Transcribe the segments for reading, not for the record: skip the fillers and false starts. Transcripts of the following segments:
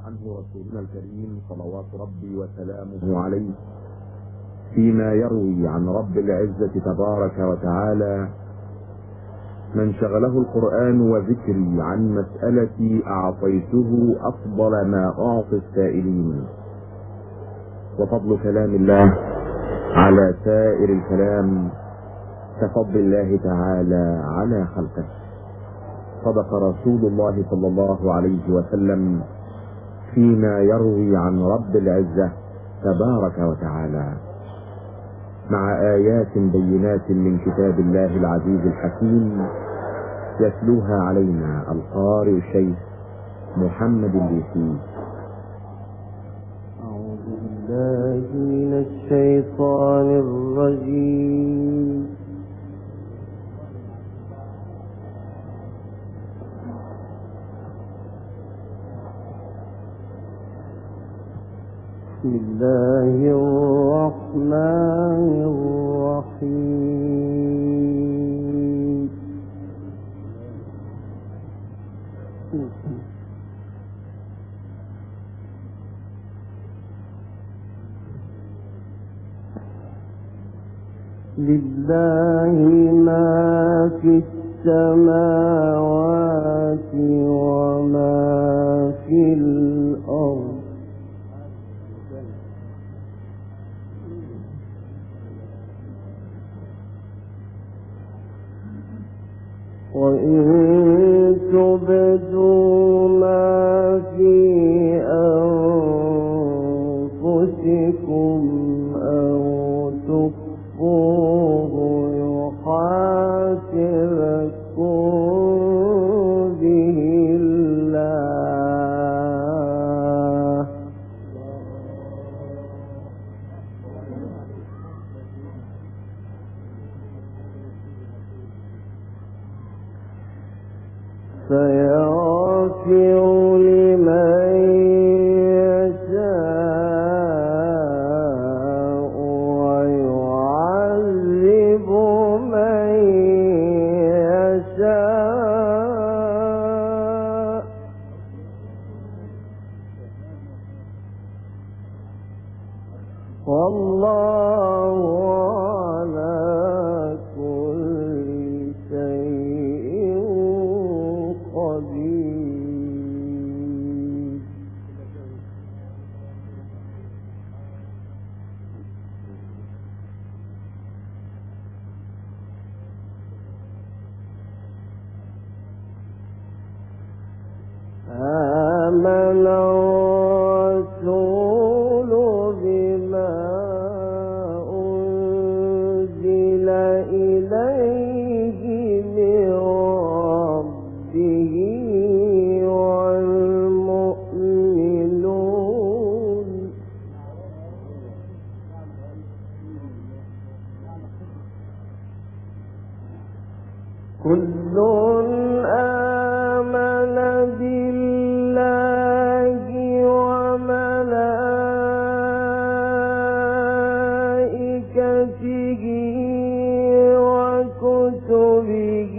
عنه رسولنا الكريم صلوات ربي وسلامه عليه فيما يروي عن رب العزة تبارك وتعالى: من شغله القرآن وذكري عن مسألتي أعطيته أفضل ما أعطي السائلين. وفضل كلام الله على سائر الكلام كفضل الله تعالى على خلقه. صدق رسول الله صلى الله عليه وسلم فيما يروي عن رب العزة تبارك وتعالى، مع آيات بينات من كتاب الله العزيز الحكيم يتلوها علينا القارئ الشيخ محمد الليثي. أعوذ بالله من الشيطان الرجيم. بسم الله الرحمن الرحيم. لله ما في السماوات وما في الأرض. وإن تبدوا ما في أنفسكم أو تخفوه يحاسبكم به الله. فيغفر لمن يشاء ويعذب من يشاء. والله على كل شيء قدير. آمن الرسول بما أنزل إليه من ربه والمؤمنون كل آمن بالله وملائكته وكتبه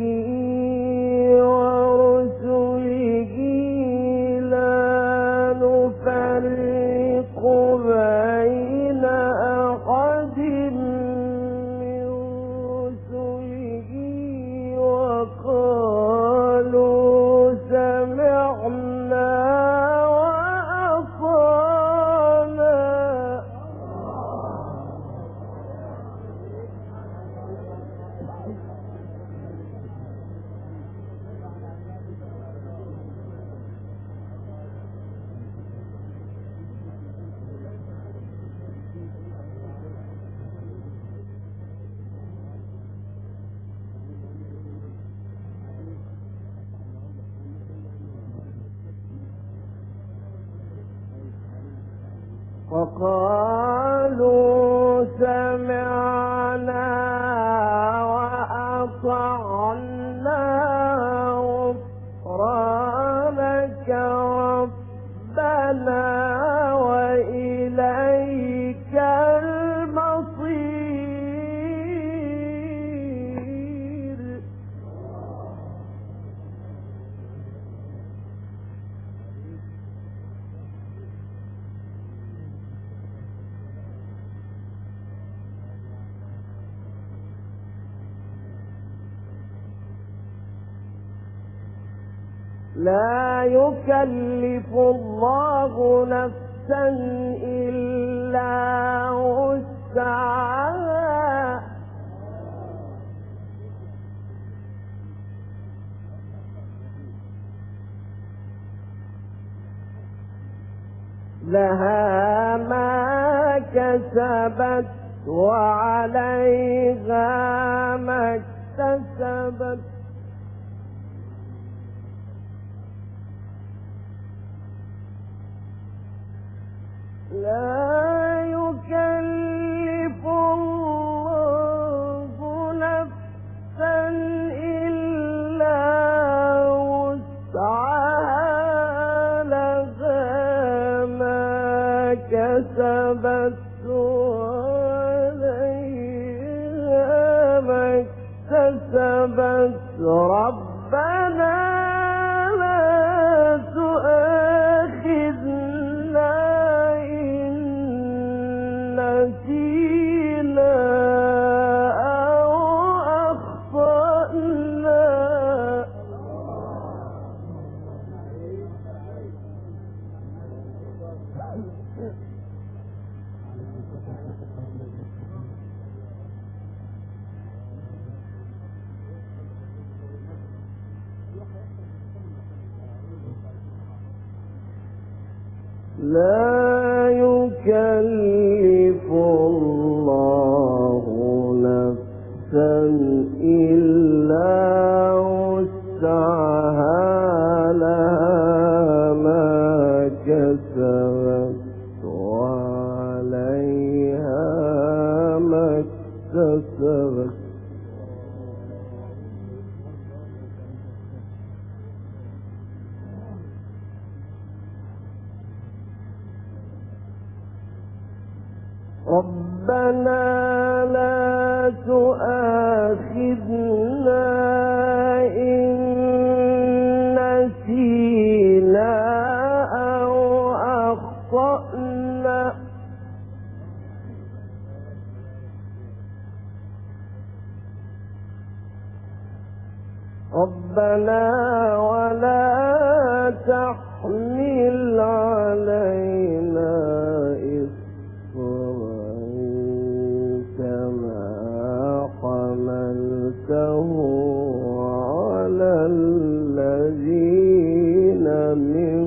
ورسله لا نفرق بين أحد من رسله وقالوا سمعنا وأطعنا. وقالوا سمعنا وأطعنا غفرانك ربنا وإليك المصير. لا يكلف الله نفسا إلا وسعها لها ما كسبت وعليها ما اكتسبت لا يكلف الله نفسا إلا وسعها لها ما كسبت وعليها ما اكتسبت ربنا لا تؤاخذنا إن نسينا أو أخطأنا لا يكلف الله نفسا إلا وسعها لها ما كسبت وعليها ما اكتسبت ربنا لا تؤاخذنا إن نسينا أو أخطأنا ربنا ولا تحمل علينا حملته على الذين من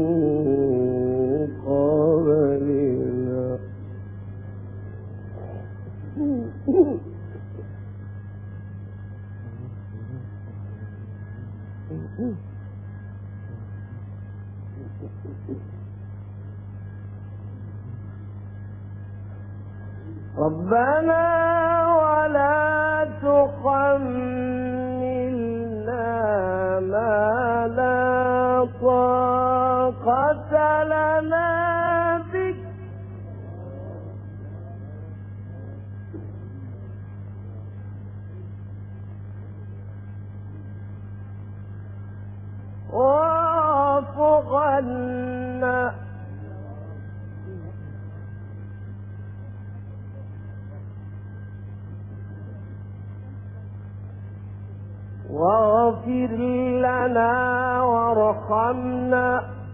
قبلنا ربنا ولا تحملنا ما لا طاقة لنا به واعف عنا واغفر لنا وارحمنا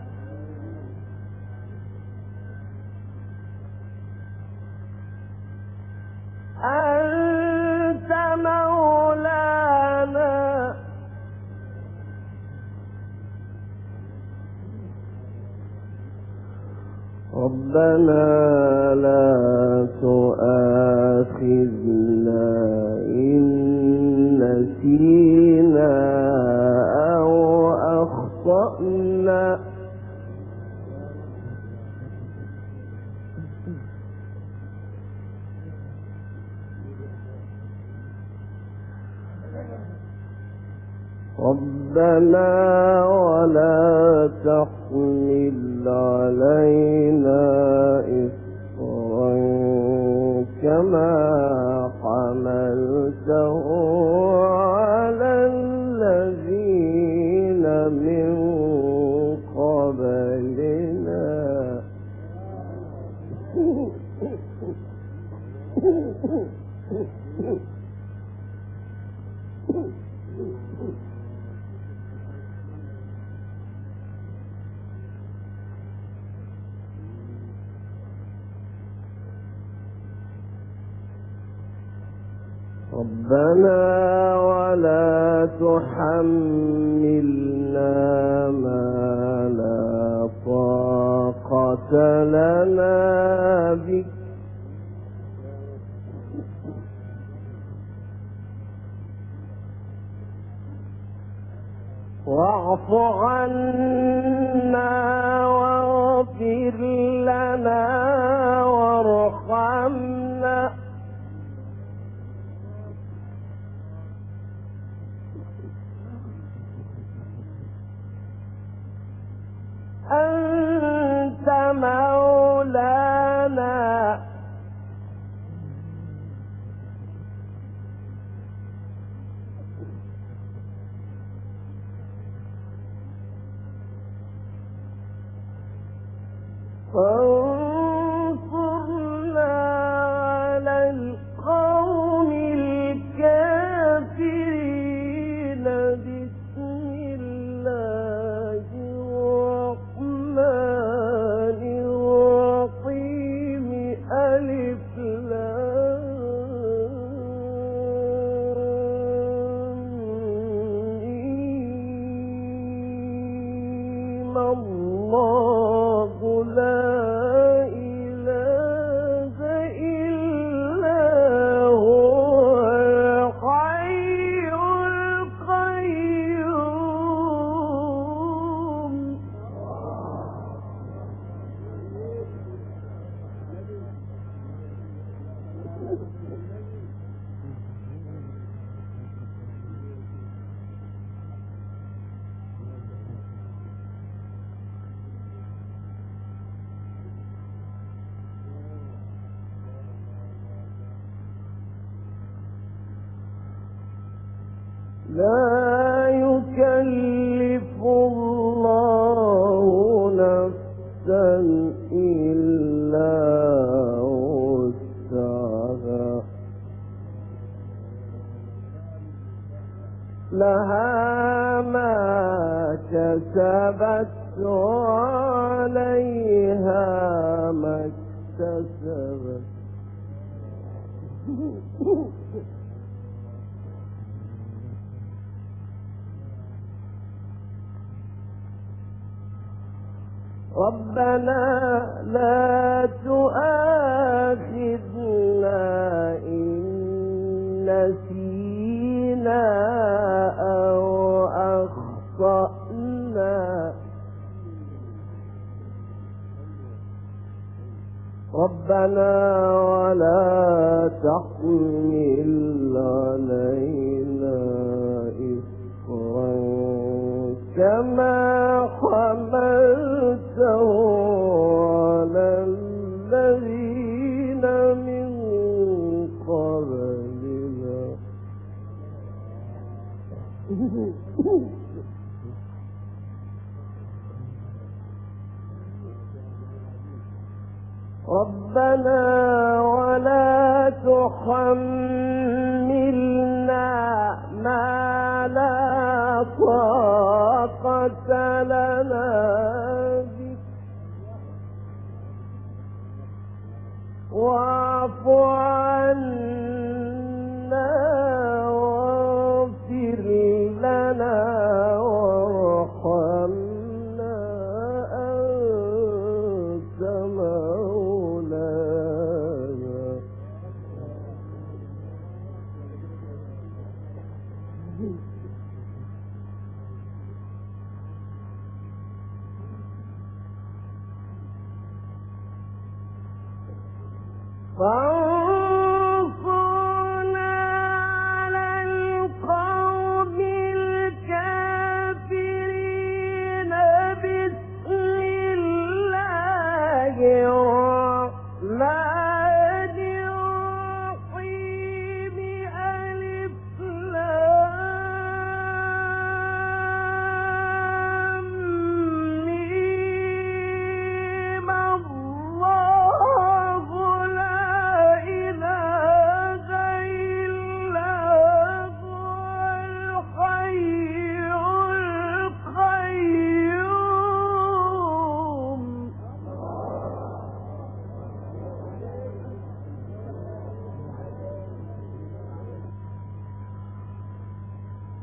أنت مولانا ربنا لا تؤاخذنا إن نسينا أو أخطأنا ربنا ولا تحمل علينا إصرا كما حملته على الذين من قبلنا ربنا ولا تحملنا ما لا طاقة لنا به واعف عنا واغفر لنا وارحمنا أنت مولانا فانصرنا على القوم الكافرين بسم الله الرحمن الرحيم ألف لام ميم الله لا إله إلا هو الحي القيوم لا يكلف الله نفسا إلا وسعها لها ما كسبت وعليها ما اكتسبت ربنا لا تؤاخذنا إن نسينا أو أخطأنا ربنا ولا تحمل علينا إصرا كما حملته على الذين من قبلنا ربنا ولا تحملنا ما لا طاقة لنا به واعف عنا واغفر لنا وارحمنا أنت مولانا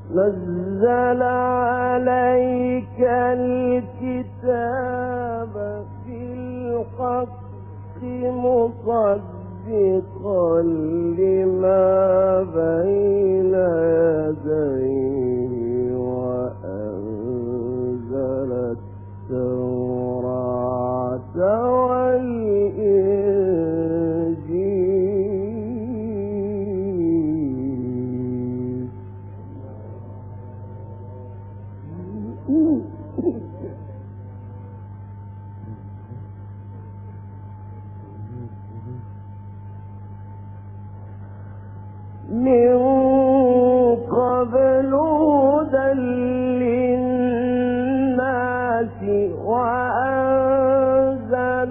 نزل عليك الكتاب بالحق مصدقا لما بين يديه وأنزل التوراة والإنجيل من قبل هدى للناس وأنزل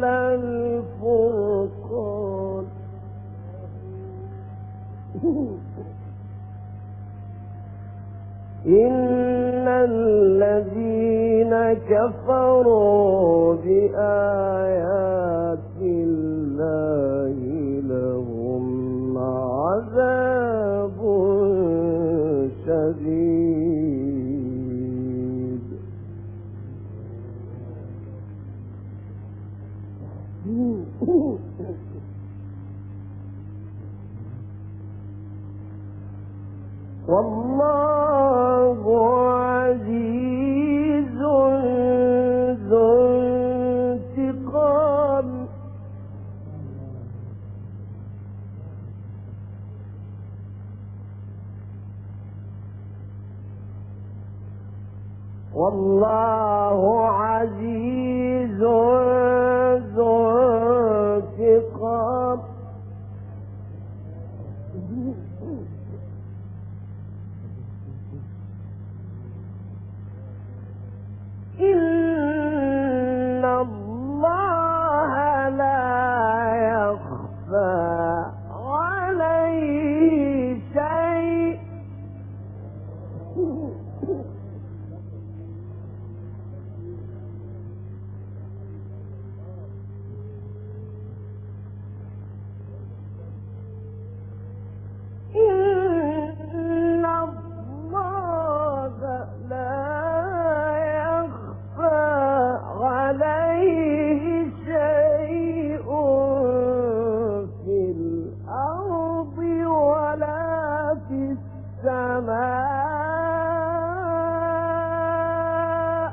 الفرقان إن الذين كفروا بآيات الله لهم عذاب شديد والله عزيز ذو انتقام والله عزيز ذو انتقام إن الله لا يخفى عليه شيء إن الله لا يخفى عليه شيء في الأرض ولا في السماء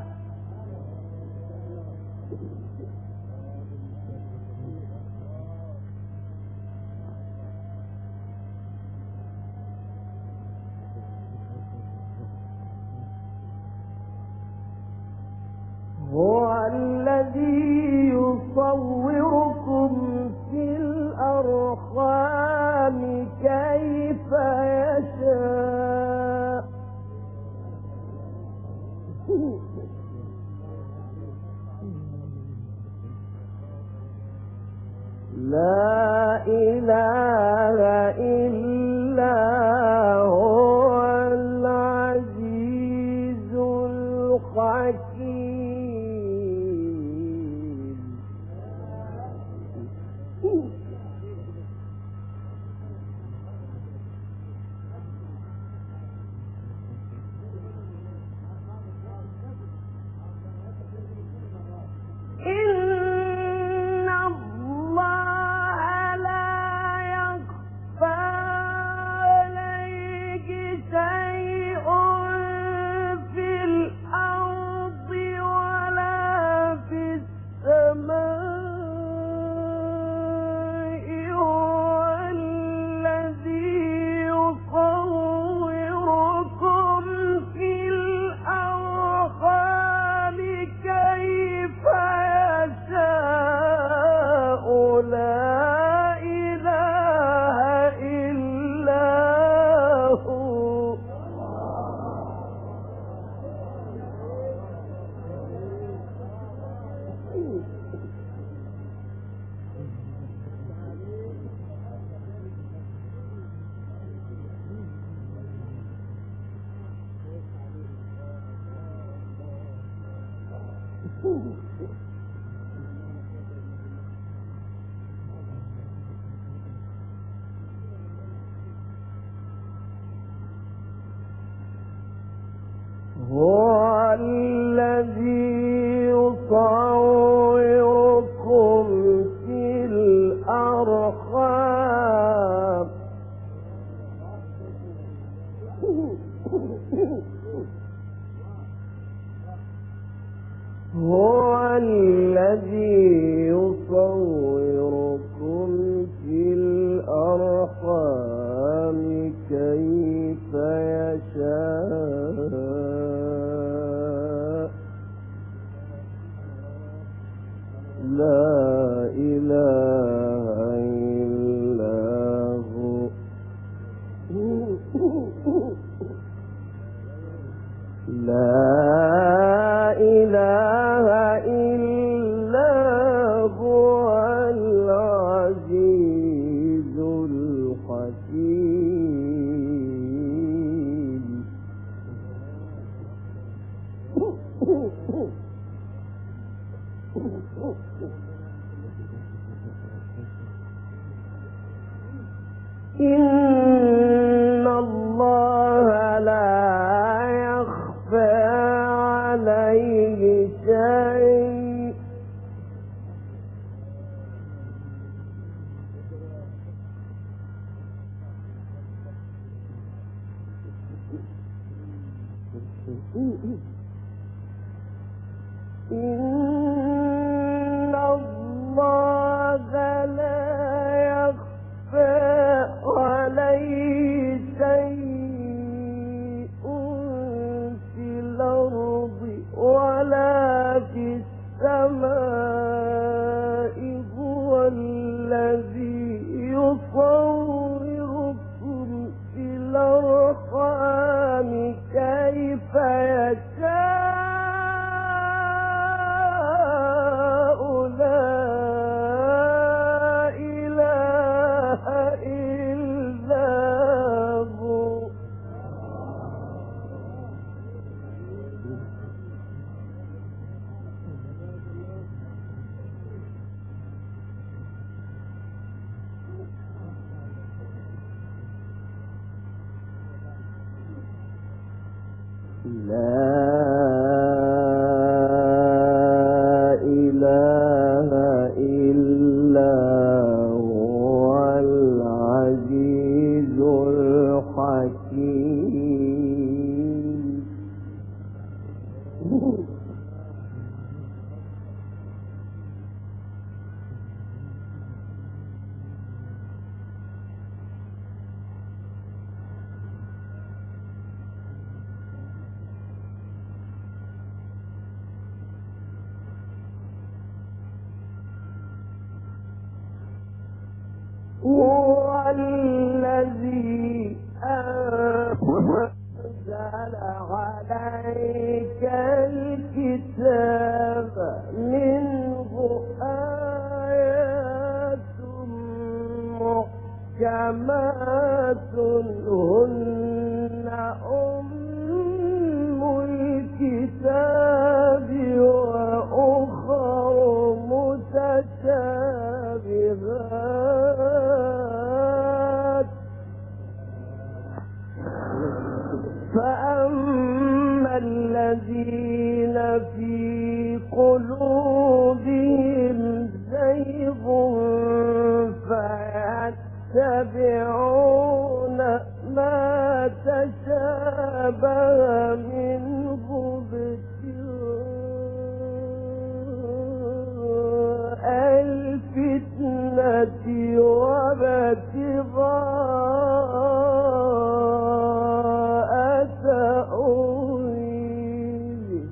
هو الذي يصوركم في الأرحام كيف يشاء لا إله إلا هو العزيز الحكيم إن الله لا يخفى هو الذي يصوركم في الأرحام هو الذي يصوركم في الأرحام كيف يشاء لا إله إلا هو لا إله إلا هو العزيز الحكيم إن الله لا يخفى عليه شيء إن الله لا يخفى عليه شيء في الأرض ولا في السماء هو الذي يصوركم في الأرحام كيف يشاء لا إله إلا هو لا إله إلا هو العزيز الحكيم هو الذي أنزل عليك الكتاب منه آيات محكمات هن أم الكتاب وأخر متشابهات فأما الذين في قلوبهم زيغ فيتبعون ما تشابه منه ابتغاء الفتنة وابتغاء تأويله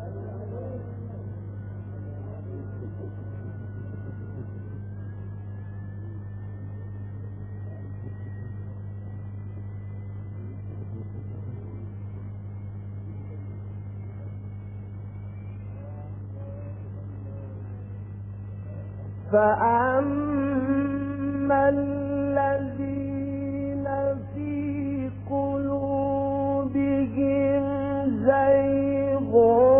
فأما الذين في قلوبهم زيغ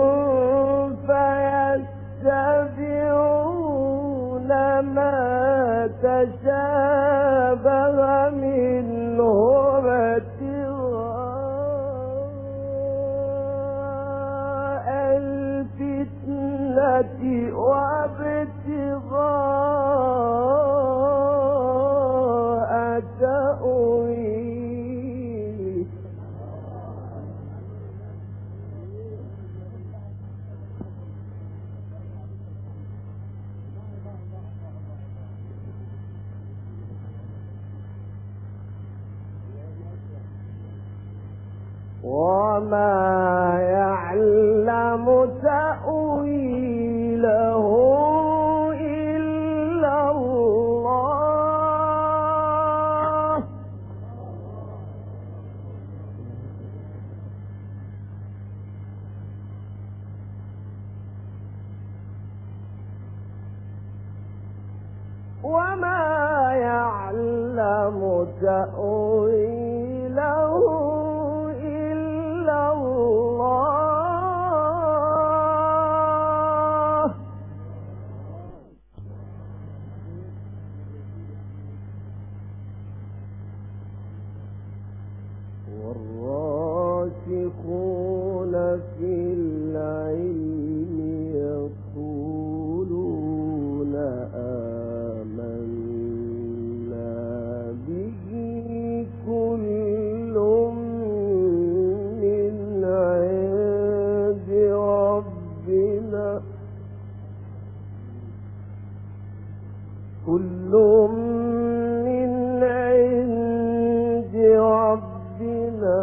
فيتبعون ما تشابه منه ابتغاء وما يعلم تأويله إلا الله. وما يعلم تأويله إلا الله. والراسخون في العلم يقولون آمنا به كل من عند ربنا كل من عند ربنا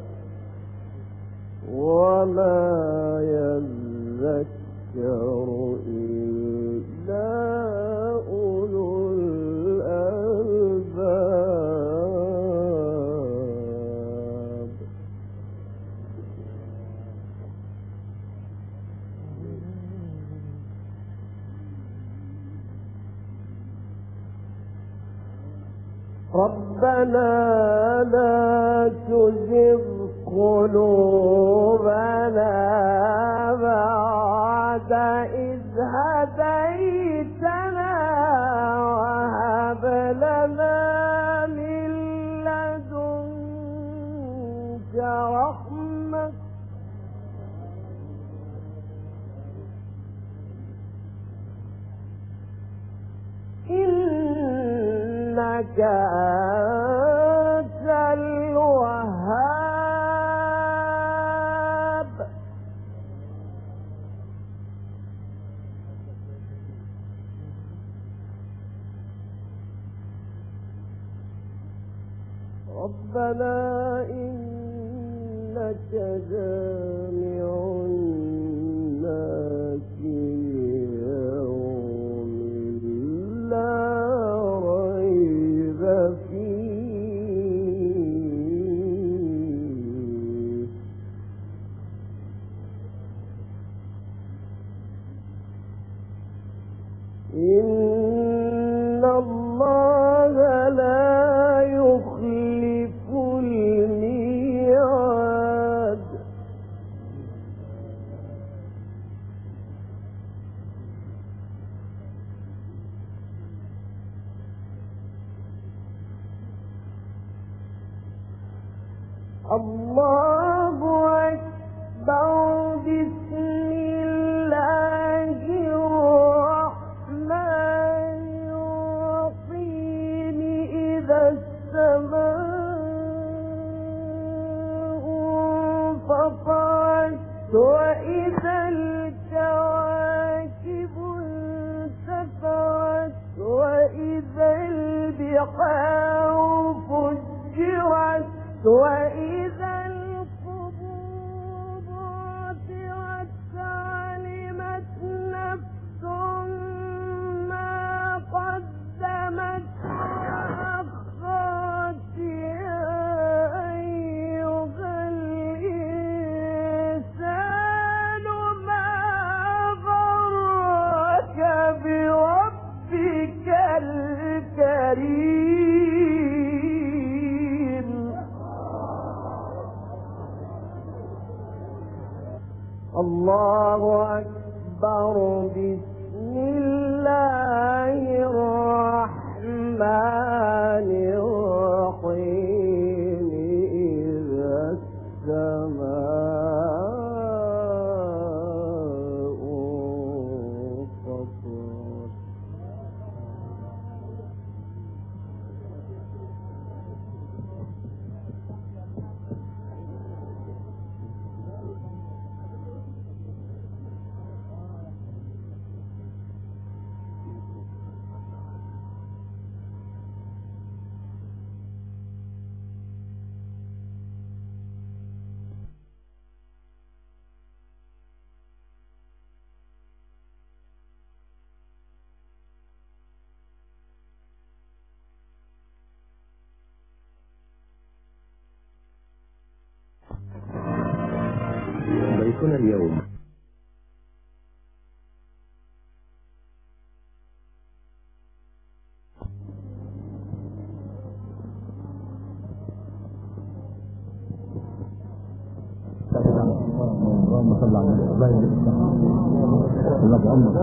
وما يذكر إلا أولو الألباب. ربنا لا تزغ قلوبنا بعد إذ هديتنا وهب لنا من لدنك رحمة إنك أنت الوهاب. ربنا إنك جامع الناس ليوم لا ريب فيه. إن الله لا يخلف الميعاد. الله أكبر. بسم الله الرحمن الرحيم. إذا السماء انفطرت وإذا الكواكب انتثرت وإذا البحار فجرت وإذا القبور بعثرت علمت نفس ما قدمت وأخرت. يا أيها الإنسان ما غرك بربك الكريم. الله أكبر. بسم الله الرحمن الرحيم. إذا السماء انفطرت. حلقتنا اليوم اللهم صل على النبي. الله يبارك الله بعمرك.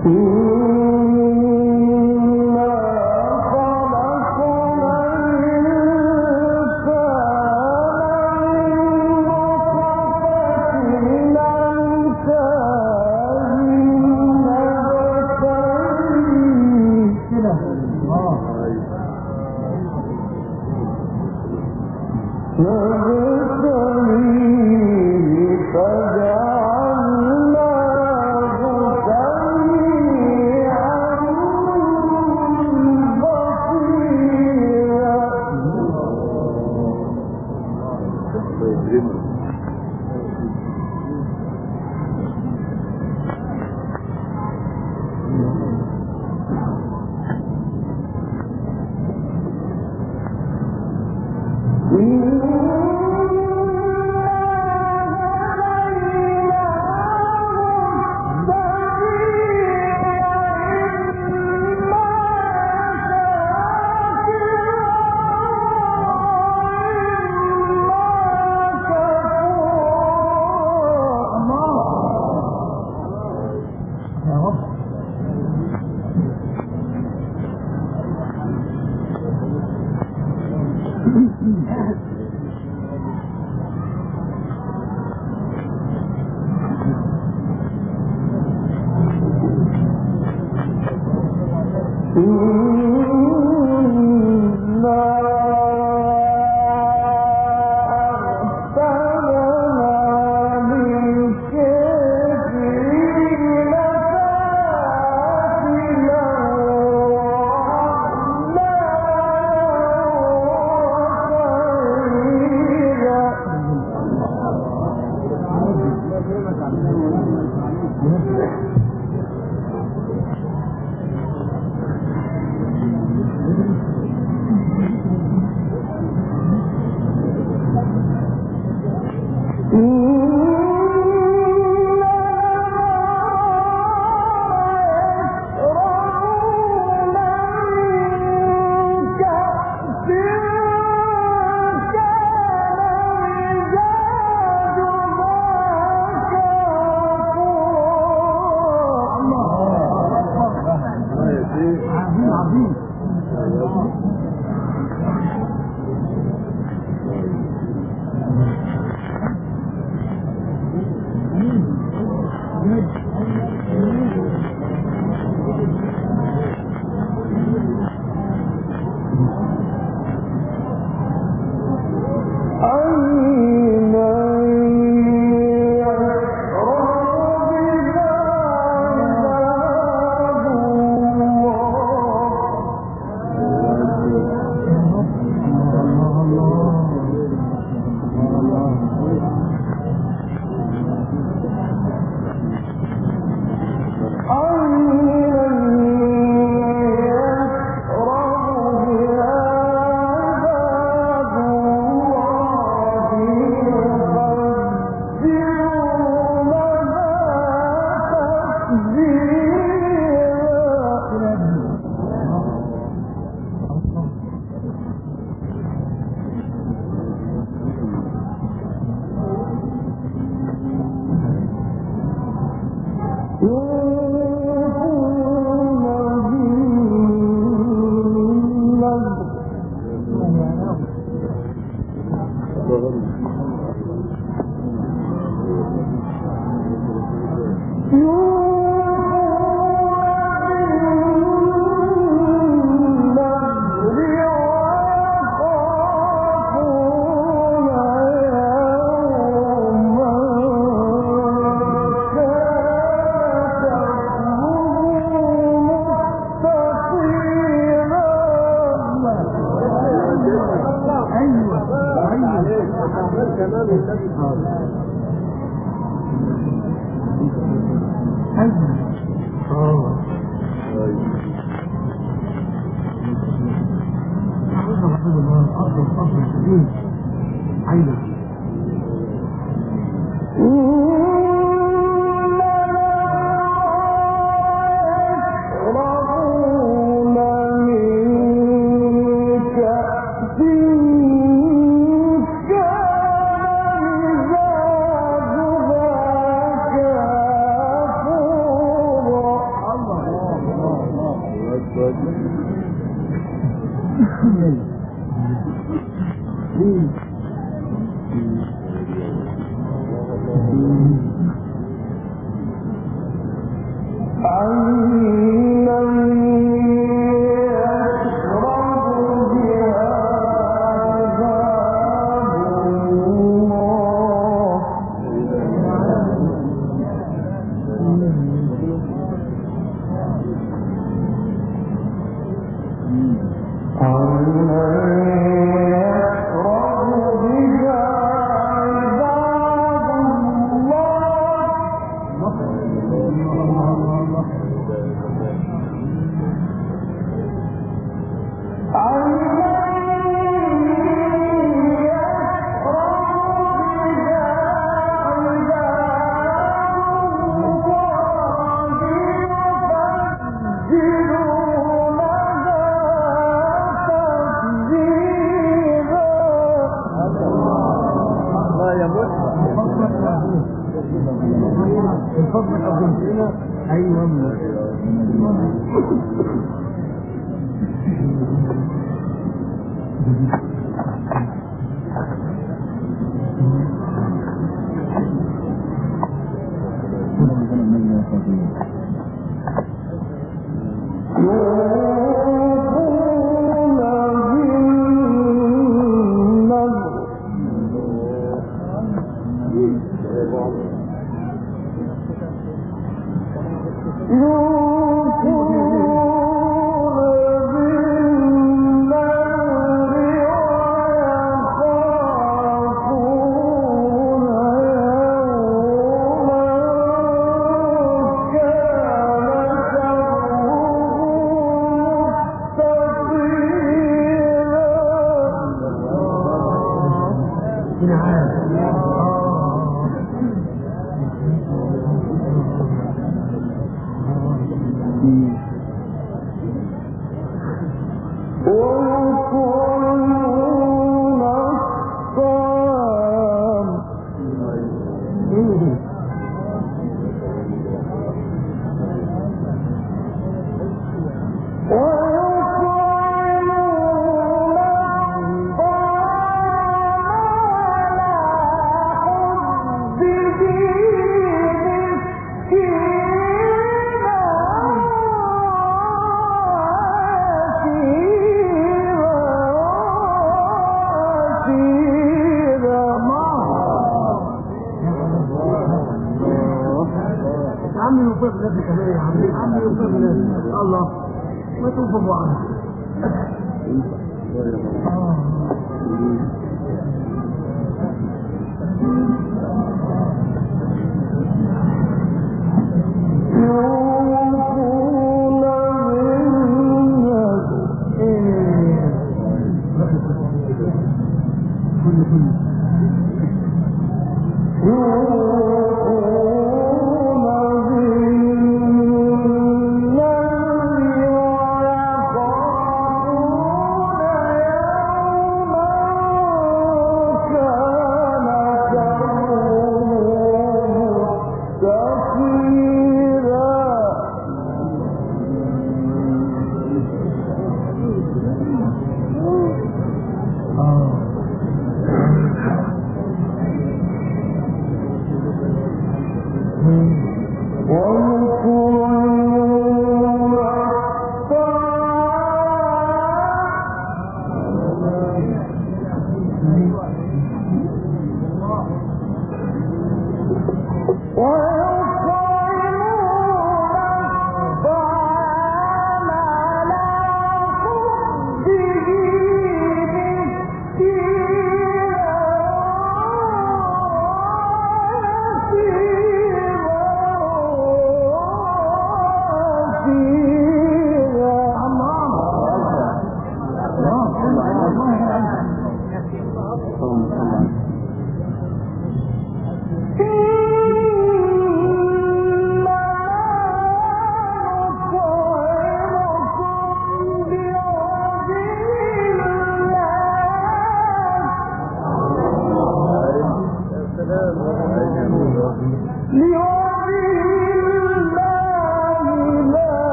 الله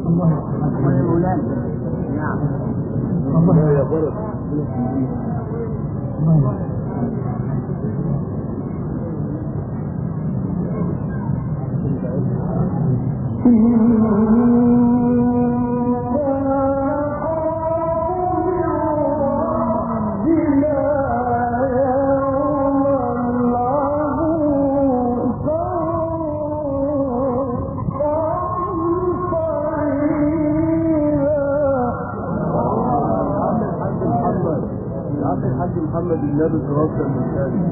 الله يا مولانا. نعم. الله يا برد. محمد النبي توفى المكان.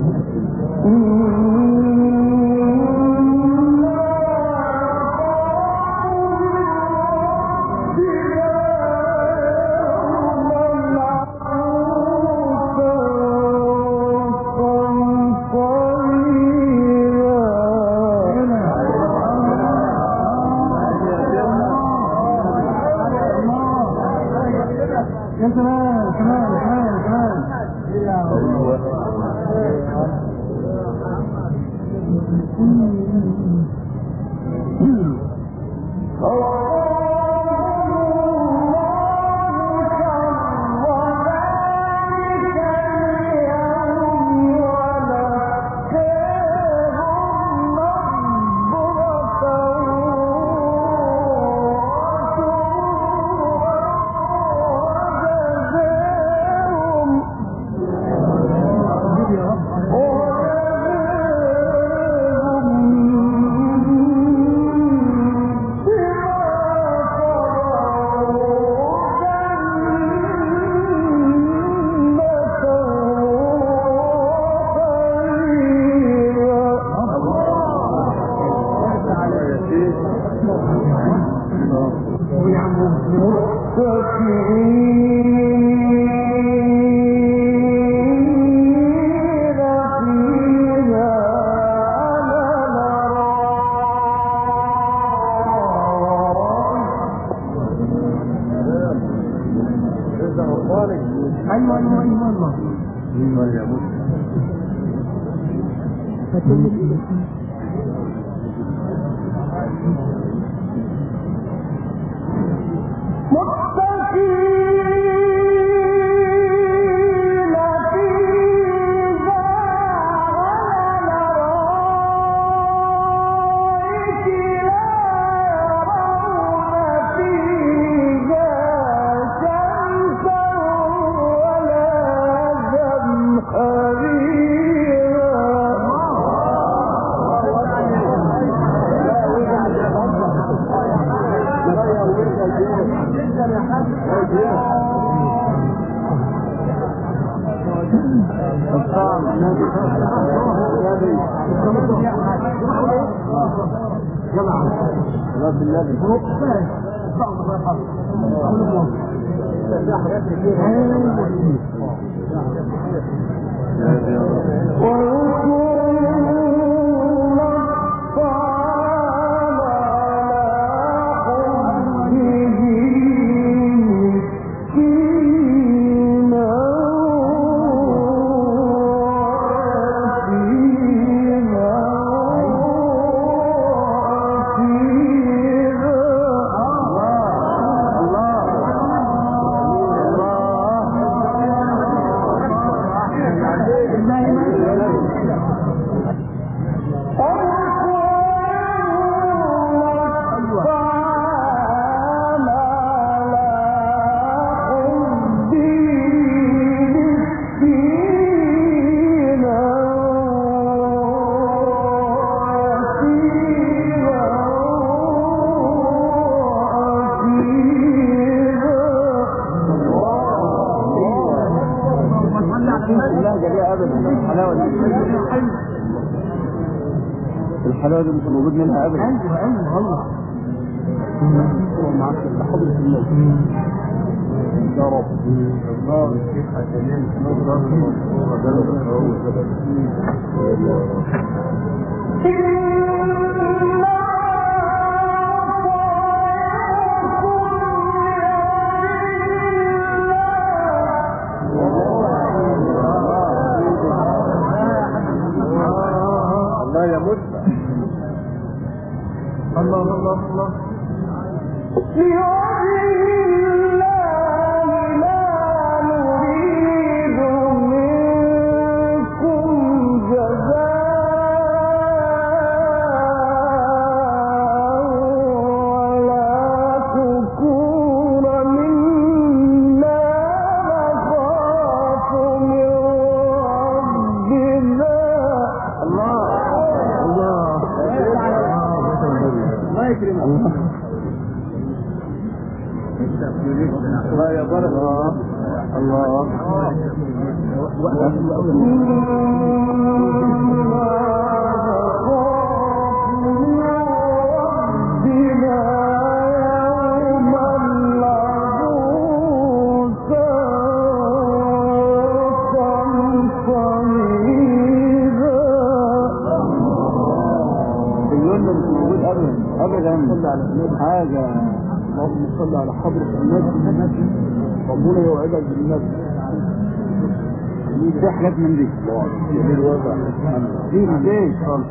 الحلاوه دي مش موجود منها ابدا. ايوه والله معاك حضرة الناس يا رب. الله الشيخ حسنين نظرة المنصورة الله يا مدفع. الله الله الله الله يا بارك الله حاجة. اللهم صل على حضرة النبي، ربنا يوعدك بالنبي. دي حاجات من دي جميل وضع دي ليش خالص.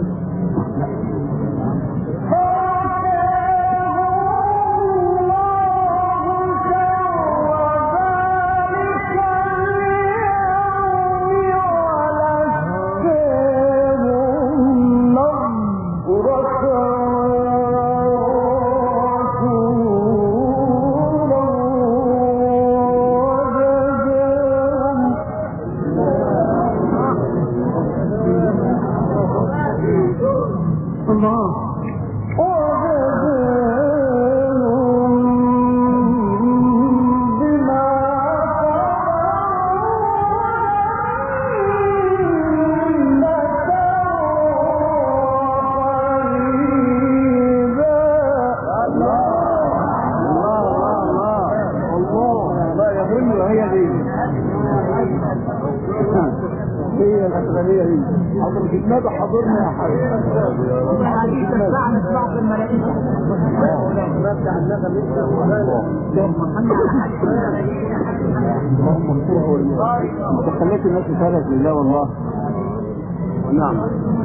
النبي حضرنا يا حبيبي. حديث الساعة نسمع في الملائكة. اللهم انصره وإياه. خليت الناس تسالك لله والله. ونعم.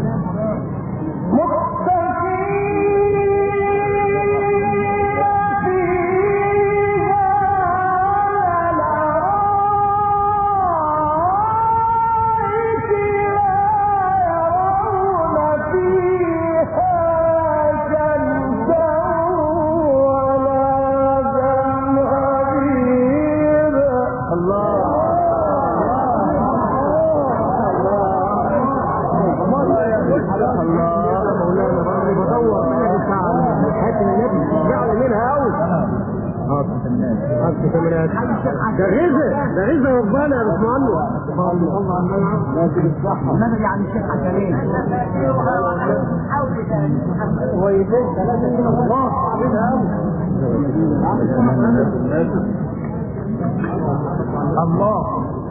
ده غزة ربنا يا باشمهندس. النبي عن الشيخ حسنين الله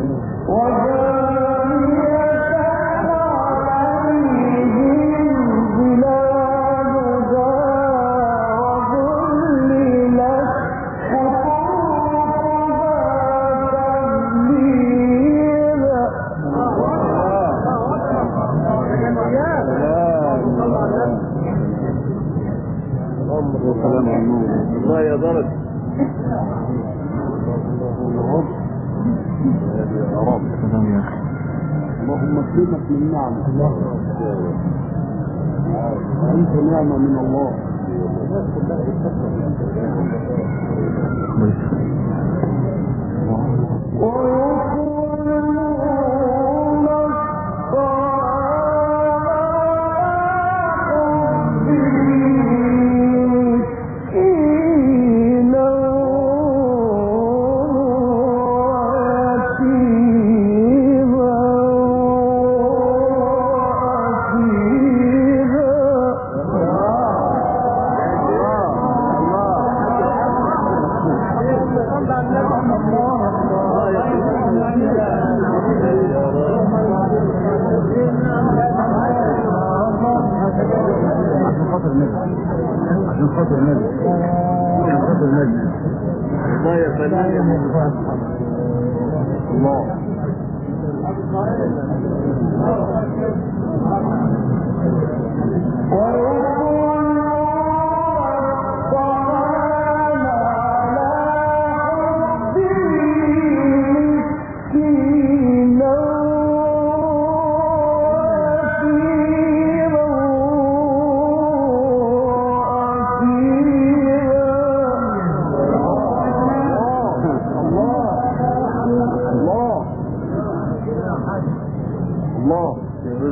الله يا درج. يا رب اللهم اكرمك من نعمة. انت نعمة من الله. عشان خاطر النبي الله يا فنان يا الله.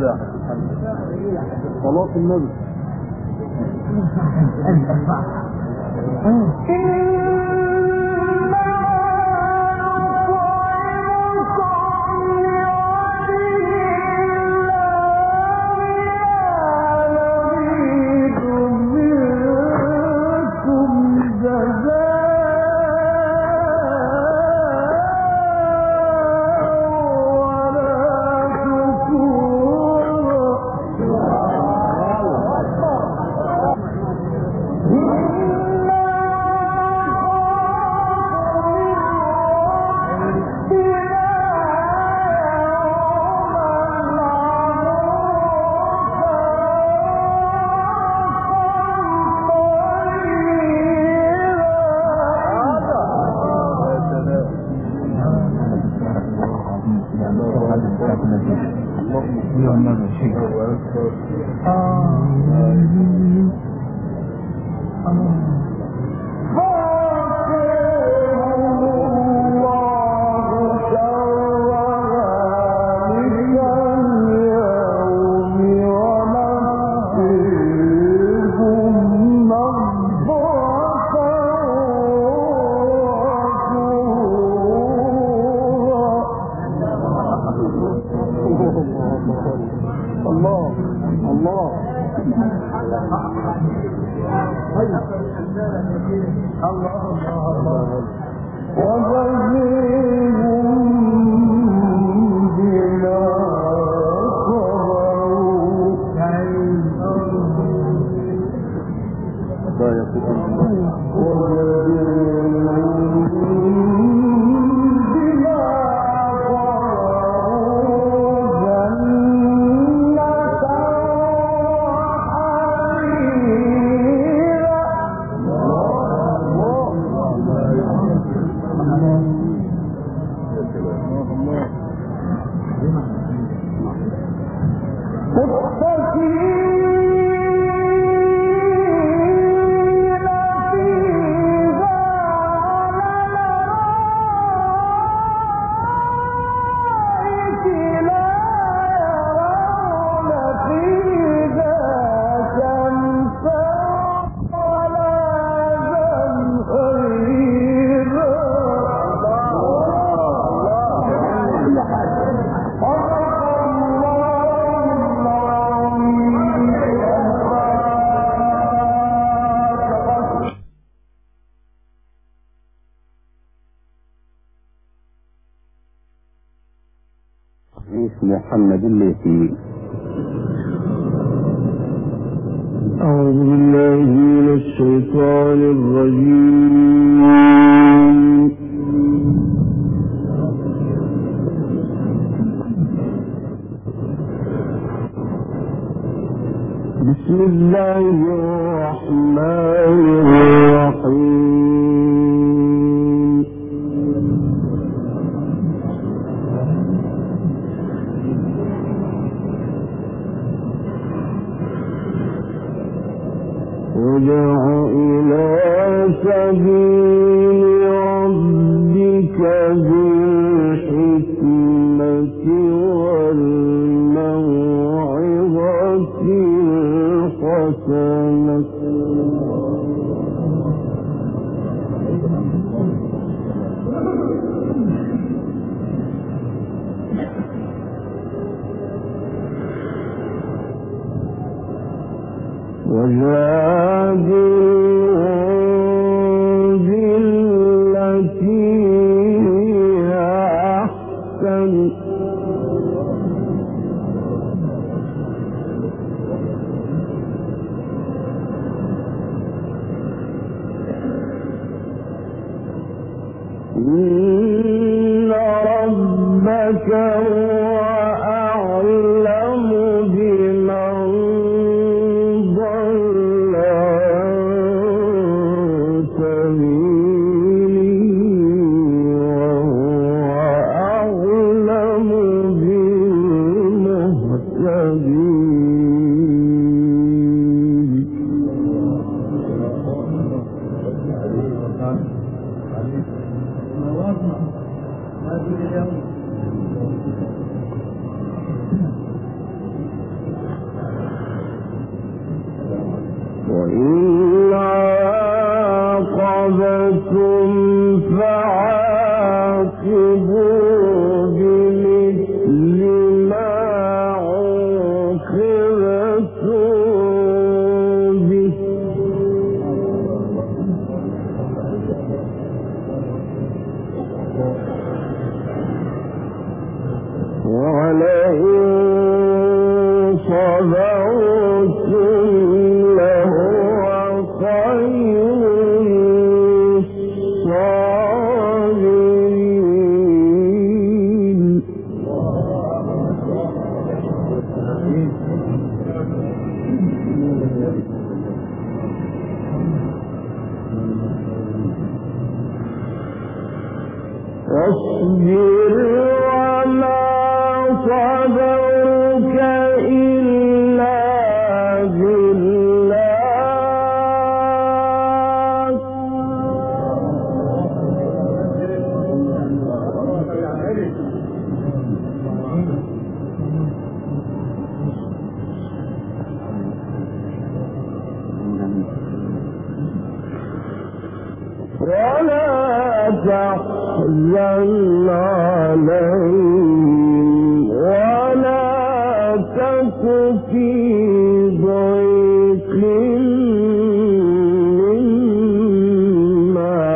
يا محمد صلاة النبي محمد الليثي. أعوذ بالله من الشيطان الرجيم. بسم الله الرحمن الرحيم. ادع إلى سبيل ربك بالحكمة والموعظة الحسنة وجادلهم بالتي هي أحسن إن ربك هو أعلم بمن ضل عن سبيله وهو أعلم بالمهتدين. عاقبتم فعاقبوا بمثل ما عوقبتم به ولئن صبرتم لهو خير للصابرين واصبر وما صبرك إلا بالله ولا تحزن عليهم ولا تك في ضيق مما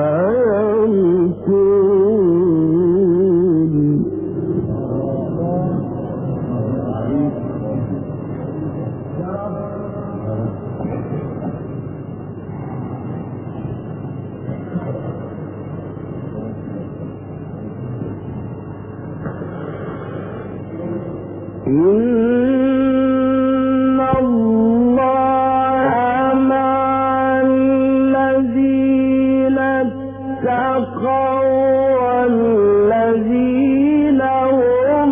يمكرون إن الله مع الذين اتقوا والذين هم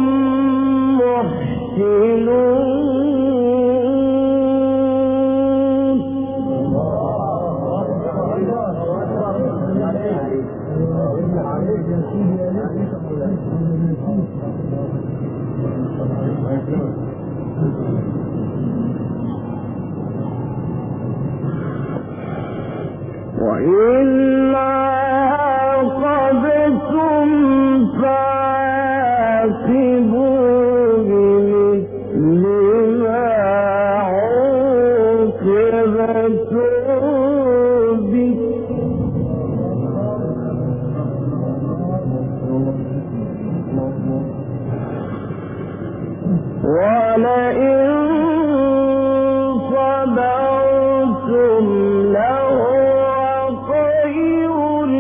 وإن عاقبتم فعاقبوا بمثل ما عوقبتم به ولئن صبرتم لهو خير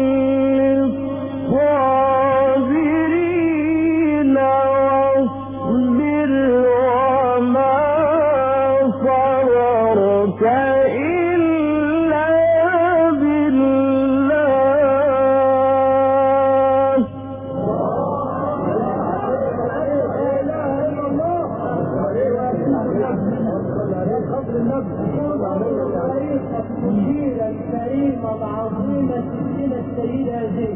للصابرين واصبر وما صبرك إلا بالله المدير الكريم العظيم سيدنا السيدة زين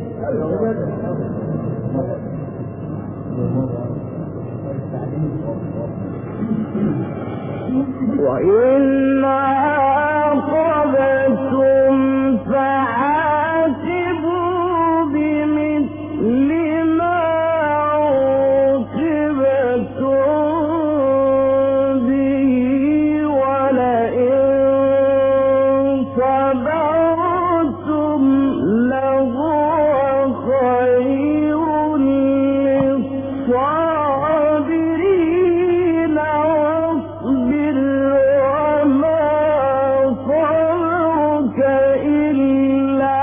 وإن عاقبتم فعاقبوا بمثل ما عوقبتم به ولئن صبرتم لهو خير للصابرين واصبر وما صبرك إلا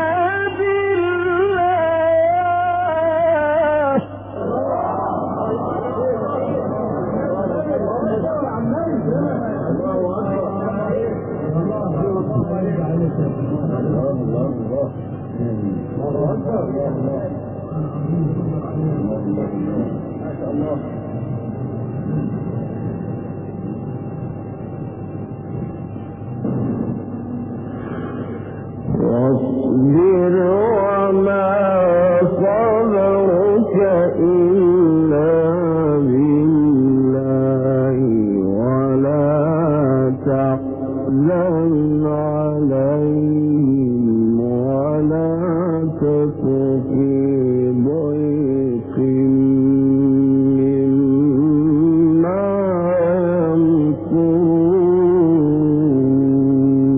بالله واصبر وما صبرك إلا بالله ولا تحزن عليهم تك في ضيق مما يمكرون.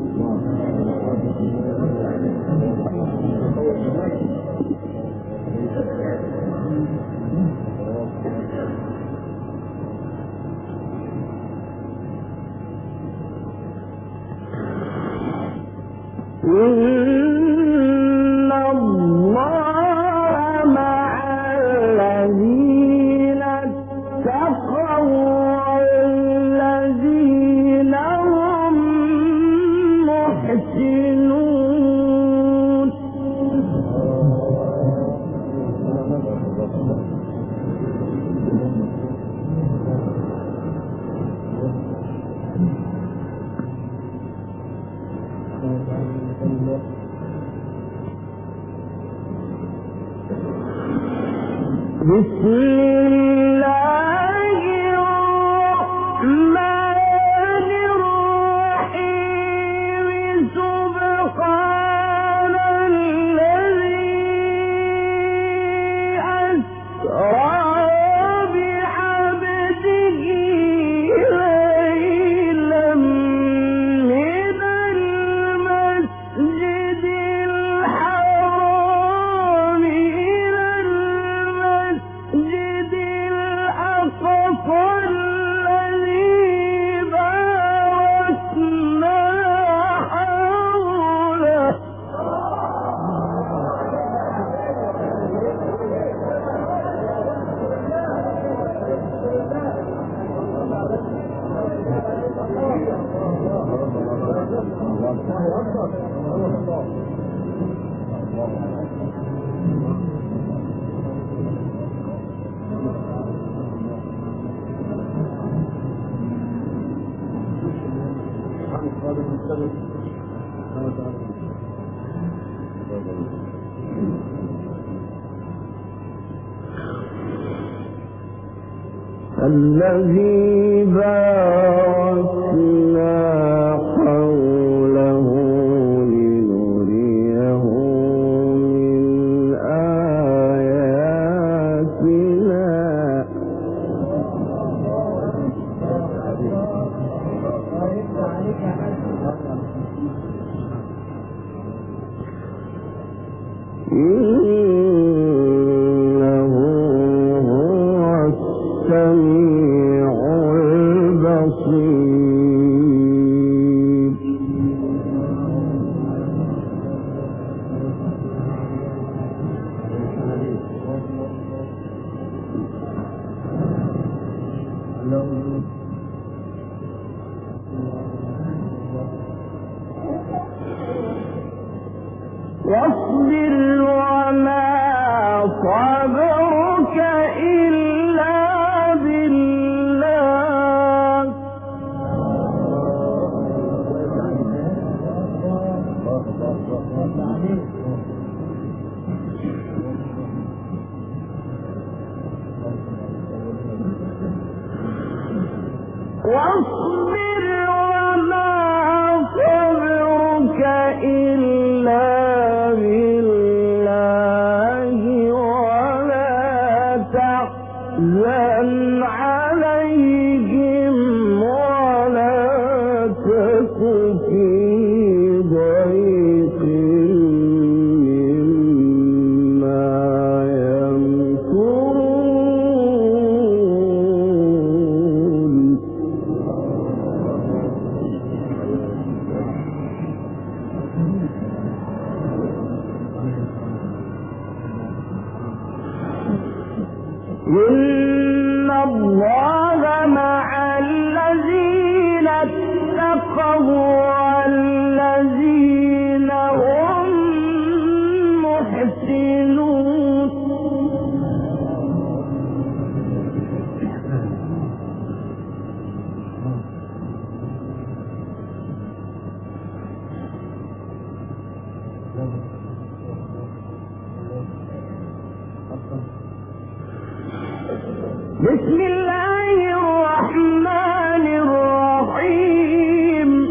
إن الله مع الذين اتقوا والذين هم محسنون. بسم الله الرحمن الرحيم. سبحان الذي أسرى بعبده ليلا من المسجد الحرام إلى المسجد الأقصى الذي باركنا حوله. الذي باركنا حوله لنريه من آياتنا. إنه هو السميع البصير. واصبر وما صبرك إلا بالله. واصبر وما صبرك إلا بالله ولا تحزن عليهم ولا تك في ضيق مما يمكرون. إن الله مع الذين اتقوا والذين هم محسنون. بسم الله الرحمن الرحيم.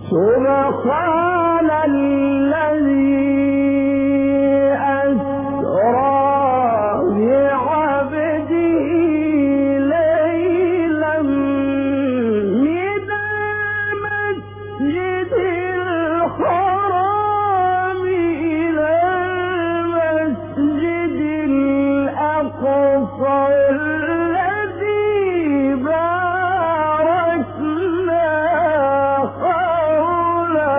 سبحان الذي أسرى بعبده ليلا من المسجد الحرام إلى المسجد الأقصى الذي باركنا حوله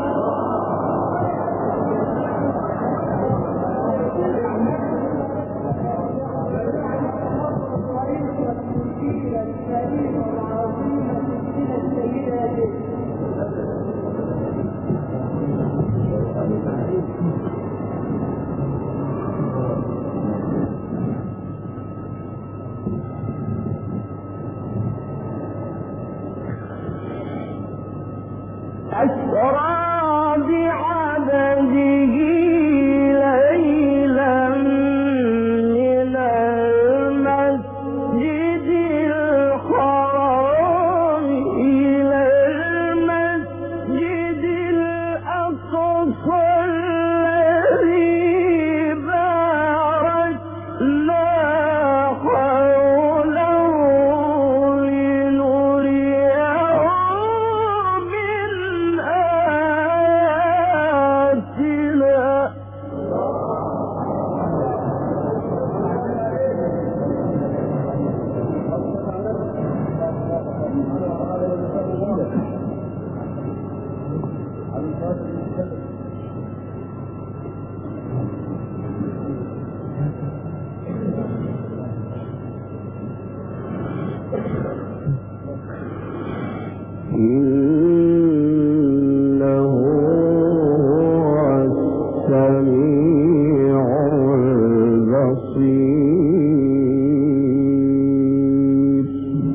أسرى بعبده ليلا من المسجد الحرام إلى المسجد الأقصى الذي باركنا حوله لنريه من آياتنا إنه هو السميع البصير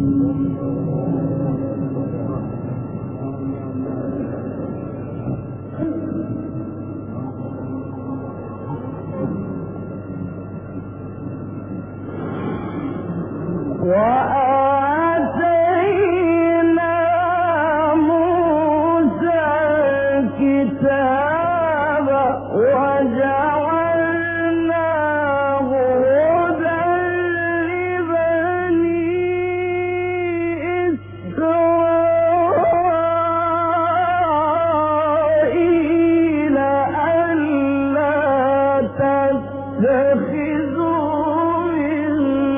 وآتينا موسى الكتاب وجعلناه هدى لبني إسرائيل ألا تتخذوا من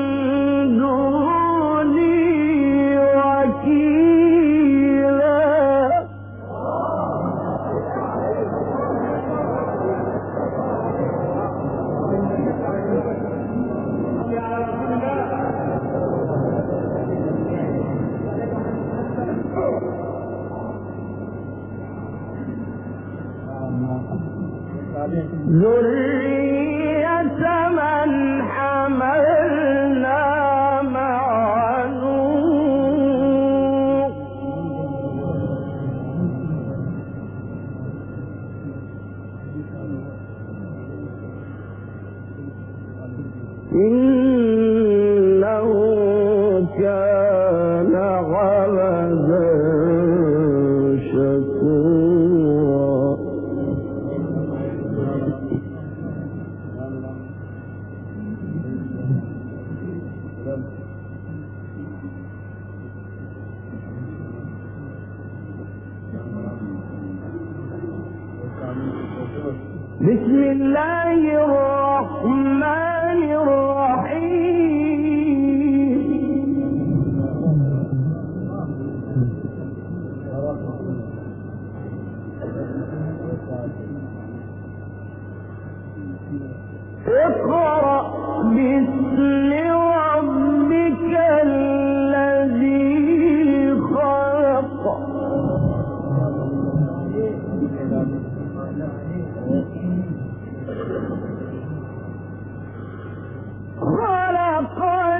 دوني وكيلا ذرية من حملنا مع نوح إنه كان عبدا شكورا بسم الله الرحمن الرحيم اقرأ باسم ربك الذي خلق خلق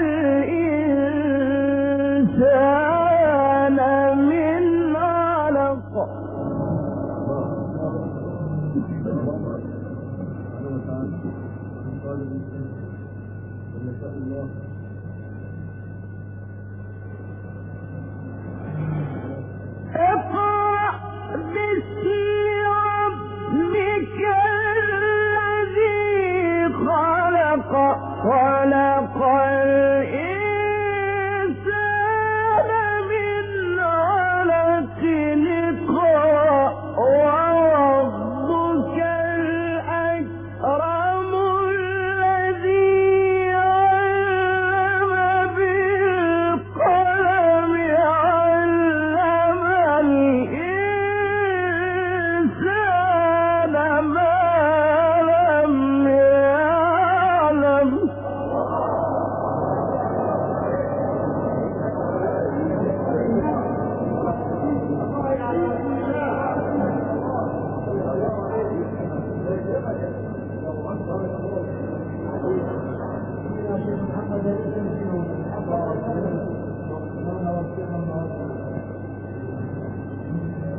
الإنسان من علق اقرأ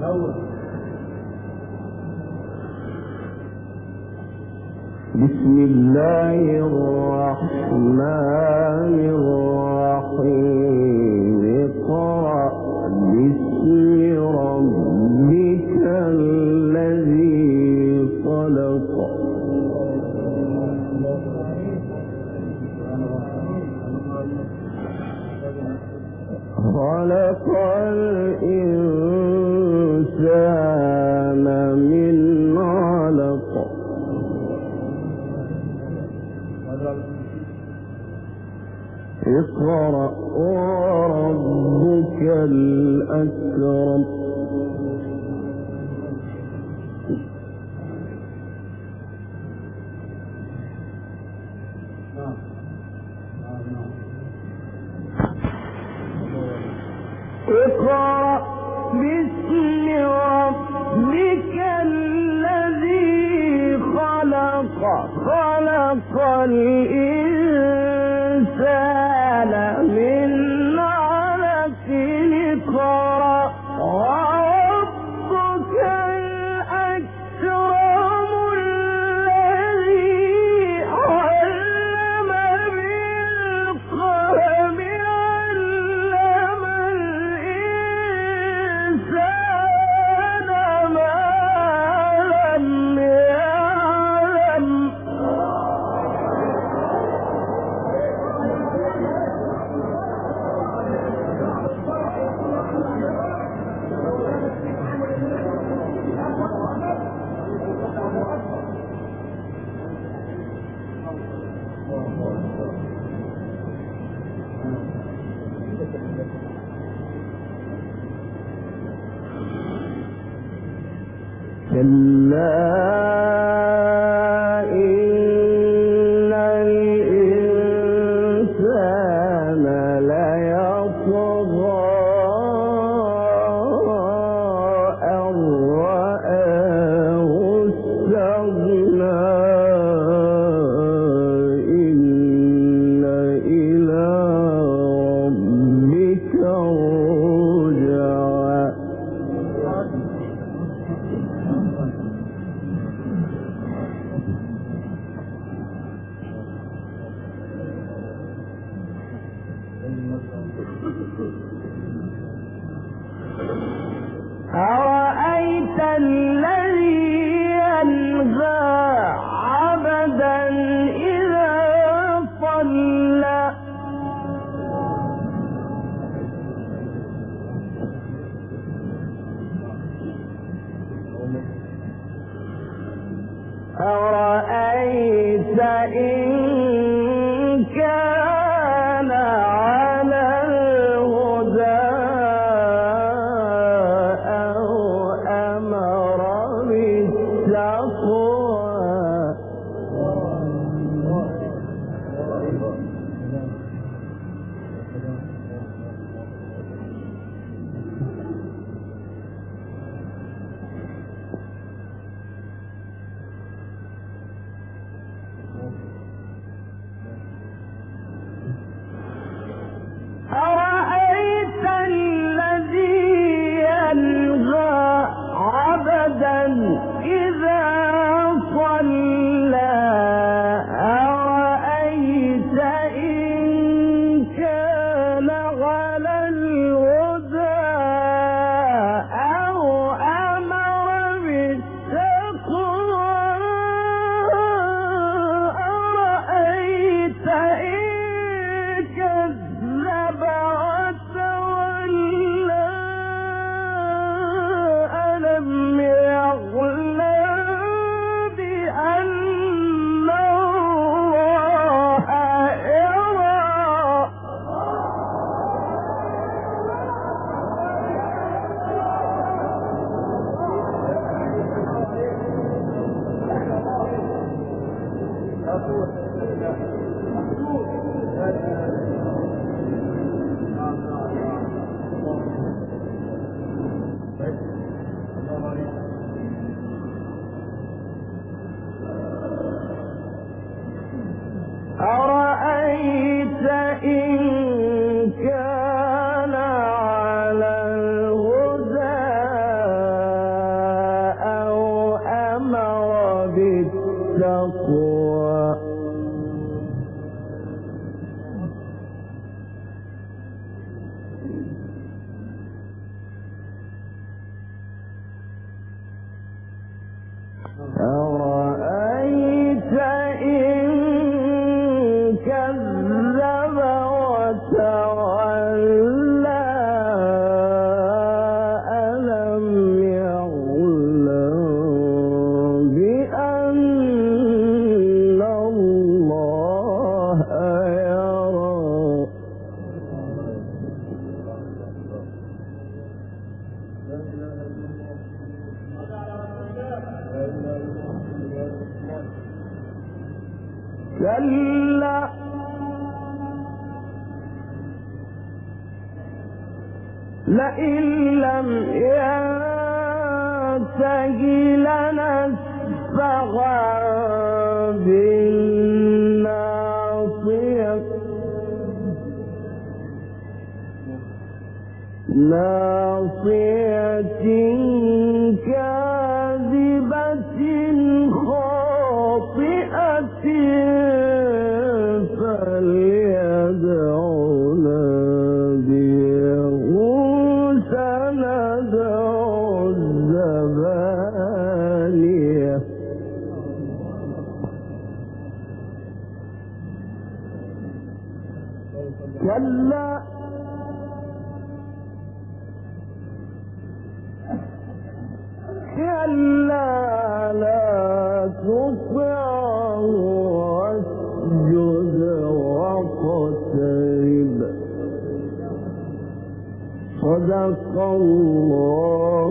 بسم الله الرحمن الرحيم اقرأ باسم ربك الذي خلق خلق الإنسان من علق اقرأ وربك الأكرم اقرأ باسم ربك الذي خلق خلق الإنسان من علق اقرأ وربك الأكرم الذي علم بالقلم علم الإنسان ما لم يعلم كلا إن الإنسان ليطغى أن رآه استغنى إن إلى ربك الرجعى أرأيت الذي ينهى عبدا إذا صلى أرأيت إن كان على الهدى أو أمر بالتقوى أرأيت الذي ينهى عبدا إذا صلى أرأيت إن كان على الهدى أو أمر بالتقوى أرأيت إن كذب وتولى ألم يعلم بأن الله يرى أرأيت إن كان على الهدى التقوى أرأيت إن كذب وتولى ألم يعلم بأن الله يرى كلا لئن لم ينته لنسفعا بالناصية كاذبة خاطئة فليدع ناديه سندع الزبانية كلا لا تطعه واسجد واقترب صدق الله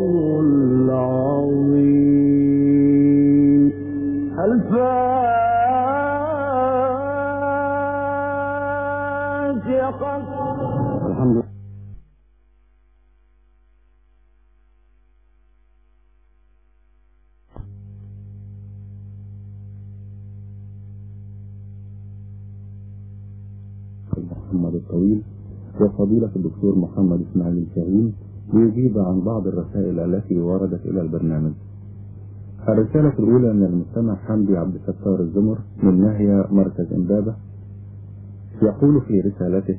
العظيم. الفاتحة. الحمد لله. محمد الطويل وفضيلة الدكتور محمد إسماعيل شاهين ليجيب عن بعض الرسائل التي وردت إلى البرنامج. الرسالة الأولى من المستمع حمدي عبد الستار الزمر من ناهية مركز إمبابة، يقول في رسالته: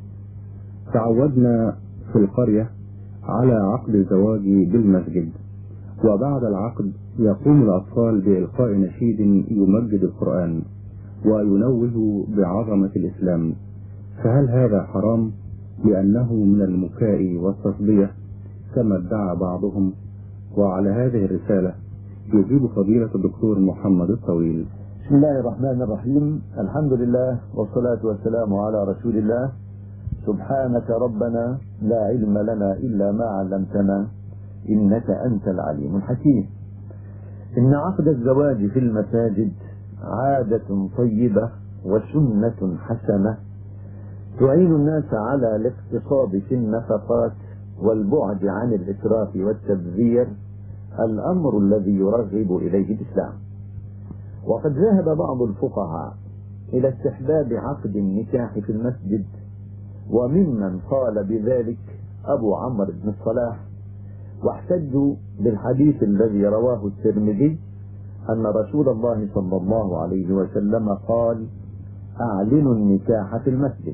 تعودنا في القرية على عقد الزواج بالمسجد، وبعد العقد يقوم الأطفال بإلقاء نشيد يمجد القرآن وينوه بعظمة الإسلام، فهل هذا حرام لأنه من المكاء والتصدية كما ادعى بعضهم؟ وعلى هذه الرسالة يجيب فضيلة الدكتور محمد الطويل. بسم الله الرحمن الرحيم. الحمد لله والصلاة والسلام على رسول الله. سبحانك ربنا لا علم لنا إلا ما علمتنا إنك أنت العليم الحكيم. إن عقد الزواج في المساجد عادة طيبة وسنة حسنة تعين الناس على الاقتصاد في النفقات والبعد عن الإسراف والتبذير، الأمر الذي يرغب إليه الإسلام. وقد ذهب بعض الفقهاء إلى استحباب عقد النكاح في المسجد، وممن قال بذلك أبو عمرو بن الصلاح، واحتجوا بالحديث الذي رواه الترمذي أن رسول الله صلى الله عليه وسلم قال: أعلنوا النكاح في المسجد.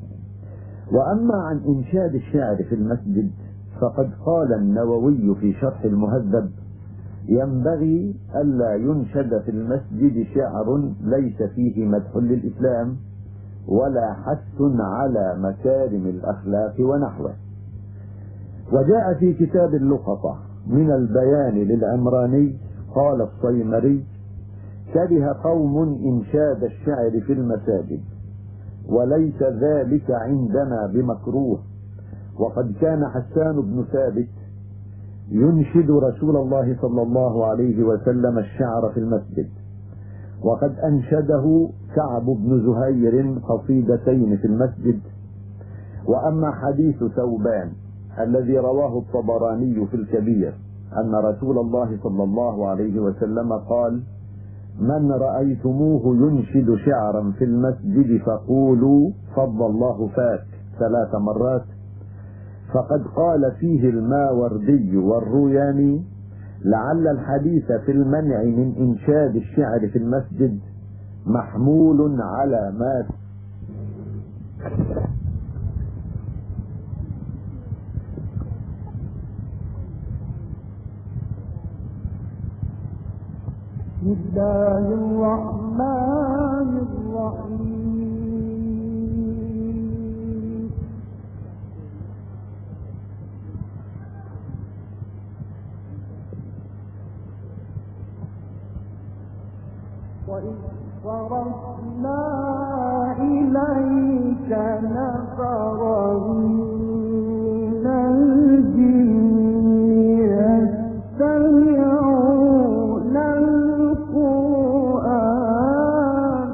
وأما عن إنشاد الشعر في المسجد فقد قال النووي في شرح المهذب: ينبغي ألا ينشد في المسجد شعر ليس فيه مدح للإسلام ولا حث على مكارم الأخلاق ونحوه. وجاء في كتاب اللقطة من البيان للعمراني قال الصيمري: كره قوم إنشاد الشعر في المساجد وليس ذلك عندنا بمكروه، وقد كان حسان بن ثابت ينشد رسول الله صلى الله عليه وسلم الشعر في المسجد، وقد أنشده كعب بن زهير قصيدتين في المسجد. وأما حديث ثوبان الذي رواه الطبراني في الكبير أن رسول الله صلى الله عليه وسلم قال: من رأيتموه ينشد شعرا في المسجد فقولوا فض الله فاك 3 مرات، فقد قال فيه الماوردي والروياني: لعل الحديث في المنع من إنشاد الشعر في المسجد محمول على ما بسم الله الرحمن الرحيم. وإذ صرفنا إليك نفرا من الجن يستمعون القرآن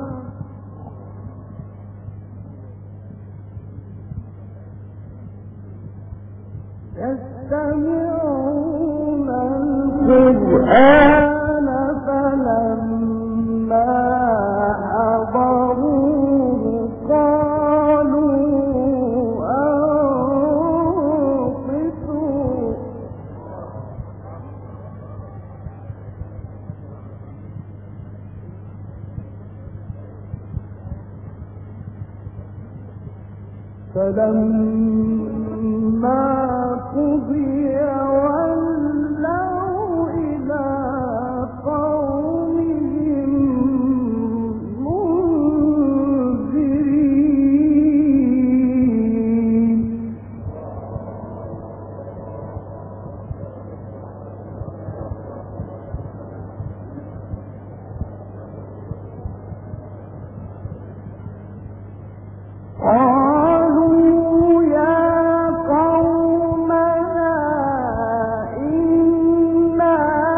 فلما حضروه قالوا أنصتوا فلما قضي ولوا إلى قومهم منذرين قالوا يا قومنا إنا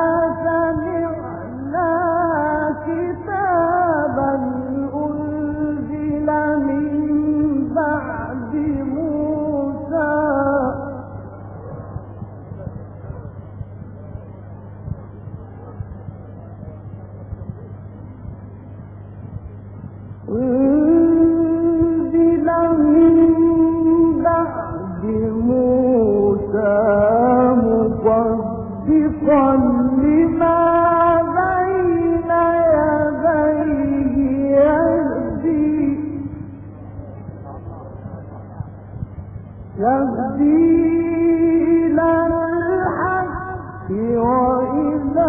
سمعنا كتابا أنزل من بعد موسى مصدقا لما بين يديه يهدي إلى الحق وإلى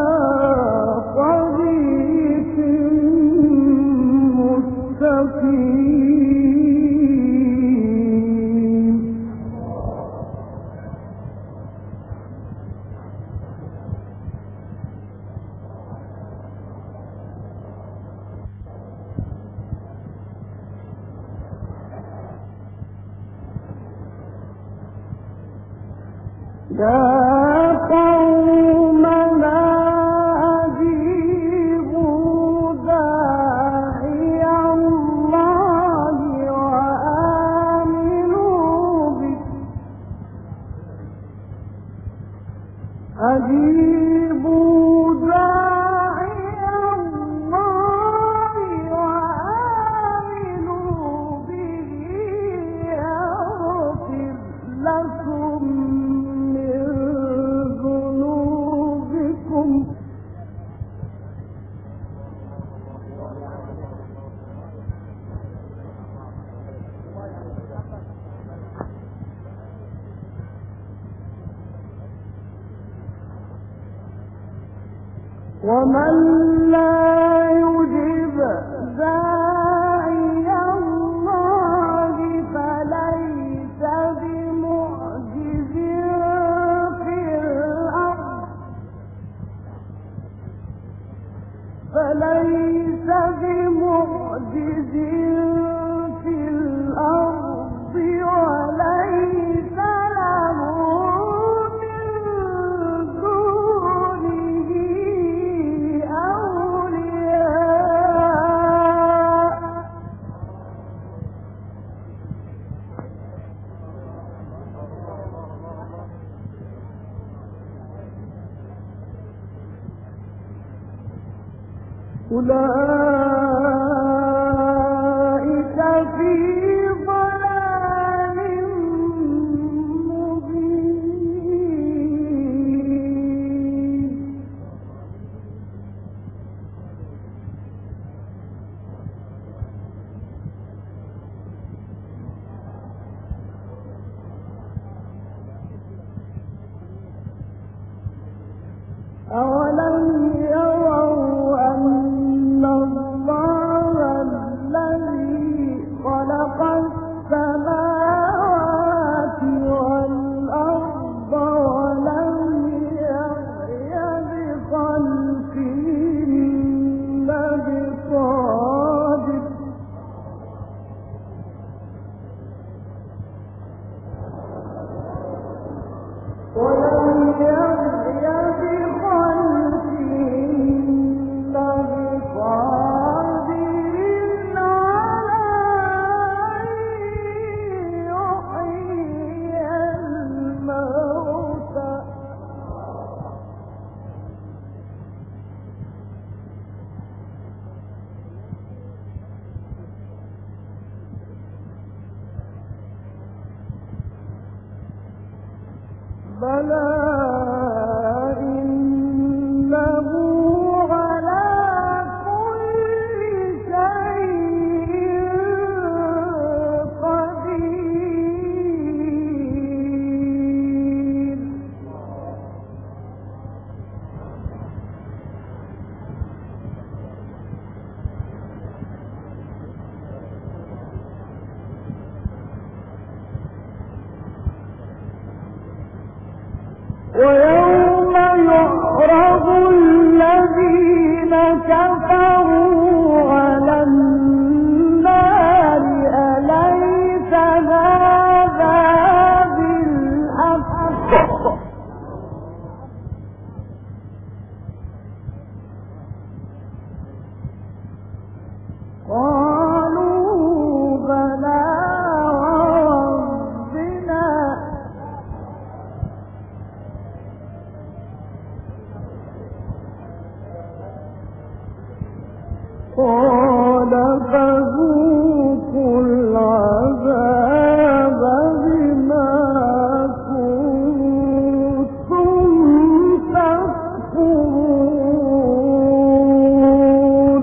طريق مستقيم يا قومنا أجيبوا داعي الله وآمنوا به أجيبوا داعي الله وآمنوا به يغفر لكم من ذنوبكم ومن لا يجب داعي الله فليس بمعجز في الأرض وليس له من دونه أولياء أولئك في ضلال مبين أولم يروا أن الله الذي خلق السماوات والأرض ولم يعي بخلقهن بقادر بلى إنه على كل شيء قدير ويوم يعرض الذين كفروا على النار أليس هذا بالحق قالوا بلى وربنا قال فذوقوا العذاب بما كنتم تكفرون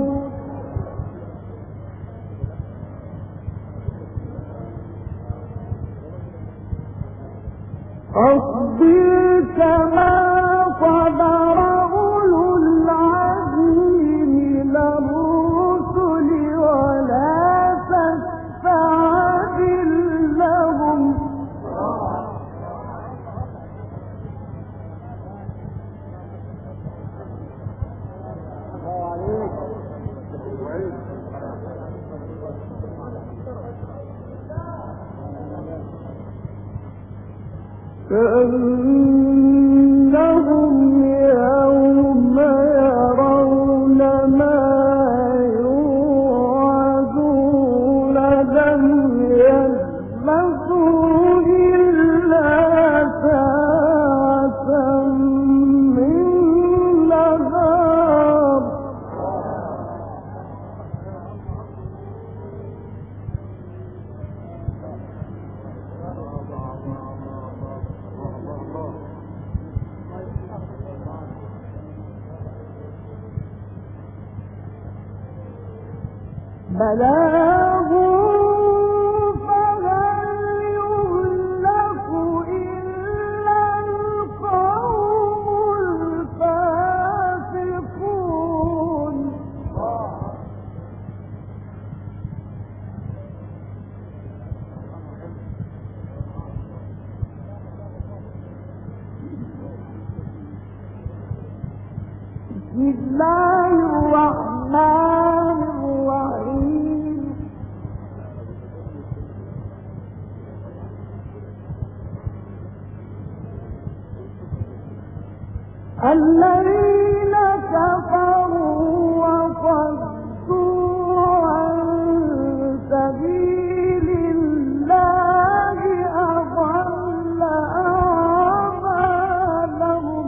فاصبر كما صبر أولو العزم من الرسل ولا تستعجل لهم كأنهم يوم يرون ما يوعدون لم يلبثوا إلا ساعة من نهار بلاغ فهل يهلك إلا القوم الفاسقون بسم الله الرحمن الرحيم الذين كفروا وصدوا عن سبيل الله أضل أعمالهم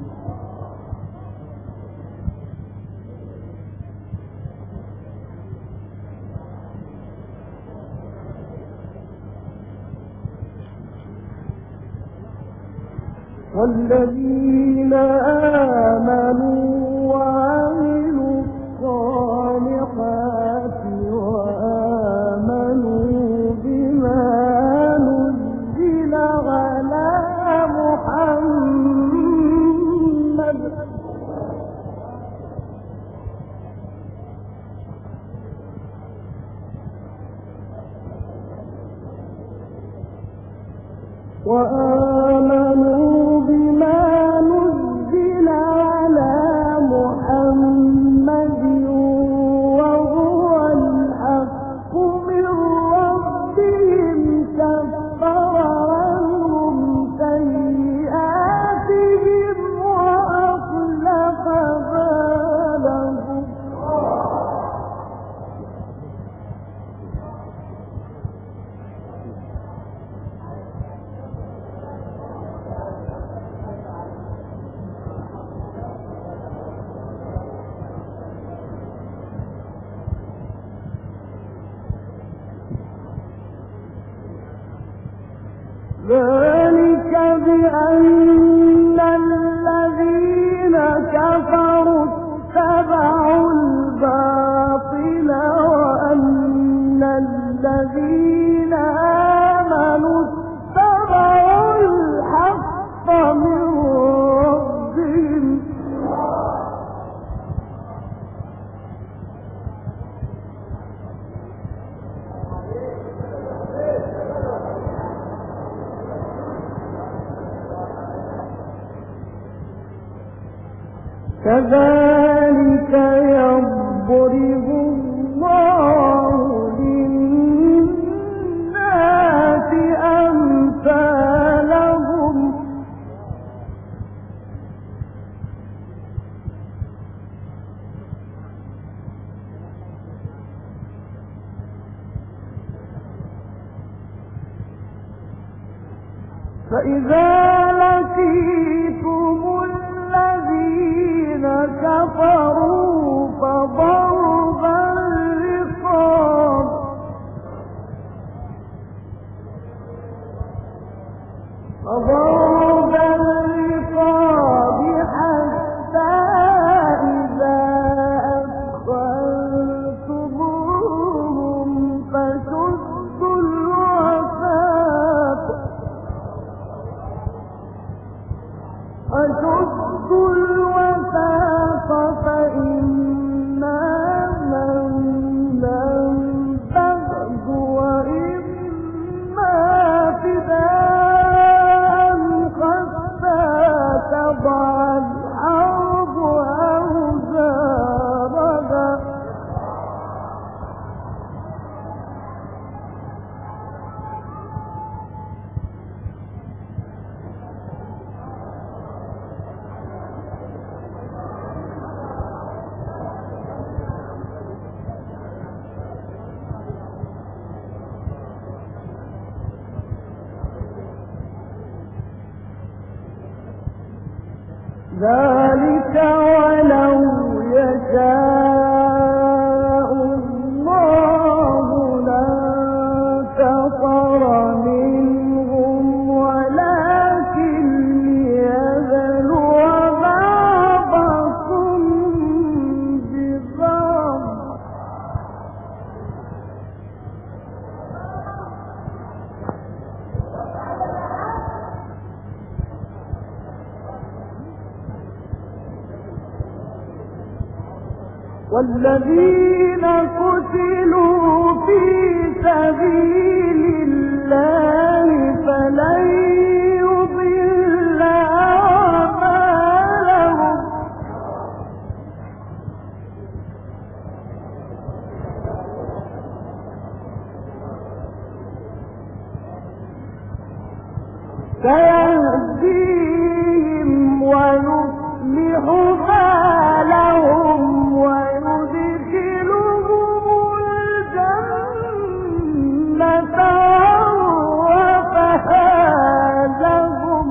والذين آمنوا وعملوا الصالحات وآمنوا بما نزل على محمد وآمنوا بما نزل على محمد وهو الحق من ربهم كفر عنهم سيئاتهم وأصلح بالهم. ذلك بأن الذين كفروا اتبعوا الباطل وأن الذين آمنوا اتبعوا الحق من ربهم. كذلك يضرب الله للناس أمثالهم فإذا لقيتم الذين كفروا فضرب الرقاب حتى إذا أثخنتموهم فشدوا الوثاق فإما منا بعد وإما فداء حتى تضع الحرب أوزارها. ذلك ولو يشاء الله لانتصر منهم ولكن ليبلو بعضكم ببعض. والذين قتلوا في سبيل الله فلن يضل أعمالهم سيهديهم ويصلح بالهم ويدخلهم الجنة عرفها لهم.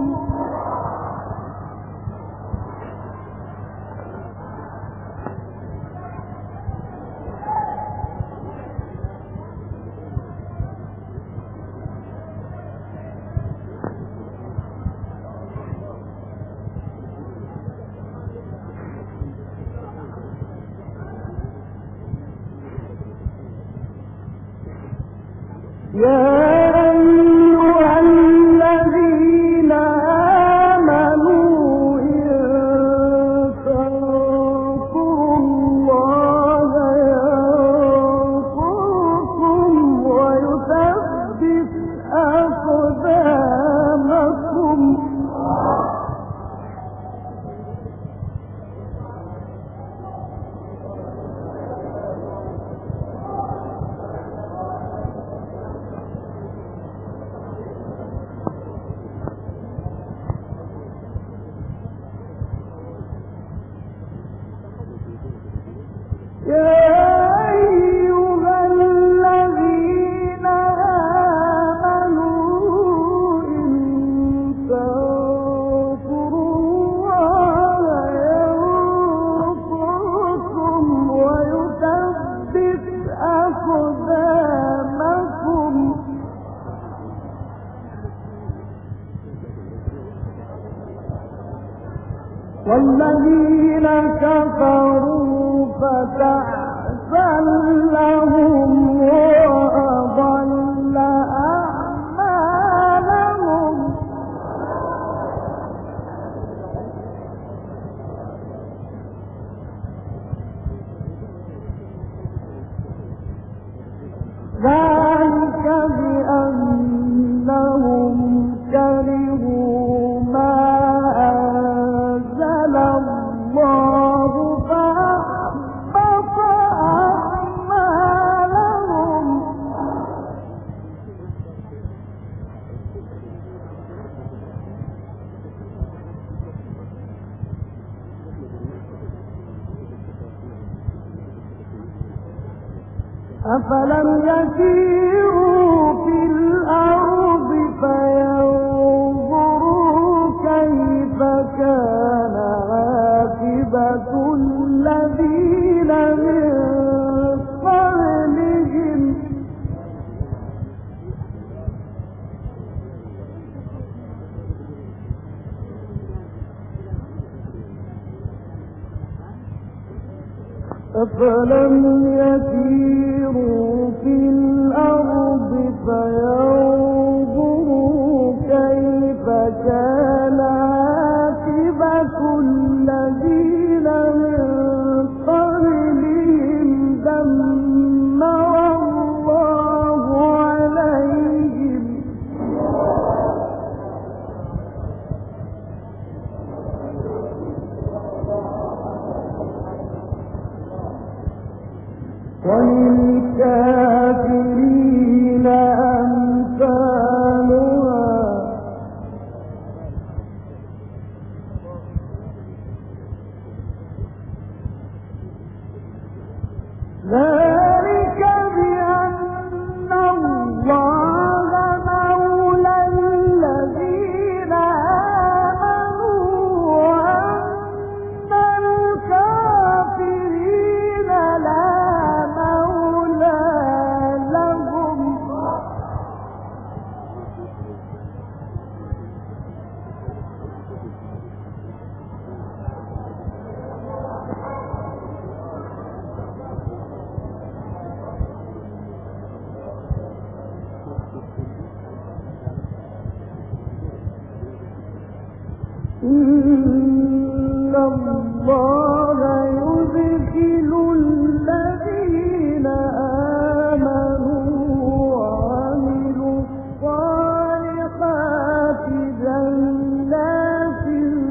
يا أيها الذين آمنوا إن تنصروا الله ينصركم ويثبت أقدامكم. والذين كفروا فتعسا لهم وأضل أعمالهم ذلك بأنهم كرهوا ما أنزل الله فأحبط أعمالهم أفلم يسيروا في الأرض فينظروا كيف كان عاقبة الذين من قبلهم أفلم يسيروا في الأرض فينظروا كيف كان عاقبة الذين من قبلهم دمر الله عليهم وللكافرين أمثالها ذلك بأن الله مولى الذين آمنوا وأن الكافرين لا مولى لهم إن الله يدخل الذين آمنوا وعملوا الصالحات جنات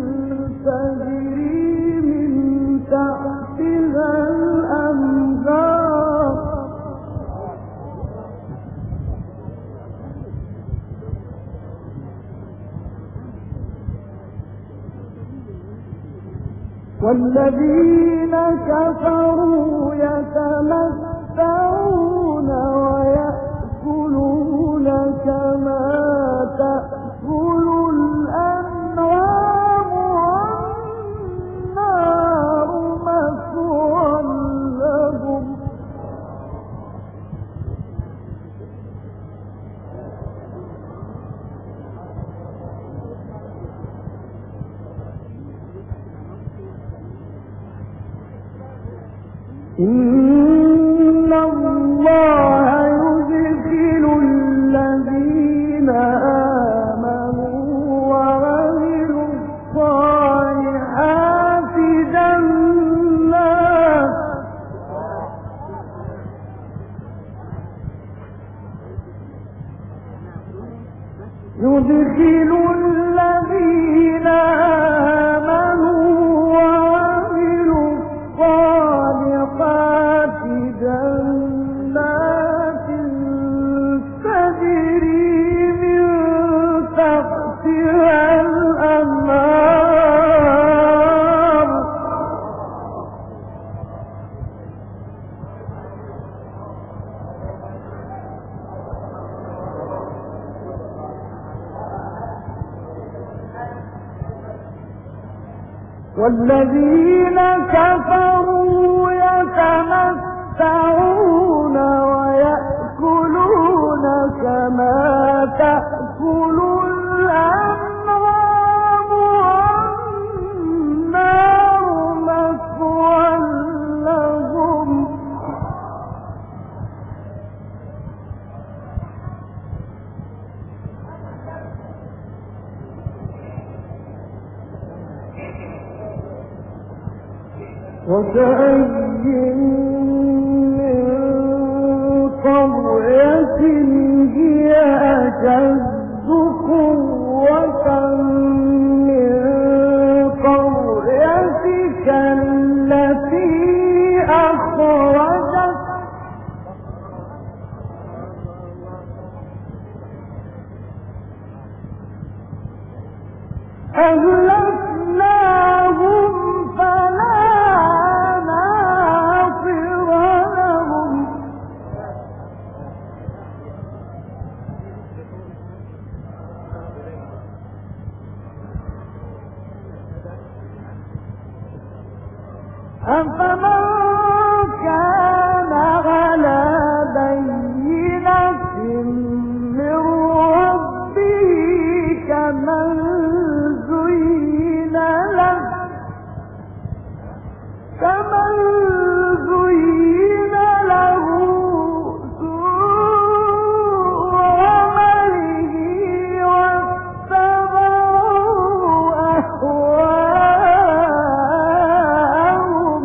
تجري من تحتها الأنهار والذين كفروا يتمتعون ويأكلون كما تأكل الأنعام والنار مثوى لهم إن الله يدخل الذين آمنوا وعملوا الصالحات جنات يدخل الذين آمنوا وعملوا الصالحات جنات والذين كفروا يتمتعون ويأكلون كما تأكل الأنعام والنار مثوى لهم وكأين من قرية هي أشد قوة من قريتك التي أخرجت أهلكناهم فلا ناصر لهم أفمن كان على بينة من ربه كمن زين له سوء عمله واتبعوا أهواءهم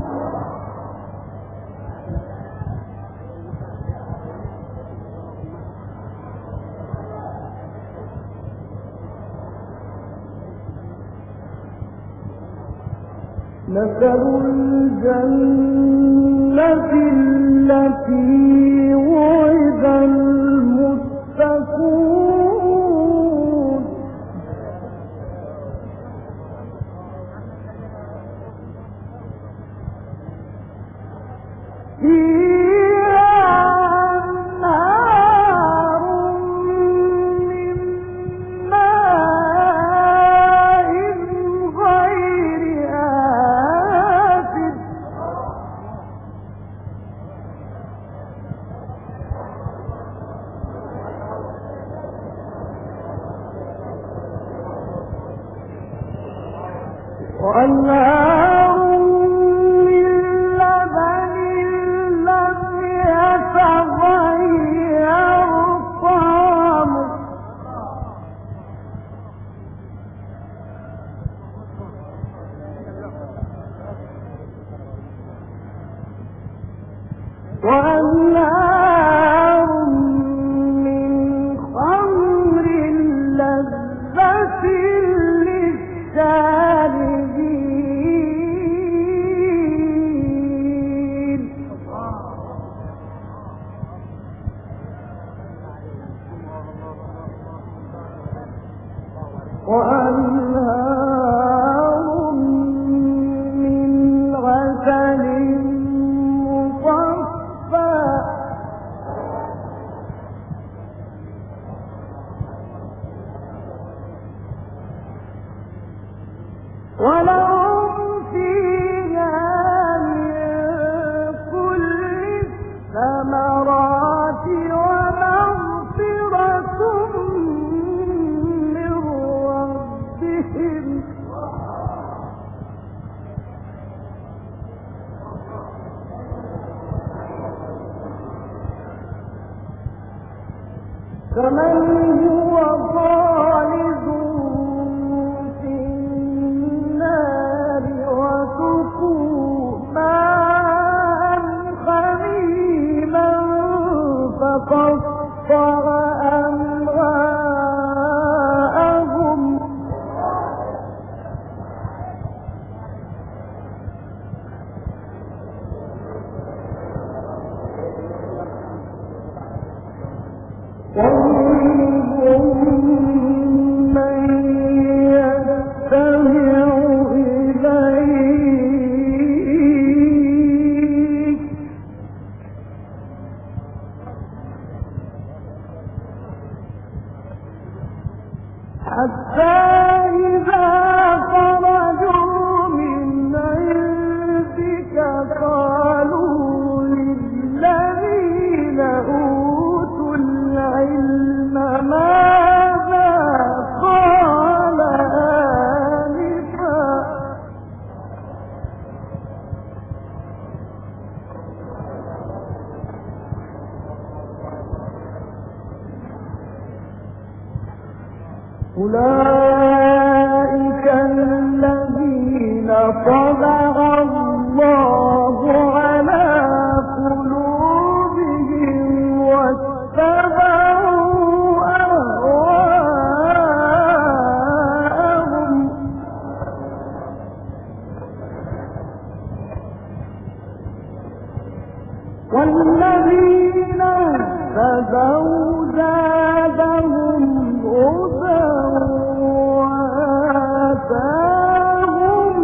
مثل الجنة التي وعد المتقون فيها أنهار من ماء غير آسن وأنهار من لبن لم يتغير طعمه وأنهار من خمر لذة للشاربين وأنهار من عسل مصفى ولهم فيها من كل الثمرات ومغفرة من ربهم كمن هو خالد في النار وسقوا ماء حميما فقطع أمعاءهم ومنهم من يستمع إليك حتى إذا خرجوا أولئك الذين طبع الله على قلوبهم واتبعوا أهواءهم والذين اهتدوا زادهم هدى وآتاهم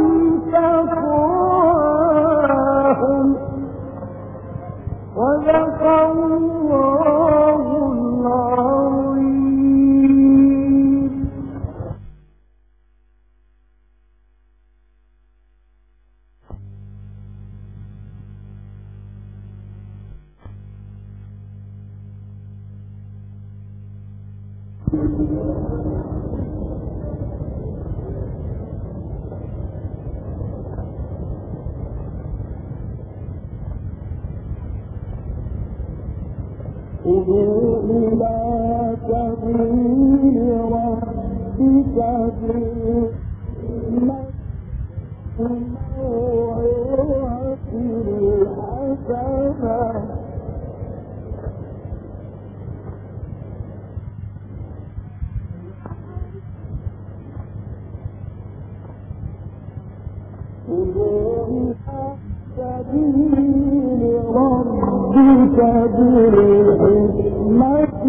تقواهم صدق الله العظيم. ادعوا إلى سبيل ربك بالموعظة الحسنة سبيل ربك بالحكمة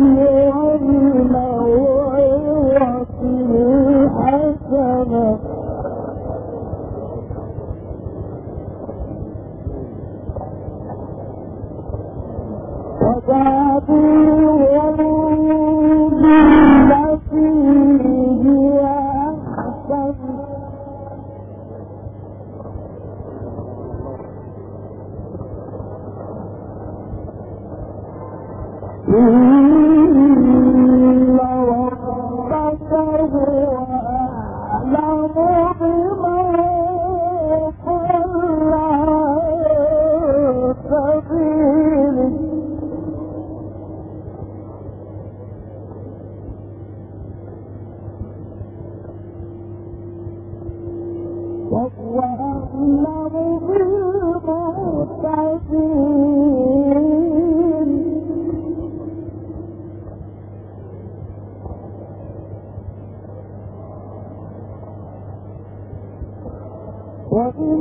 والموعظة الحسنة وجادلهم بالتي هي أحسن إن ربك هو أعلم بمن ضل عن سبيله وهو أعلم بالمهتدين. وإن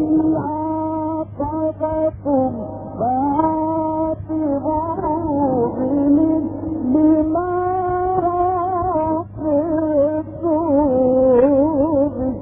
عاقبتم فعاقبوا بمثل ما عوقبتم به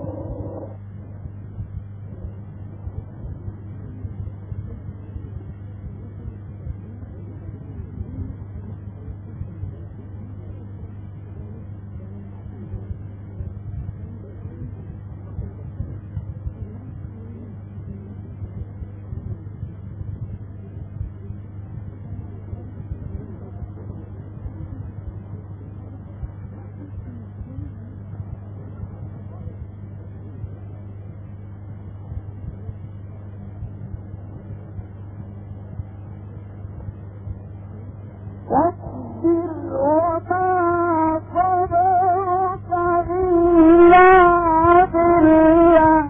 واصبر وما صبرك إلا بالله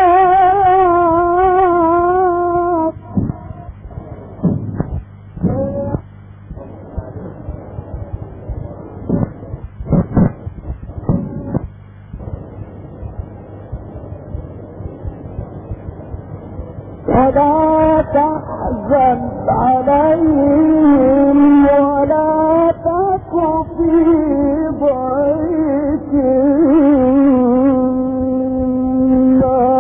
ولا تحزن عليهم ولا تك في ضيق مما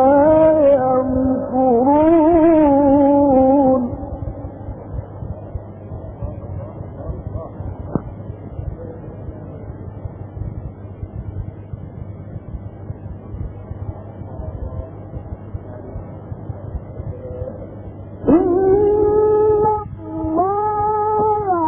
يمكرون إن الله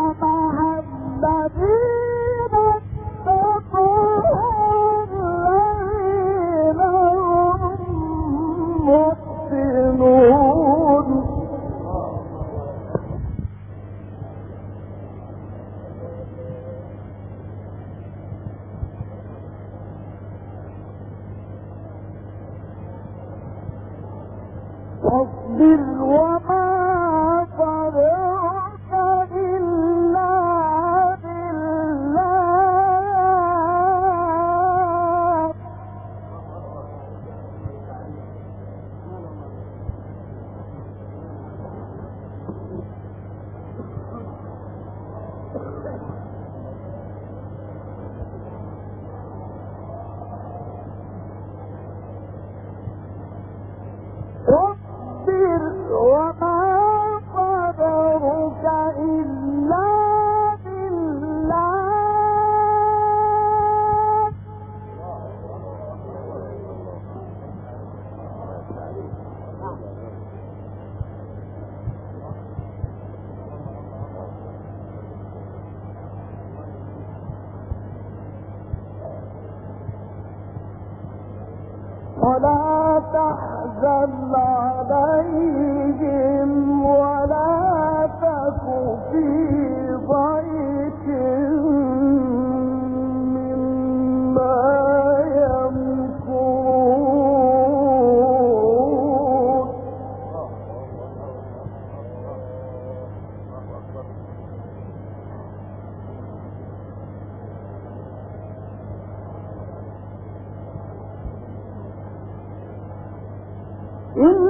واصبر وما صبرك إلا بالله واصبر وما صبرك إلا بالله ولا تحزن عليهم ولا تك في ضيق مما يمكرون إن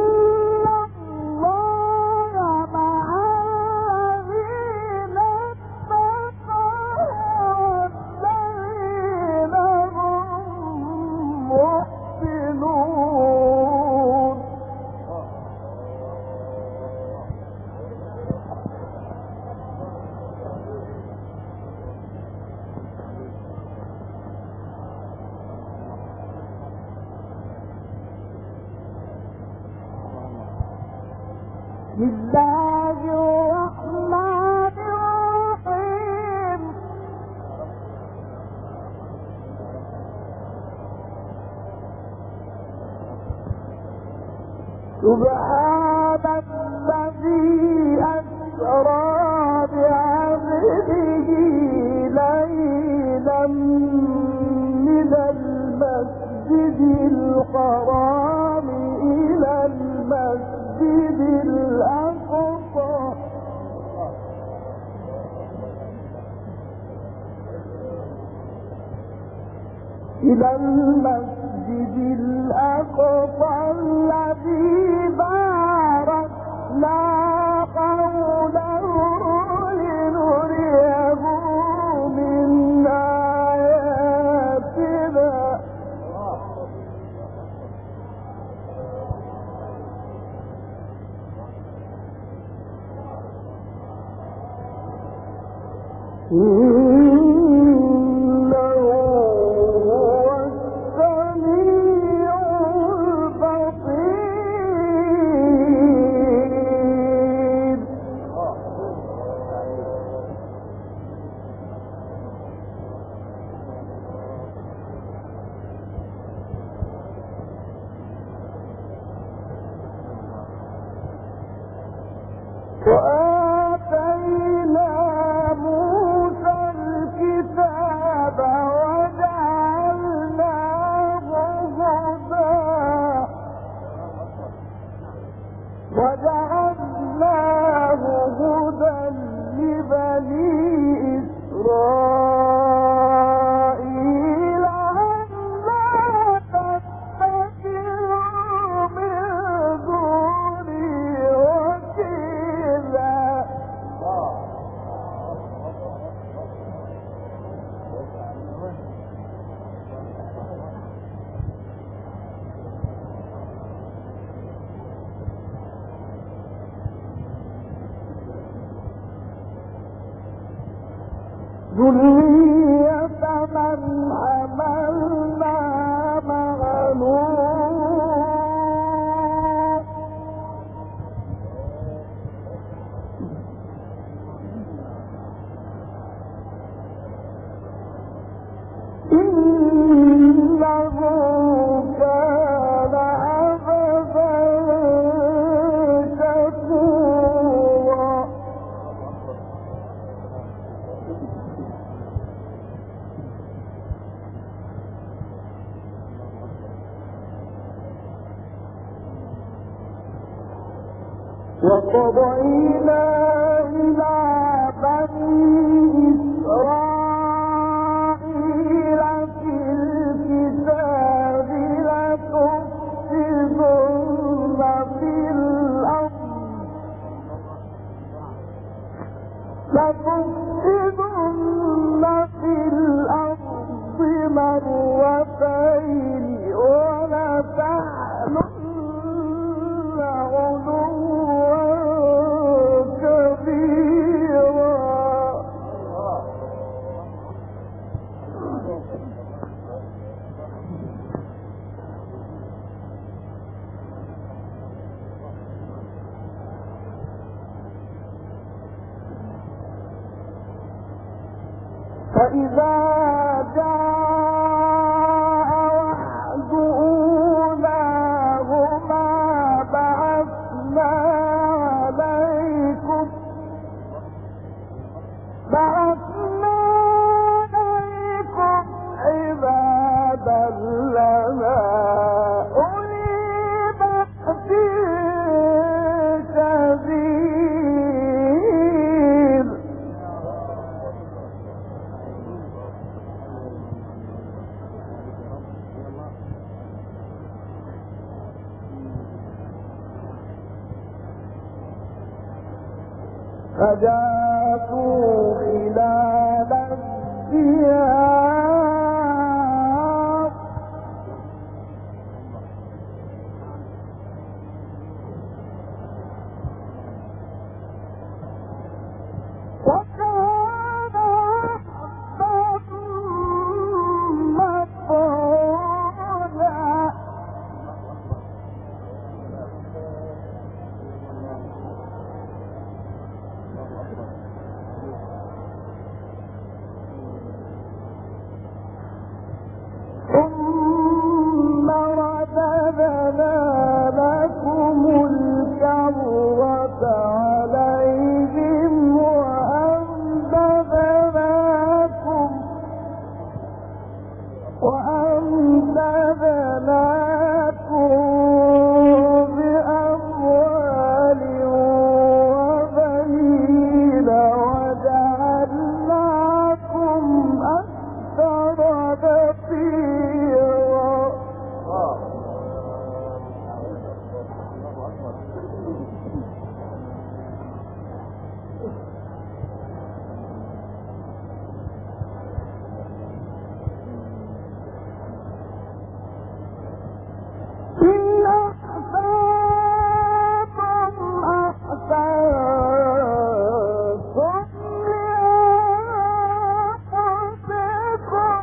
الله مع الذين اتقوا والذين هم محسنون بسم الله الرحمن الرحيم سبحان الذي أسرى بعبده ليلا من المسجد الحرام إلى المسجد الأقصى الذي باركنا حوله لنريه من آياتنا إنه هو السميع البصير وآتينا موسى الكتاب وجعلناه هدى لبني إسرائيل ألا تتخذوا من دوني وكيلا ذرية من حملنا مع نوح إنه كان عبدا شكورا وقضينا إلى بني إسرائيل في الكتاب لتفسدن في الأرض مرتين ولتعلن علوا كبيرا. فإذا جاء وعد أولاهما بعثنا عليكم عبادا لنا أولي بأس شديد فجاءوا خلال الديار وكان وعدا مفعولا. ثم رددنا لكم الكرة عليهم وأمددناكم بأموال وبنين وجعلناكم أكثر نفيرا. إن أحسنتم أحسنتم لأنفسكم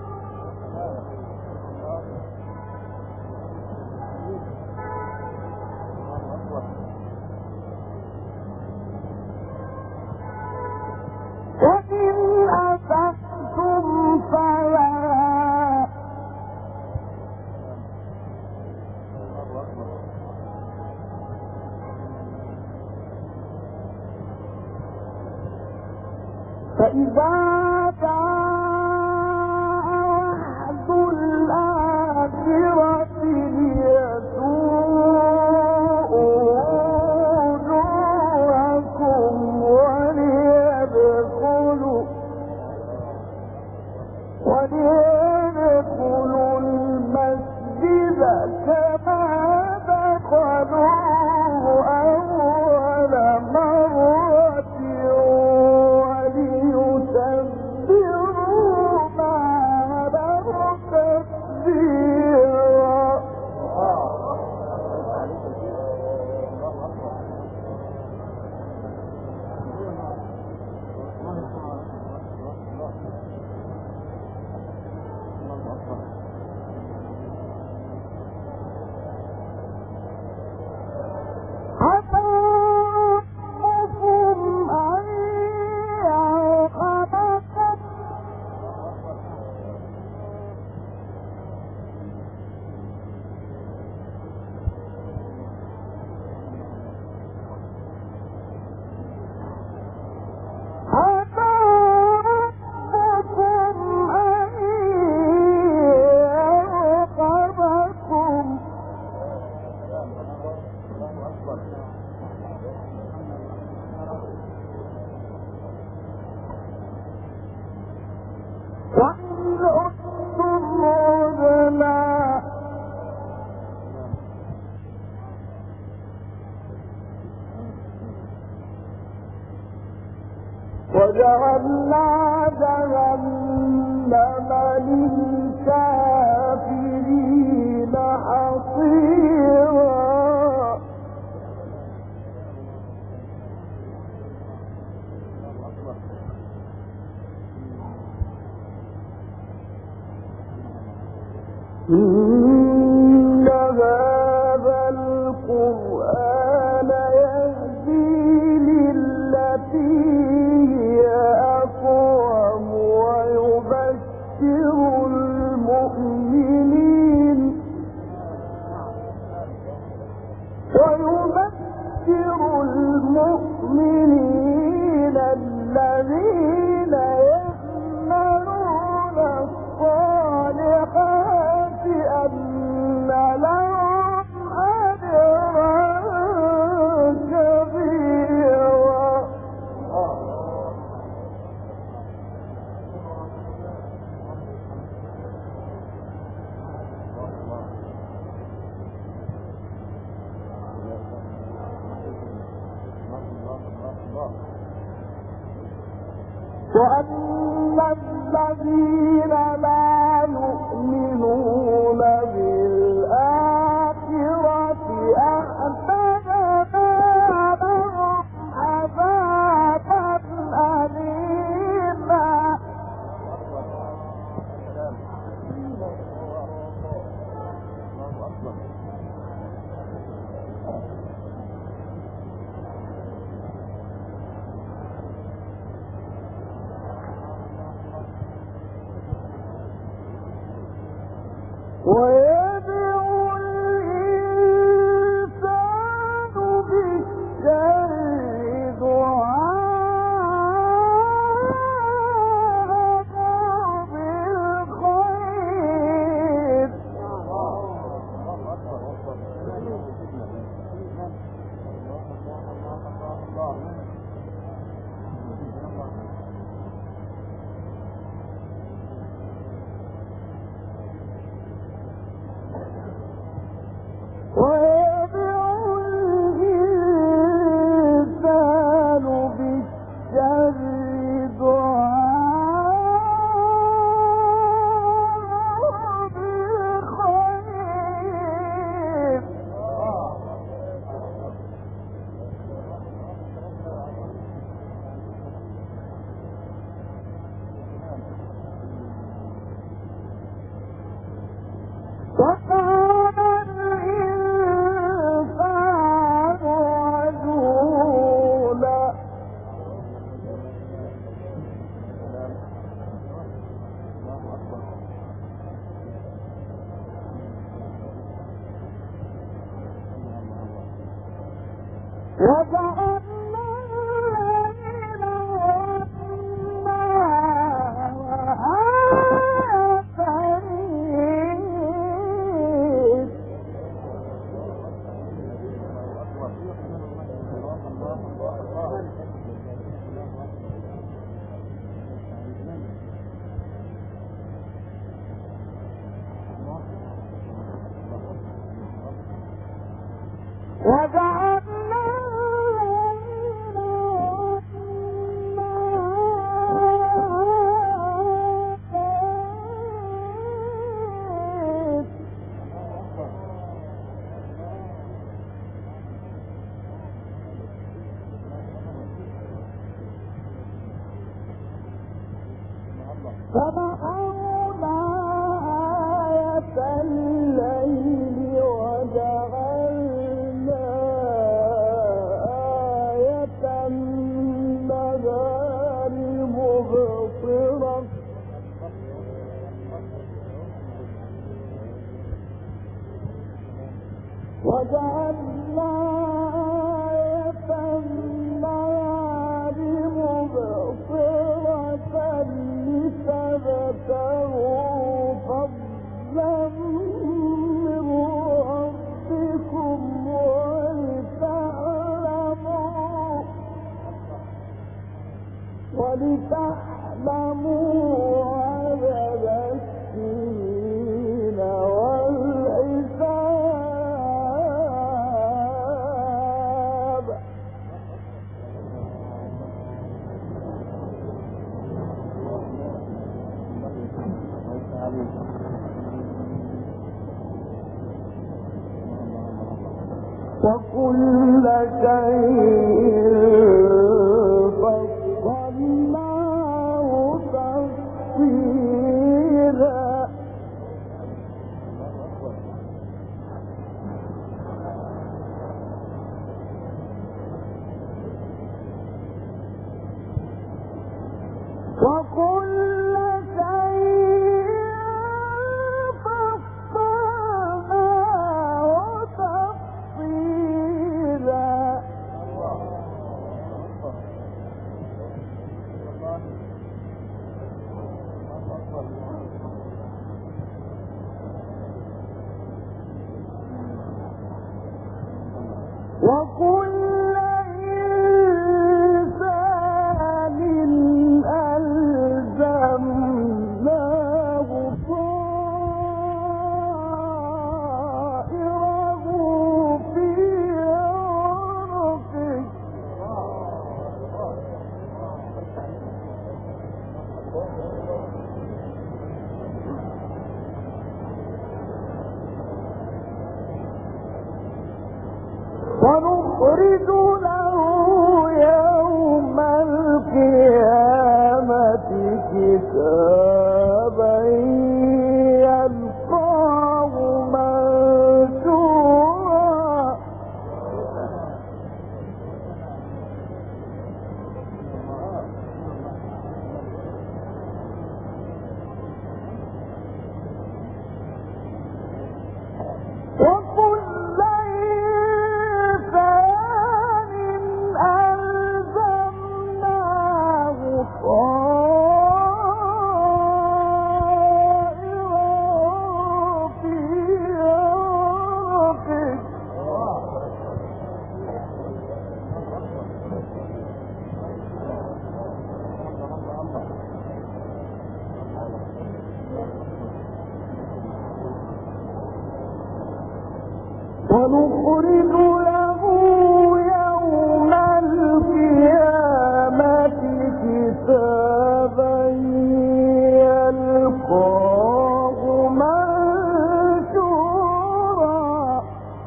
وإن أسأتم فلها فإذا جاء وعد الآخرة ليسوءوا وجوهكم وليدخلوا المسجد كما دخلوه أول مرة وليتبروا وجعلنا جهنم للكافرين حصيرا إن هذا القرآن يهدي للتي هي أقوم ويبشر المؤمنين الذين يعملون الصالحات أن لهم أجرا كبيرا. وأن الذين لا يؤمنون بالآخرة أعتدنا لهم عذابا أليما. ويدعو الإنسان بالشر دعاءه بالخير. ويدعو الإنسان بالشر دعاءه بالخير. وكان الإنسان عجولا. وجعلنا الليل والنهار آيتين. وجعلنا الليل والنهار آيتين. فمحونا آية الليل وجعلنا آية النهار مبصرة. وجعلنا آية النهار مبصرة لتبتغوا فضلا من ربكم ولتعلموا عدد السنين والحساب. ونخرج له يوم القيامة كتابا يلقاه منشورا وكل إنسان ألزمناه طائره في عنقه ونخرج له يوم القيامة كتابا يلقاه منشورا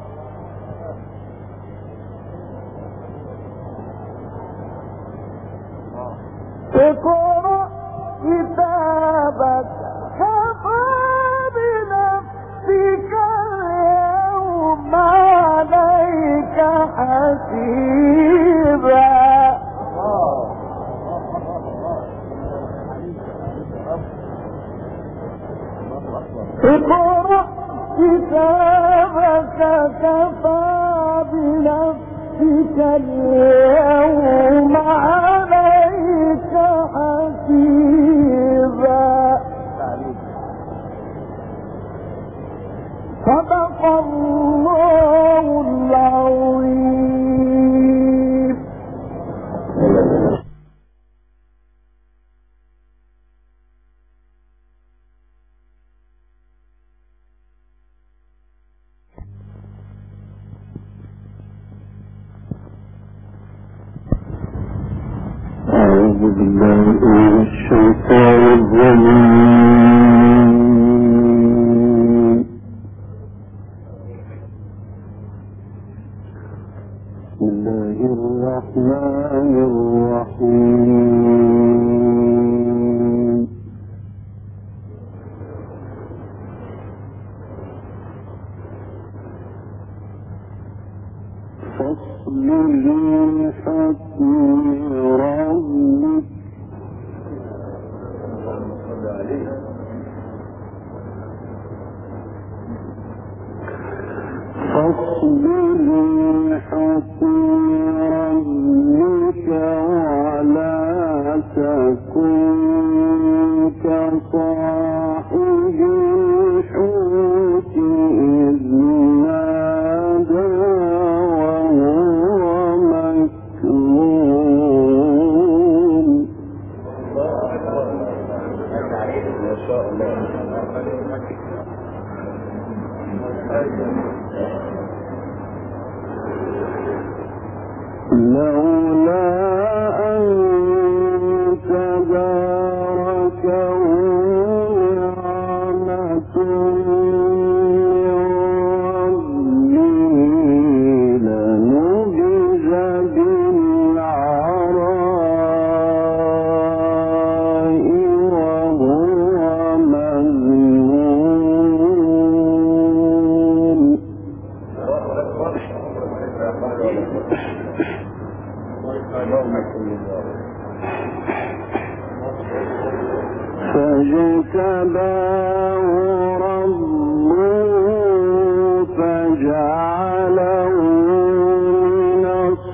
اقرأ كتابك كفى بنفسك اليوم عليك حسيبا اقرأ كتابك كفى بنفسك اليوم عليك حسيبا صدق الله العظيم. أعوذ بالله من الشيطان الرجيم. بسم الله الرحمن الرحيم. فصل لحكم ربك فاصبر لحكم ربك ولا تكن كصاحب الحوت إذ نادى وهو مكظوم. ما شاء الله. لولا أن تداركه نعمة من ربه لنبذ فاجتباه ربه فجعله من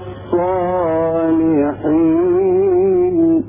الصالحين.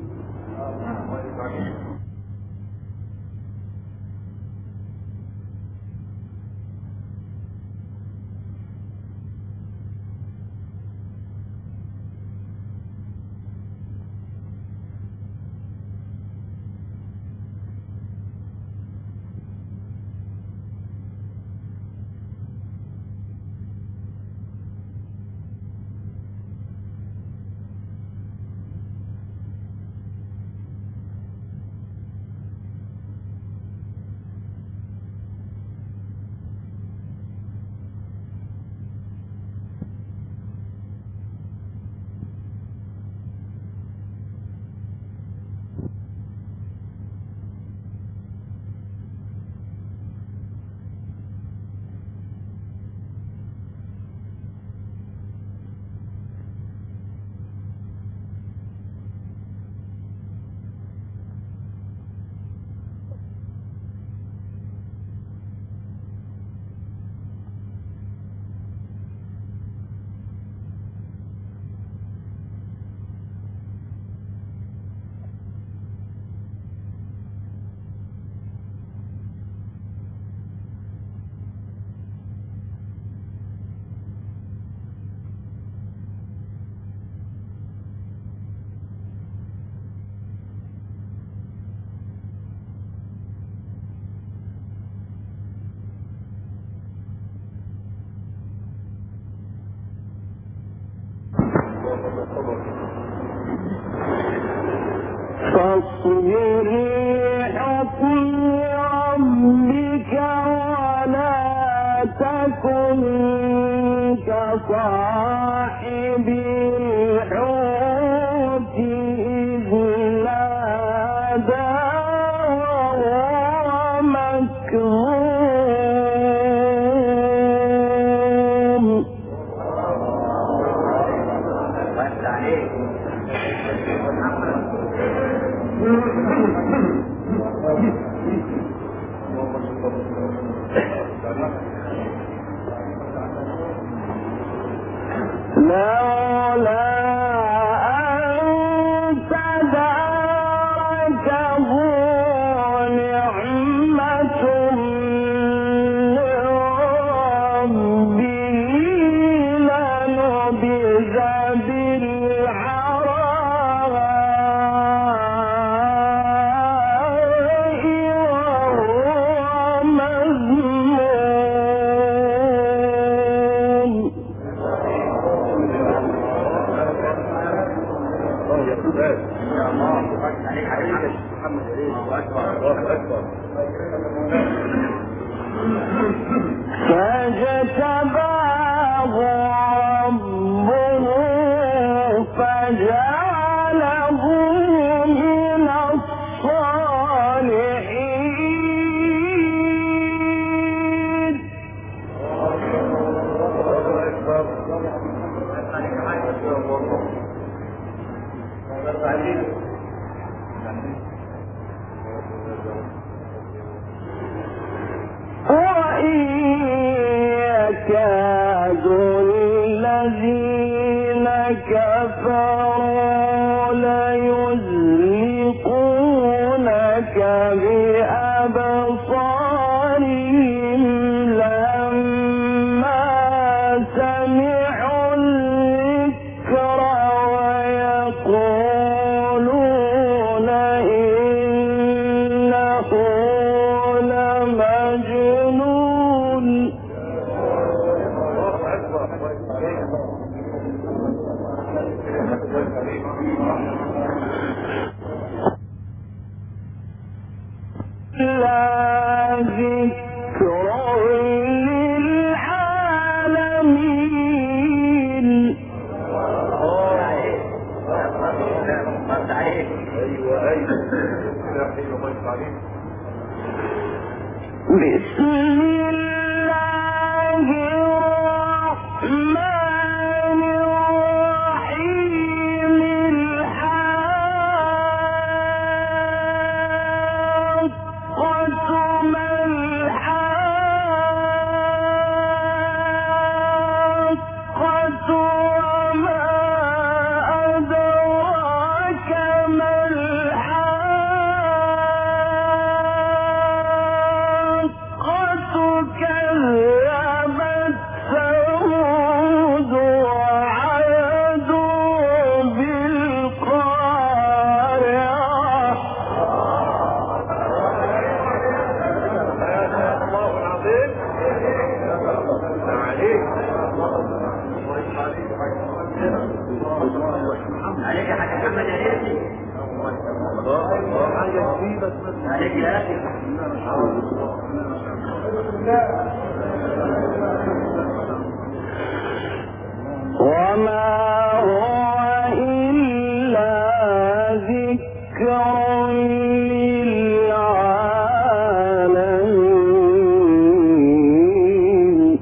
فاصبر لحكم ربك ولا تكن كصاحب الحوت إذ نادى وهو مكظوم. لولا أن تداركه نعمة من ربه لنبذ بالعراء وهو مذموم. فاجتباه ربه فجعله من الصالحين. وإن يكاد الذين كفروا ليزلقونك بأبصارهم لما سمعوا الذكر ويقولون إنه لمجنون. لا ذكر للعالمين. بسم الله الرحمن الرحيم. عليك يا حاج محمد يا ريتي عليك يا اخي وما هو إلا ذكر للعالمين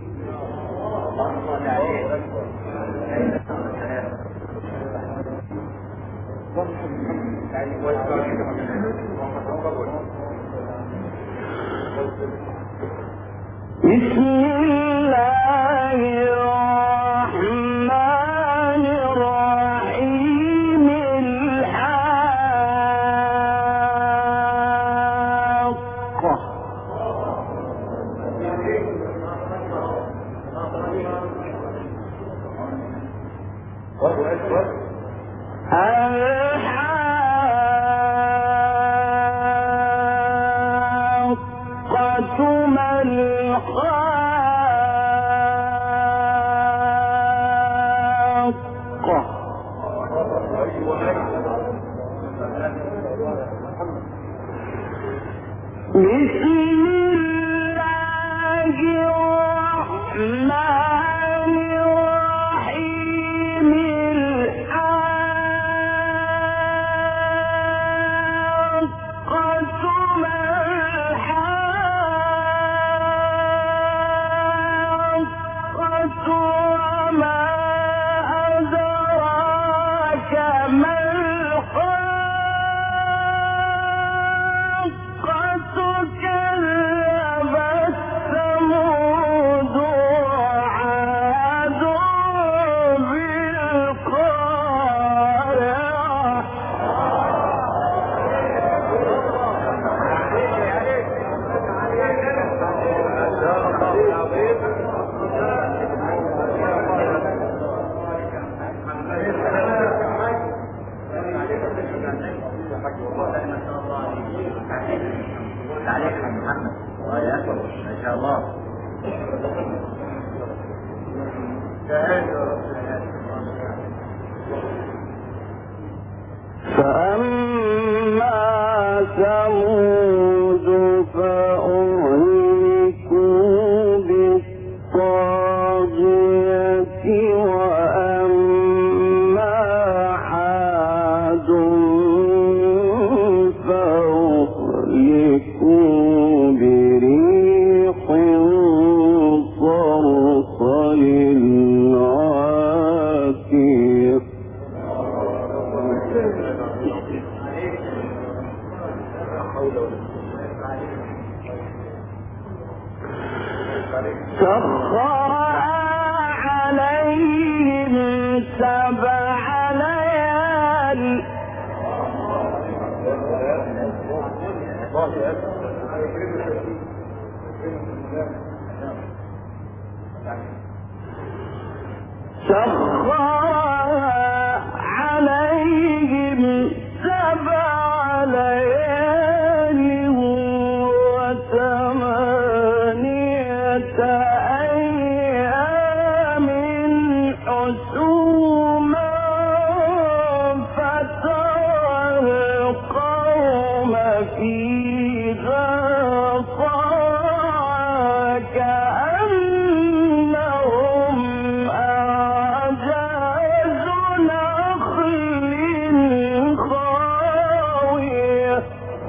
بسم الله الرحمن الرحيم الحاقة الحاقة ما الحاقة بسم الله الرحمن الرحيم الحاقة ما الحاقة وما أدراك ما الحاقة كذبت ثمود وعاد بالقارعة عليك يا محمد ما شاء الله فأما ثمود فأهلكوا بالطاغية وأما عاد فأهلكوا بريح صرصر عاتية سخرها عليهم 7 ليال سخرها عليهم 7 ليال و8 أيام حسوما فترى القوم فيها صرعى كأنهم أعجاز نخل خاوية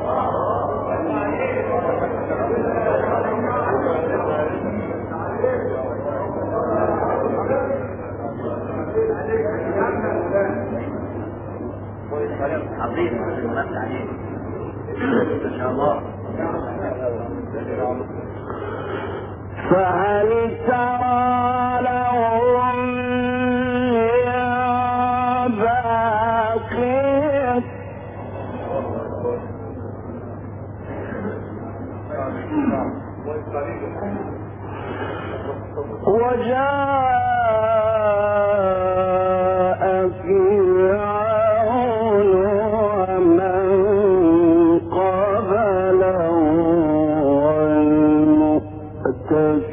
عظيم المنافس عليك ما شاء الله فهل ترى لهم من باقية وجاء فرعون ومن قبله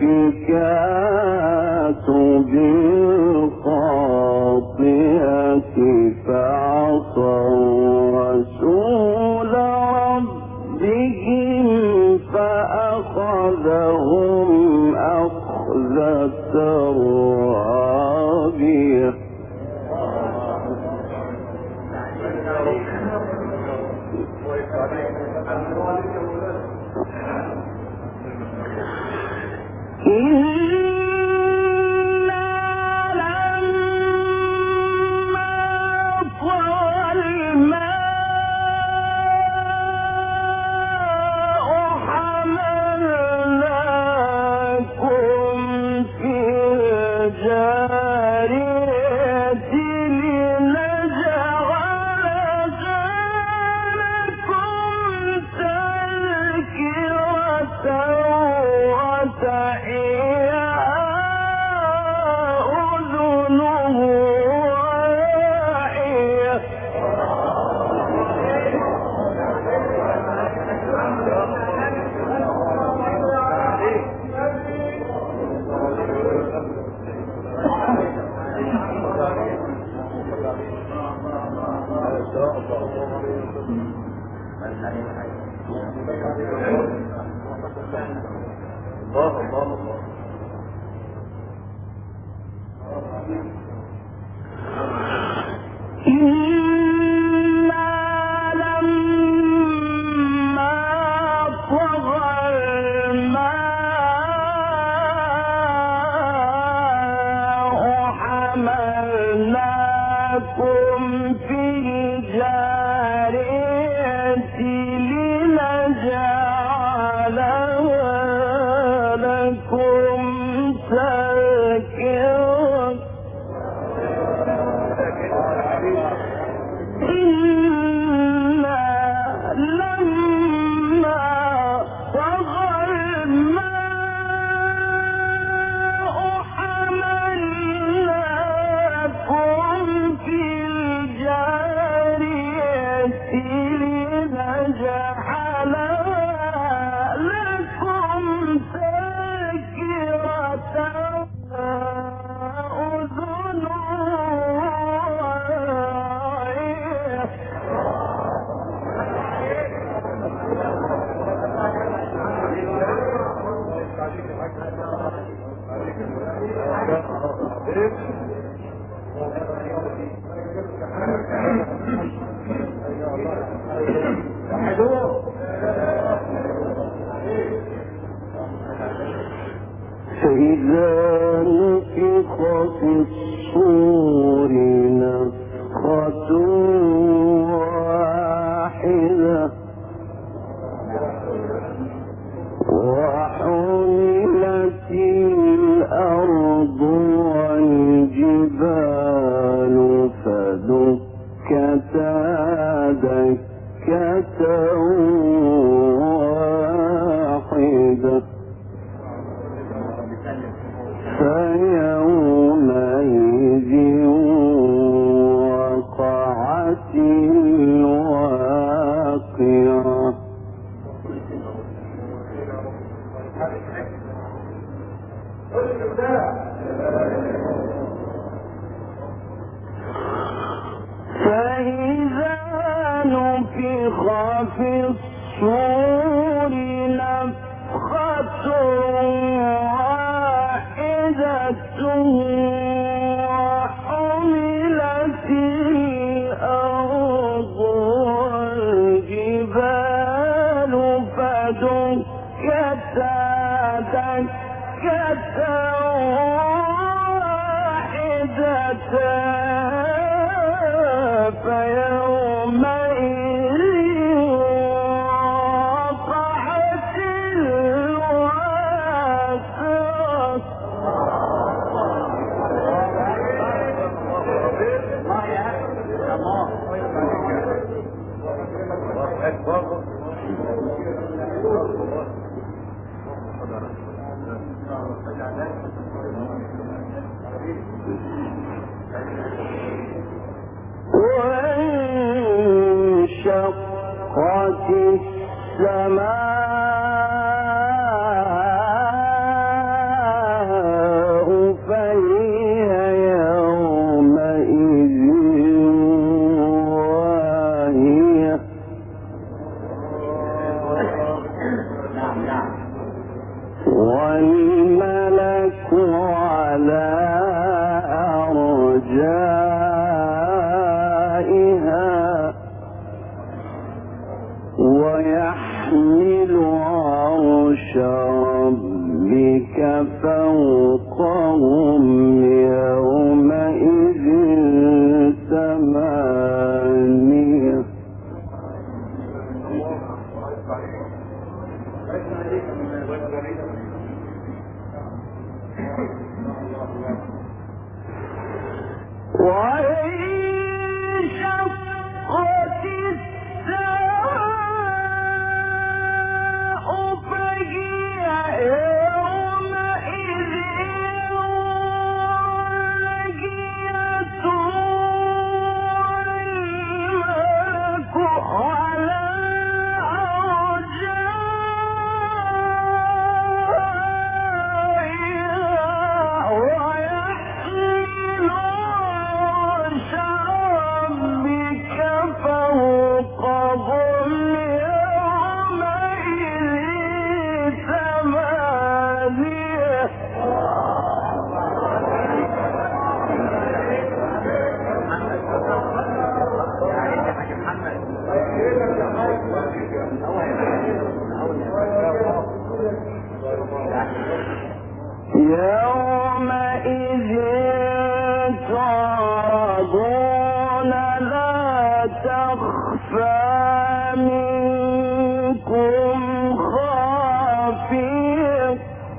والمؤتفكات بالخاطئة عصوا رسول ربهم فأخذهم أخذة رابية. فإذا نفخ في الصور نفخة واحدة وحملت الأرض والجبال فدكتا دكة واحدة فيومئذ وقعت الواقعة فإذا نفخ في الصور نفخة وحملت الأرض والجبال فدكتا دكة واحدة فيومئذ وقعت وانشقت السماء فهي يومئذ ويحمل عرش ربك فوقهم يومئذ ثمانية. وانشقت السماء فهي يومئذ واهية والملك على أرجائها ويحمل عرش ربك فوقهم يومئذ ثمانية. يومئذ تعرضون لا تخفى منكم خافية.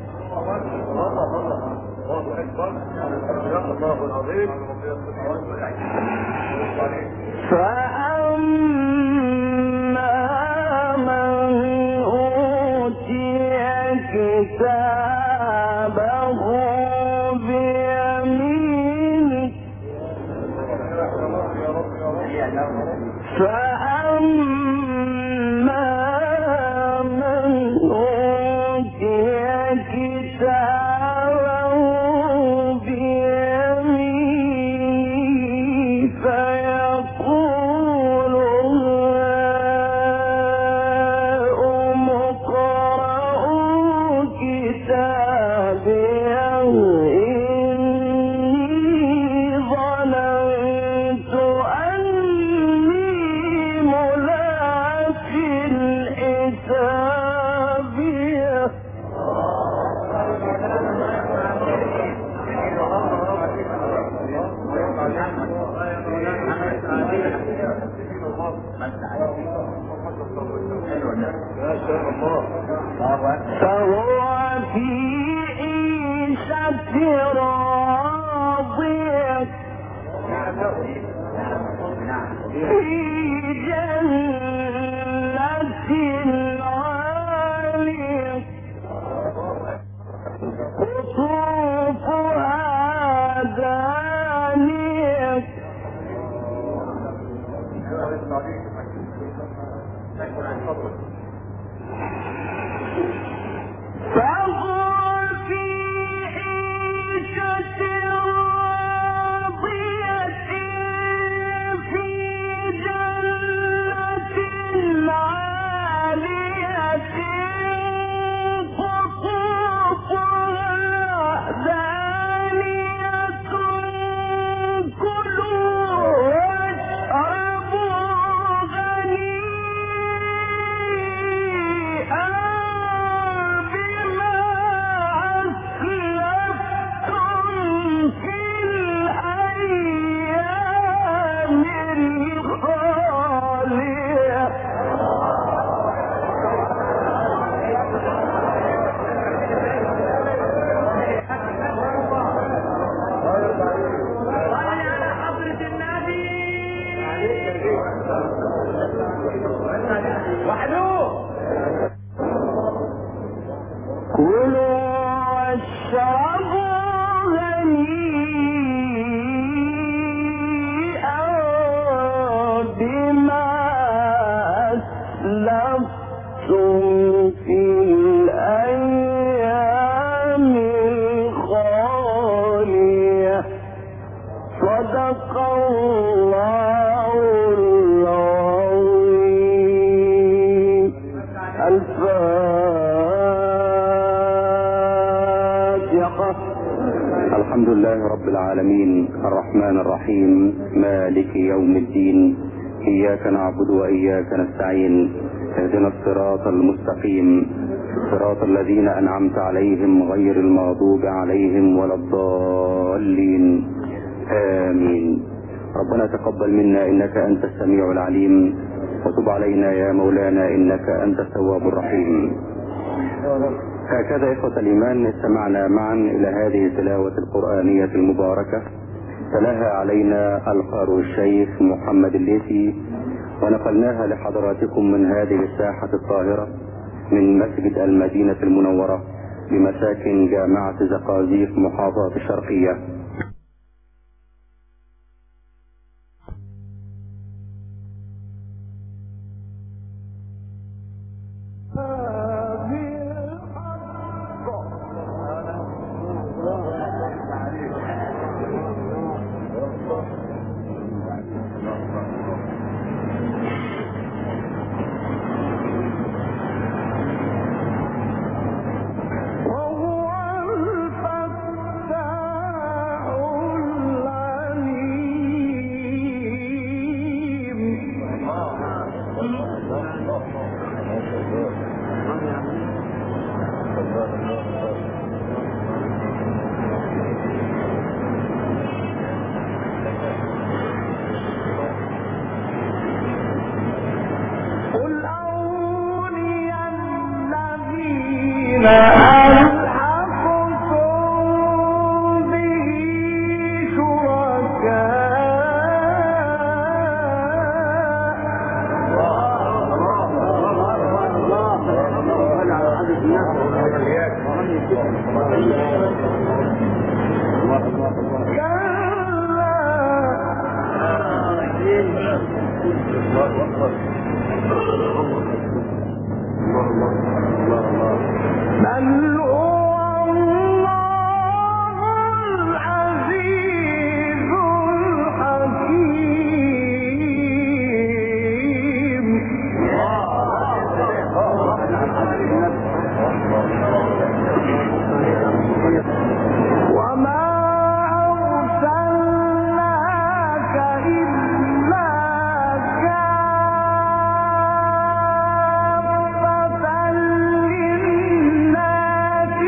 فأما من أوتي كتابه بيمينه فأما من أوتي كتابه بيمينه فيقول هاؤم اقرءوا كتابيه إني ظننت أني ملاق حسابيه. فهو في عيشة راضية في جنة عالية قطوفها دانية. فهو في عيشة راضية في جنة عالية قطوفها دانية كلوا واشربوا هنيئا بما أسلفتم في الأيام الخالية. كلوا واشربوا هنيئا بما أسلفتم في الأيام الخالية. صدق الله العظيم. الفاتحة. الحمد لله رب العالمين الرحمن الرحيم مالك يوم الدين إياك نعبد وإياك نستعين. اهدنا الصراط المستقيم، صراط الذين أنعمت عليهم غير المغضوب عليهم ولا الضالين. آمين. ربنا تقبل منا إنك أنت السميع العليم، وتب علينا يا مولانا إنك أنت التواب الرحيم. هكذا إخوة الإيمان استمعنا معا إلى هذه التلاوة القرآنية المباركة، تلاها علينا القارئ الشيخ محمد الليثي، ونقلناها لحضراتكم من هذه الساحة الطاهرة من مسجد المدينة المنورة بمساكن جامعة زقازيق محافظة الشرقية. كافة للناس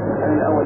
الأول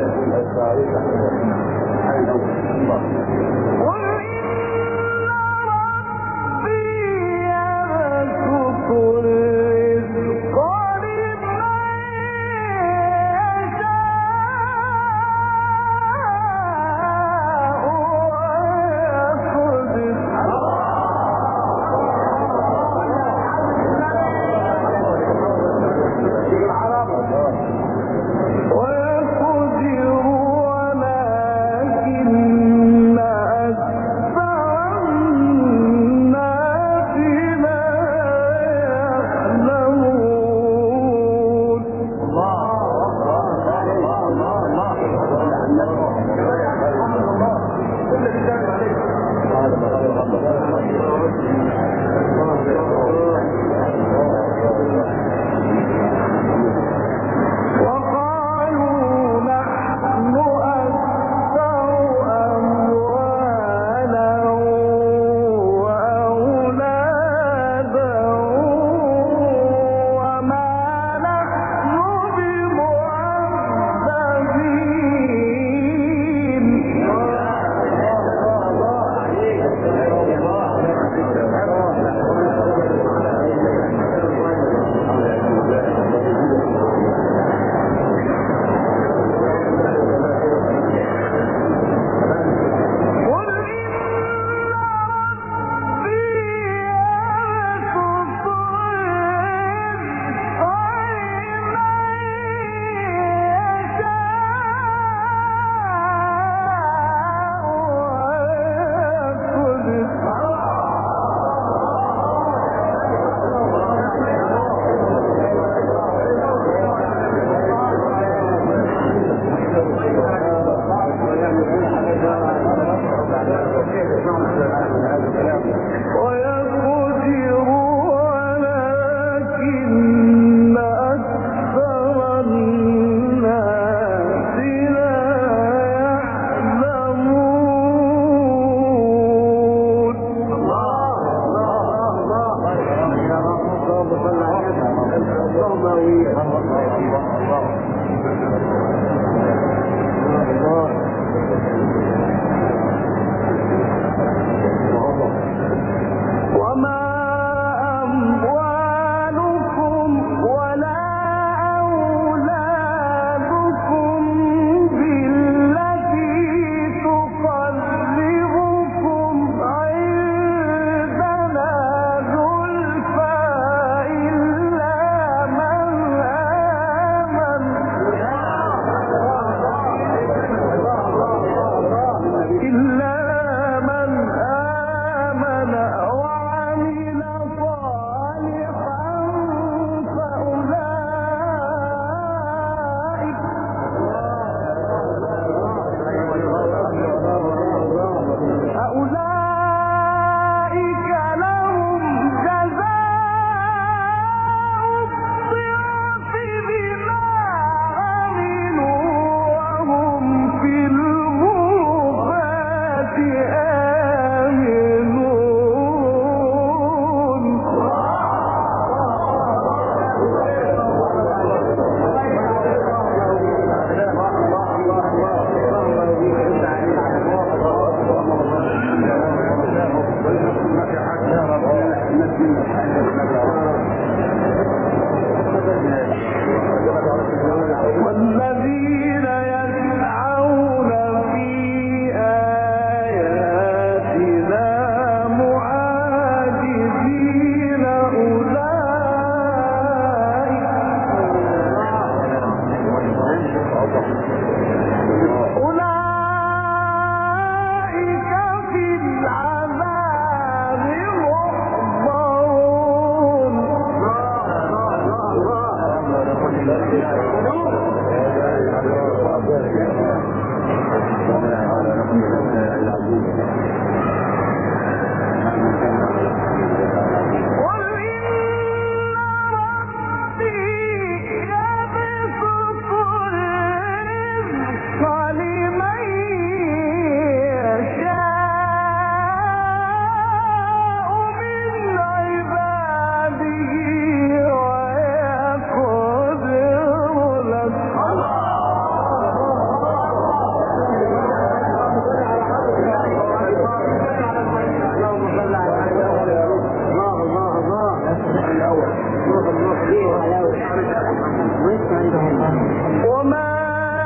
وما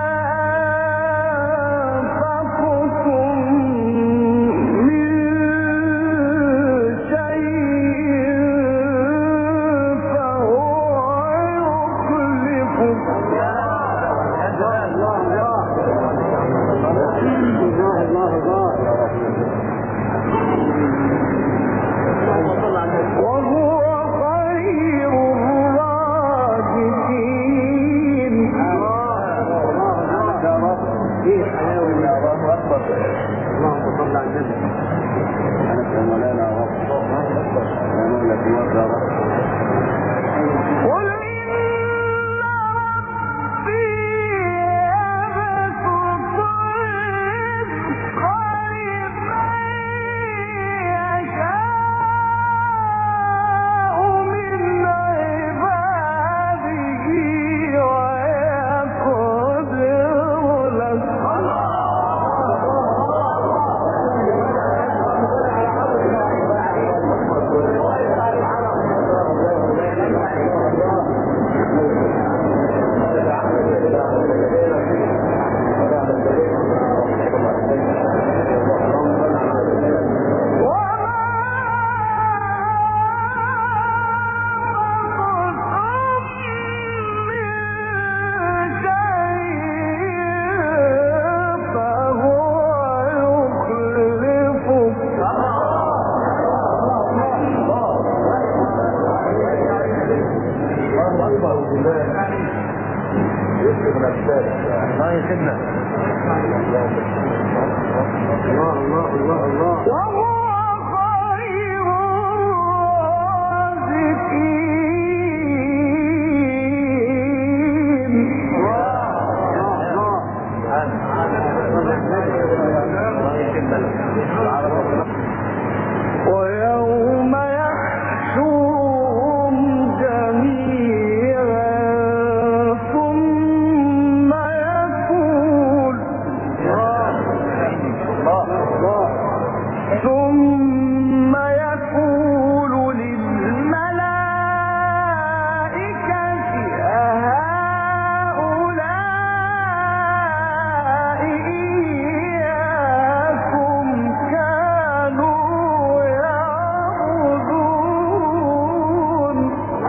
أنفقتم من شيء فهو يخلف وهو خير الرازقين. اللهم صل على النبي. أنا مولانا رب يا مولى النور يا رب. قل إن ربي يبسط الرزق لمن يشاء من عباده ويقدر له. الله يسلمك. الله الله الله الله. وهو خير الرازقين. ويوم يحشرهم جميعا ثم يقول للملائكة أهؤلاء إياكم كانوا يعبدون.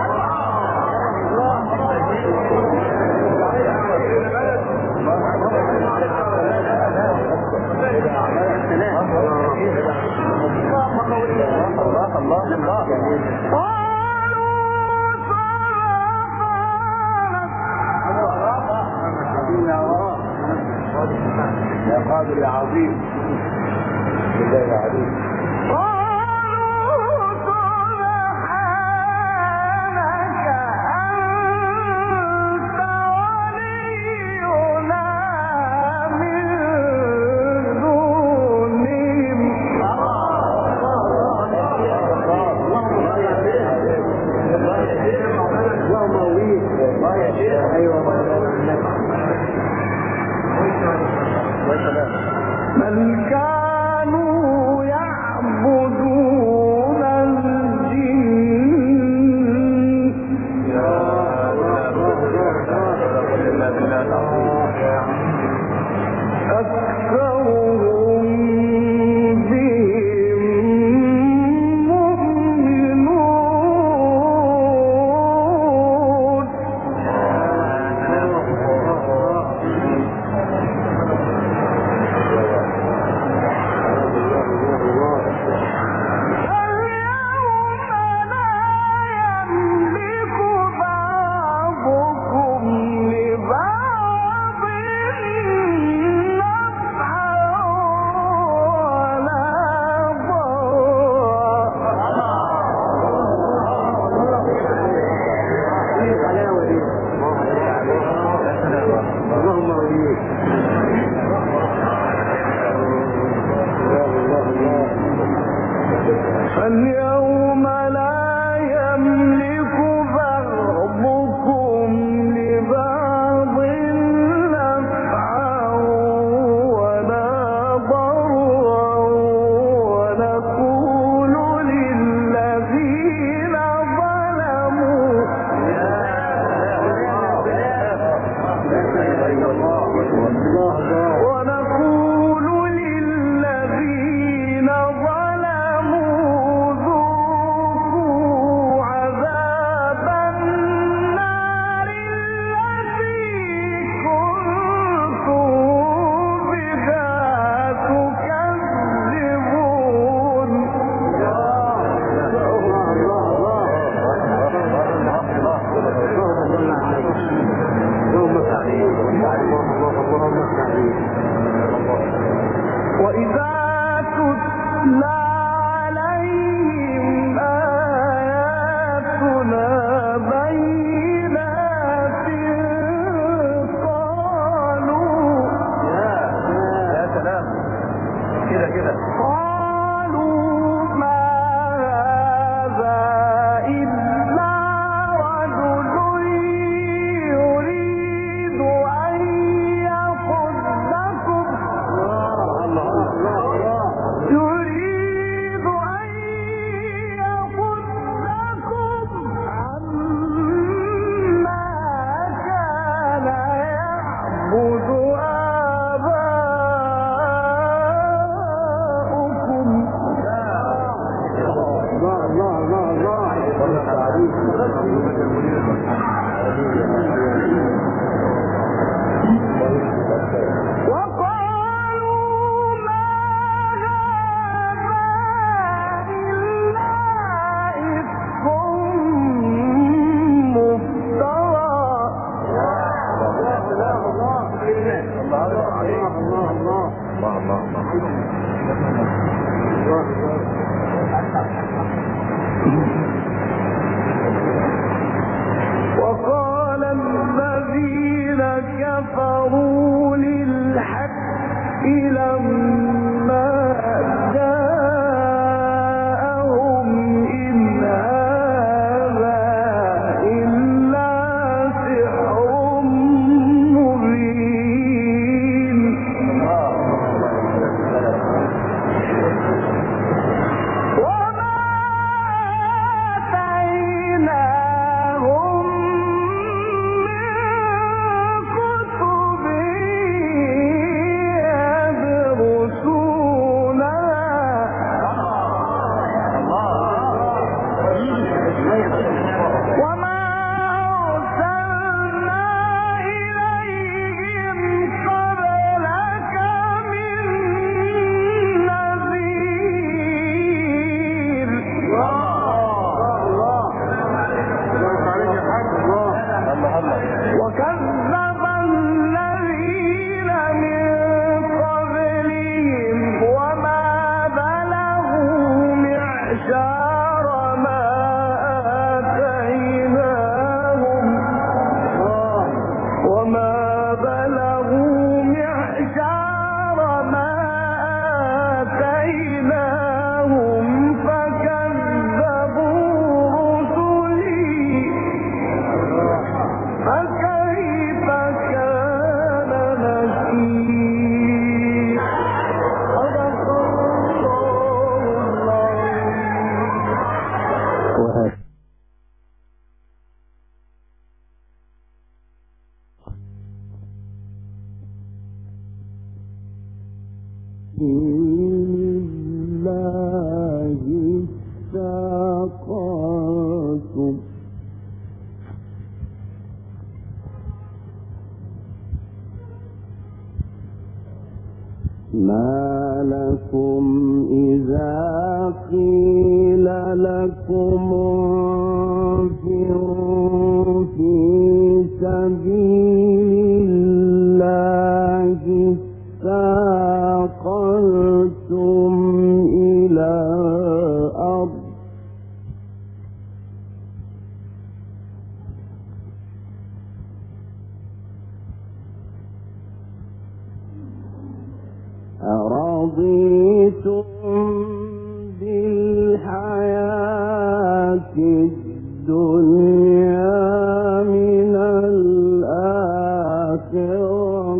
يا قادر يا عظيم. بالله يا عظيم. قالوا سبحانك أنت ولينا من دونهم. بل كانوا يعبدون أكثرهم بهم مؤمنون. فاليوم لا يملك بعضكم لبعض نفعا ولا ضرا ونقول للذين ظلموا ونقول للذين ظلموا ذوقوا عذاب النار التي كنتم بها تكذبون. وإذا تتلى عليهم آياتنا بينات قالوا ما هذا إلا رجل يريد أن يصدكم عما كان يعبد آباؤكم. وقالوا ما هذا إلا إفك وقال الذين كفروا للحق لما جاءهم إن هذا إلا سحر مبين. وما آتيناهم من كتب يدرسونها وما أرسلنا إليهم قبلك من نذير. وكذب الذين من قبلهم وما بلغوا معشار ما آتيناهم فكذبوا رسلي فكيف كان نكير. صدق الله العظيم. لله استقامتم ما لكم إذا قيل لكم انفروا في سبيل الله استاقلتم إلى الأرض أرضيتم بالحياة الدنيا من الآخرة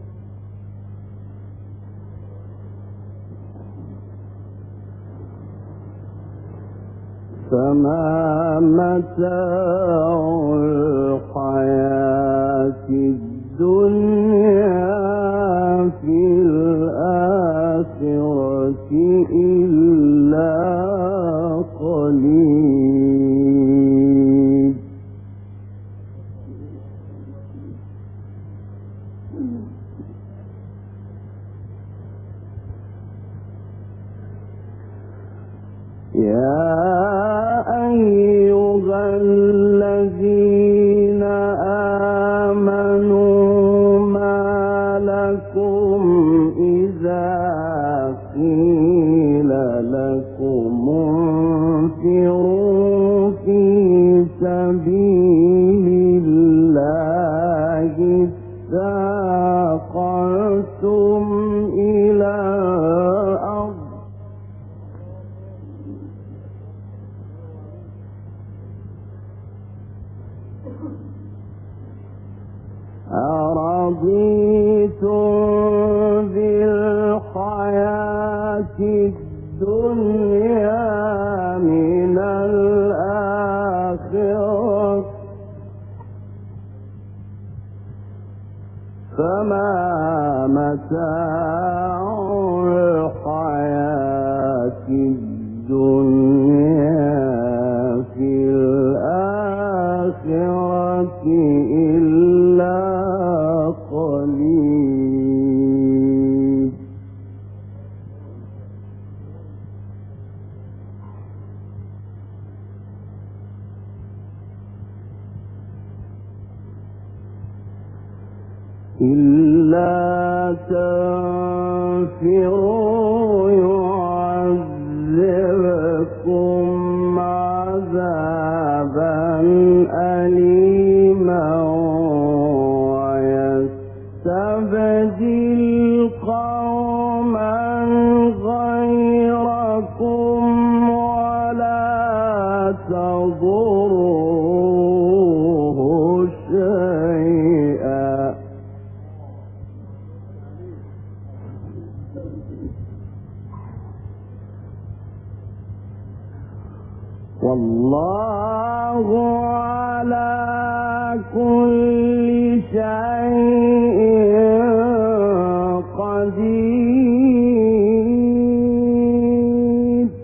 فما متاع الحياة الدنيا في الآخرة إلا قليل. يا أيها الذين آمنوا ما لكم إذا قيل لكم انفروا في سبيل الله اثاقلتم إلى الأرض أرضيتم بالحياة الدنيا من الآخرة فما متاع الحياة الدنيا في الآخرة إلا قليل. إلا تنفروا يعذبكم عذابا أليما ويستبدل قوما غيركم ولا تضروه شيئا والله على كل شيء قدير.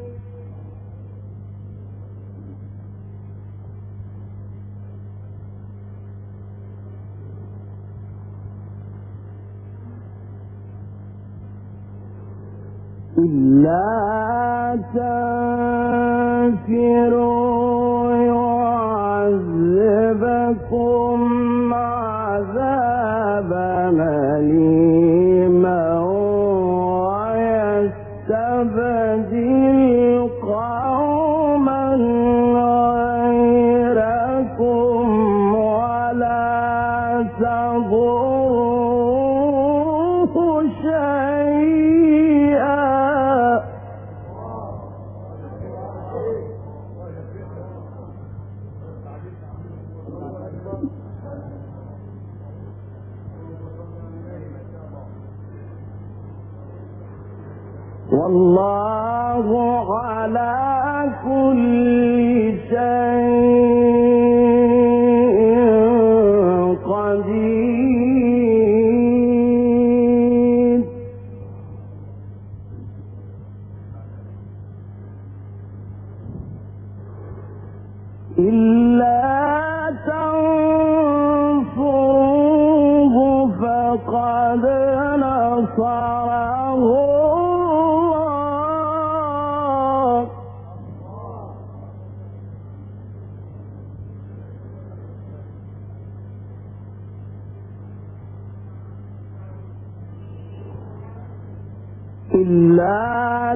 إلا تنفروا يعذبكم عذابا أليما ويستبدل قوما غيركم ولا تضروه شيئا والله على كل شيء قدير. إلا تنصروه فقد نصره الله إلا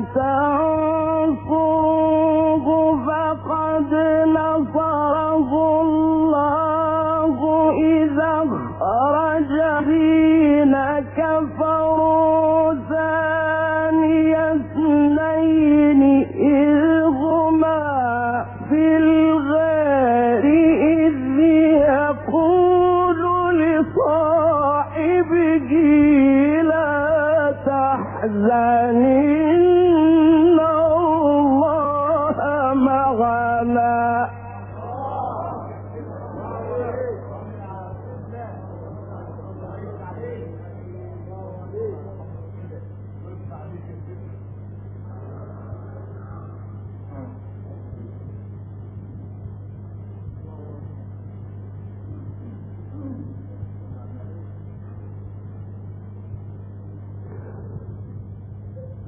تنصروه فقد نصره الله إذا أخرج الذين كفروا ثاني اثنين إذ هما في الغار إذ يقول لصاحبه لا تحزن إن الله معنا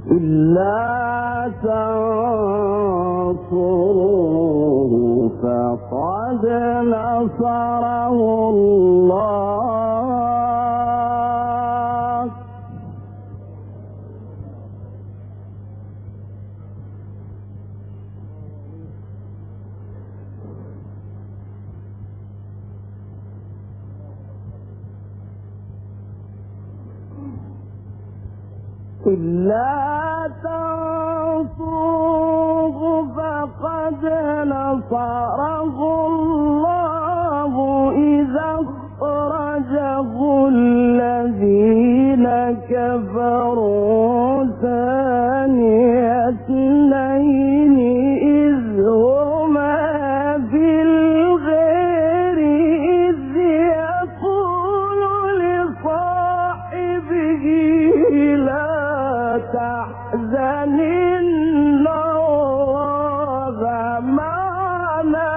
إلا تنصروه فقد نصره الله إلا تنصروه فقد نصره الله إذا أخرجه الذين كفروا ثاني اثنين إذ هما في الغار إذ يقول لصاحبه لا تحزن إن الله معنا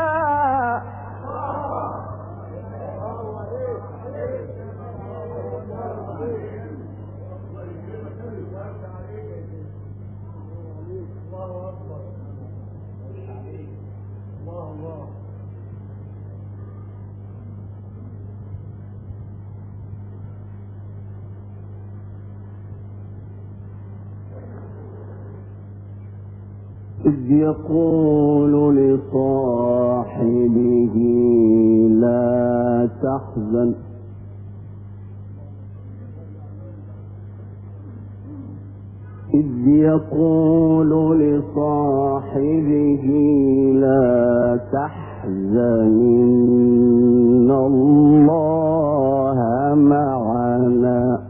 إذ يقول لصاحبه لا تحزن إذ يقول لصاحبه لا تحزن إن الله معنا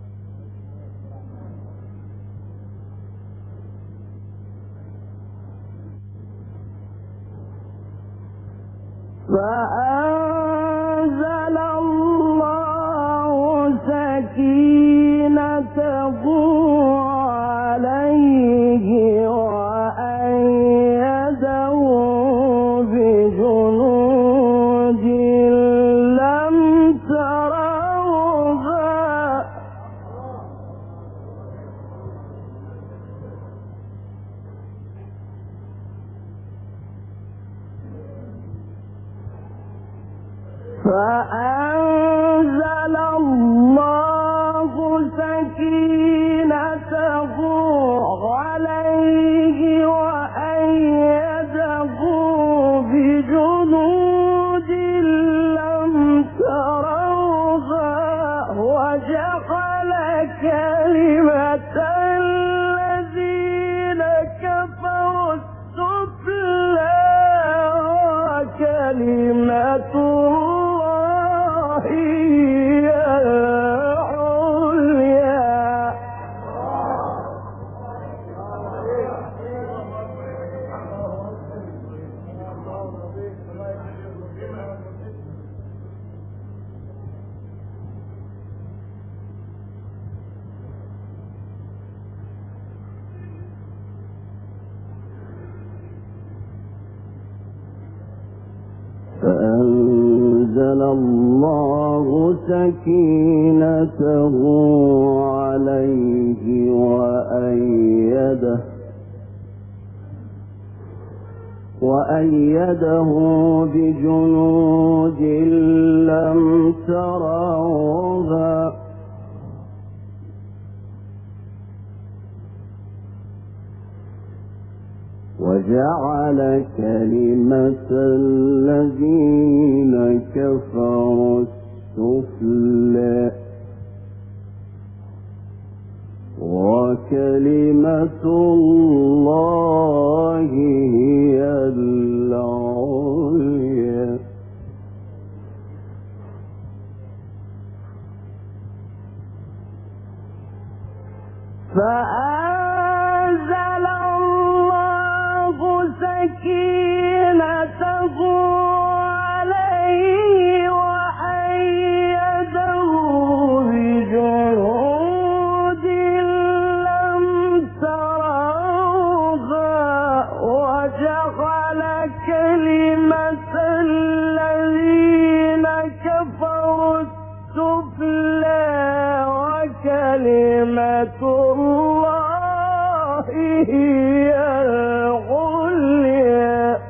فأنزل الله سكينته عليه وأيده بجنود لم تروها فأنزل الله سكينته عليه وأيده بجنود لم تروها وجعل كلمة الذين كفروا السفلى وكلمة الله هي العليا فأنزل الله سكينته عليه وأيده بجنود لم تروها وجعل كلمة الذين كفروا السفلى وكلمة الله هي العليا فأنزل الله سكينته عليه وأيده بجنود لم تروها وجعل كلمة الذين كفروا السفلى وكلمة الله هي العليا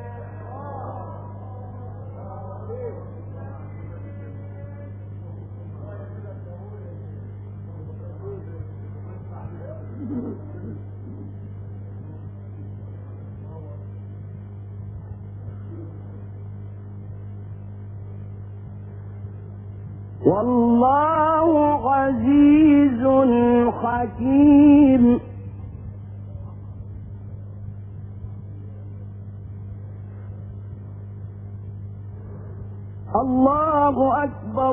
والله عزيز حكيم الله أكبر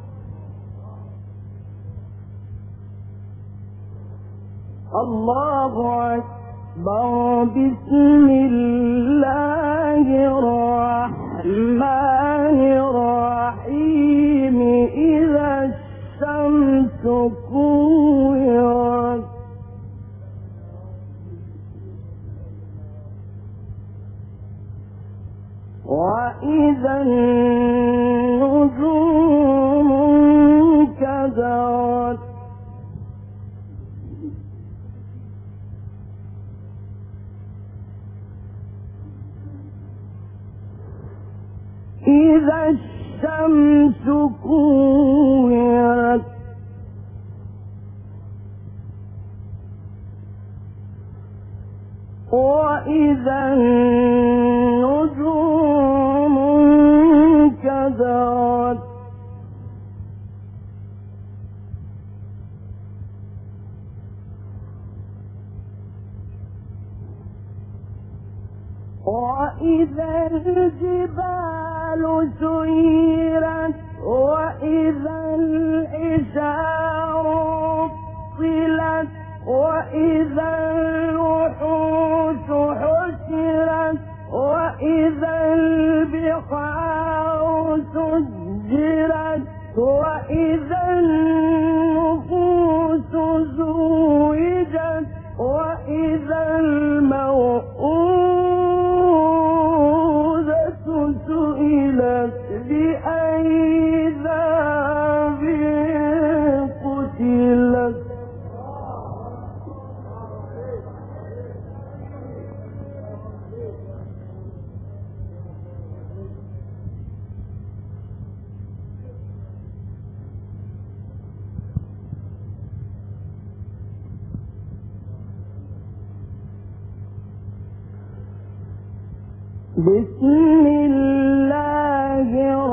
الله أكبر بسم الله الرحمن الرحيم إذا الشمس كورت وإذا النجوم انكدرت إذا الشمس كورت وإذا النجوم انكدرت وإذا الجبال سيرت وإذا العشار عطلت وإذا الوحوش حشرت وإذا البحار سجرت وإذا النفوس زوجت وإذا الموءودة سئلت بأي ذنب قتلت بسم الله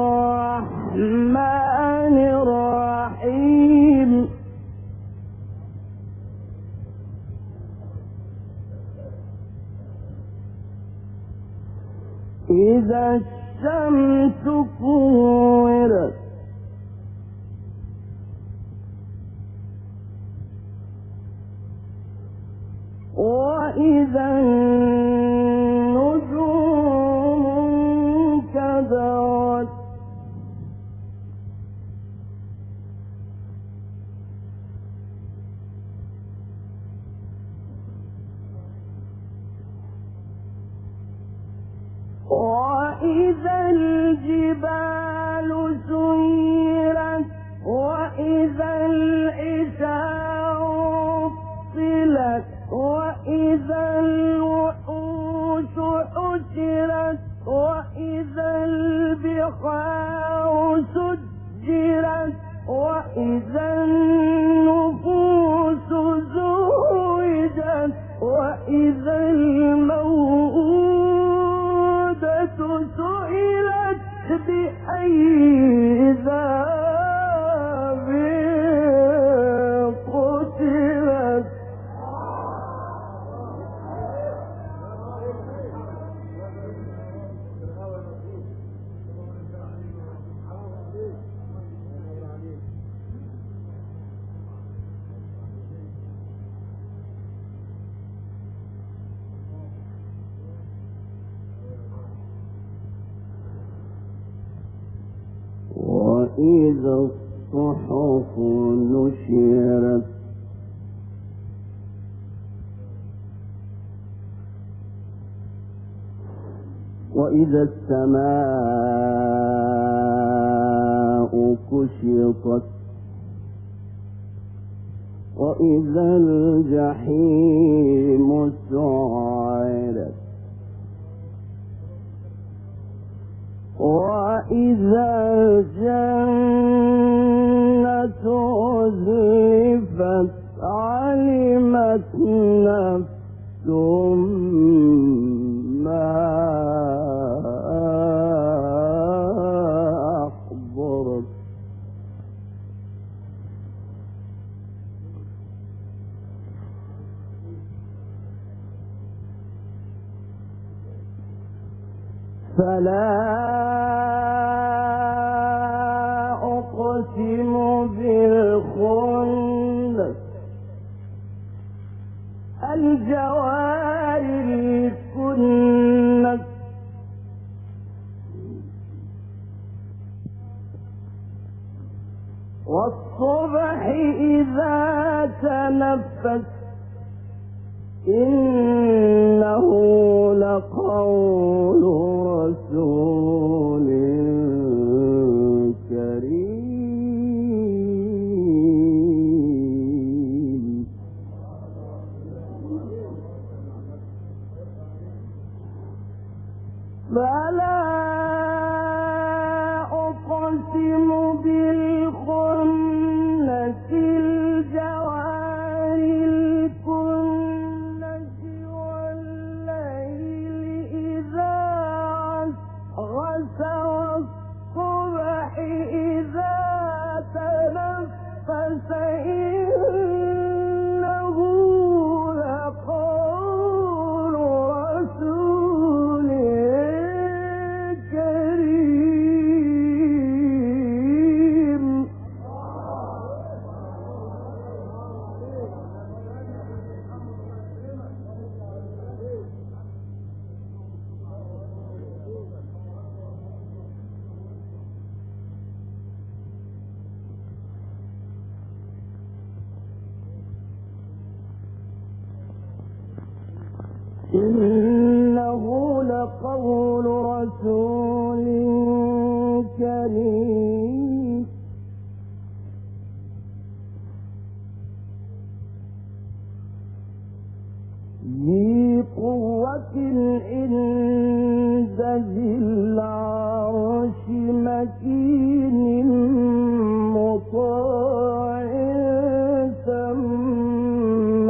الرحمن الرحيم إذا الشمس كورت وإذا النجوم انكدرت وإذا الجبال سيرت وإذا العشار عطلت وإذا الوحوش حشرت وإذا البحار سجرت وإذا النفوس زوجت وإذا الموءودة سئلت بأي ذنب قتلت وإذا الصحف نشرت وإذا السماء كشطت وإذا الجحيم سعرت وإذا الجنة أزلفت علمت نفس ما أحضرت فلا أقسم بالخنس الجوار الكنس والصبح إذا تنفس إنه لقول رسول كريم فلا أقسم بالخنس الجوار الكنس والليل إذا عسعس والصبح إذا تنفس إنه لقول رسول كريم إنه لقول رسول كريم ذي قوة عند ذي العرش مكين مطاع ثم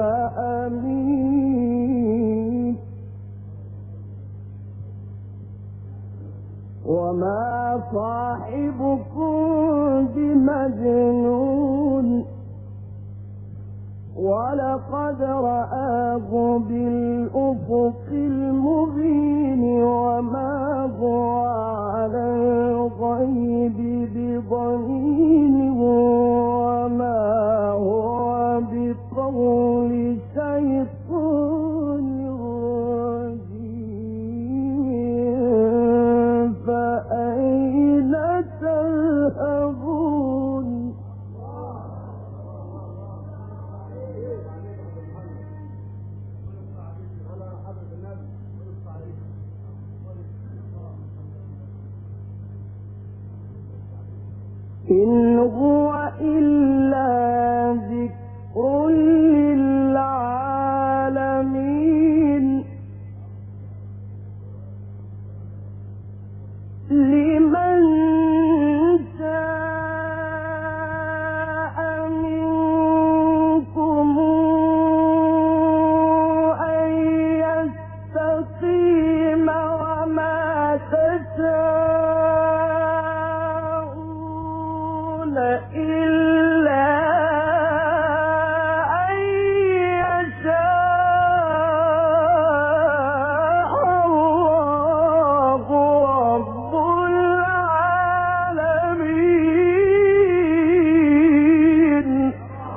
أمين وما صاحبكم بمجنون ولقد رآه بالأفق المبين وما هو على الغيب بضنين وما هو بقول شيطان رجيم فأين تذهبون إن هو إلا ذكر للعالمين لمن شاء منكم أن يستقيم وما تشاءون إلا أن يشاء الله رب العالمين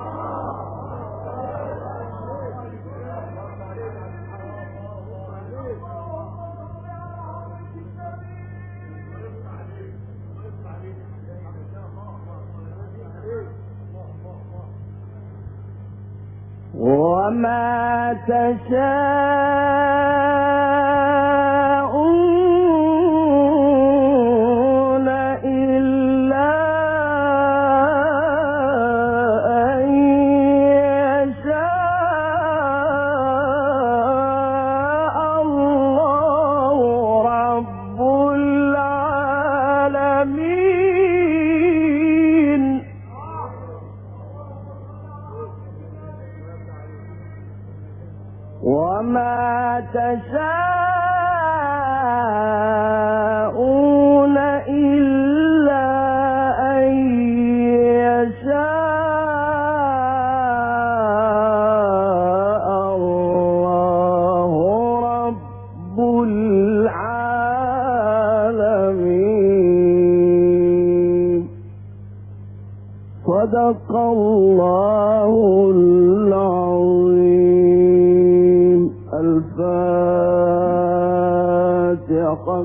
وما تشاءون إلا أن وما تشاءون إلا أن يشاء الله رب العالمين. صدق الله العظيم. الفاتحة.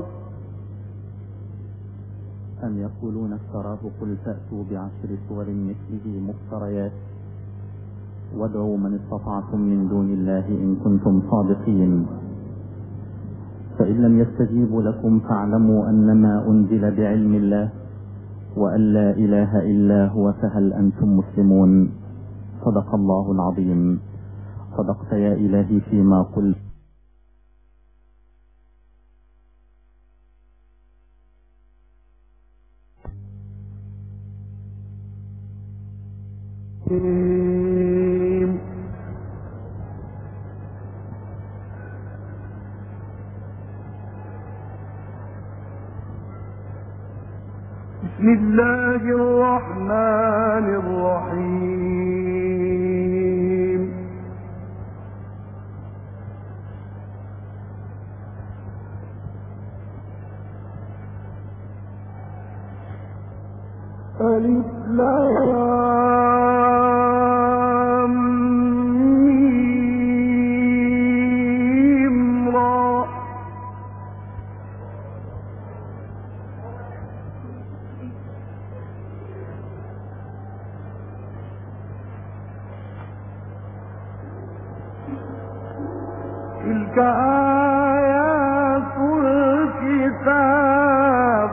أم يقولون افتراه قل فأتوا بعشر سور مثله مفتريات وادعوا من استطعتم من دون الله إن كنتم صادقين. فإن لم يستجيبوا لكم فاعلموا أنما أنزل بعلم الله وأن لا إله إلا هو فهل أنتم مسلمون. صدق الله العظيم. صدقت يا إلهي فيما قلت. بسم الله الرحمن الرحيم. ألف لام ميم را. تلك آيات الكتاب.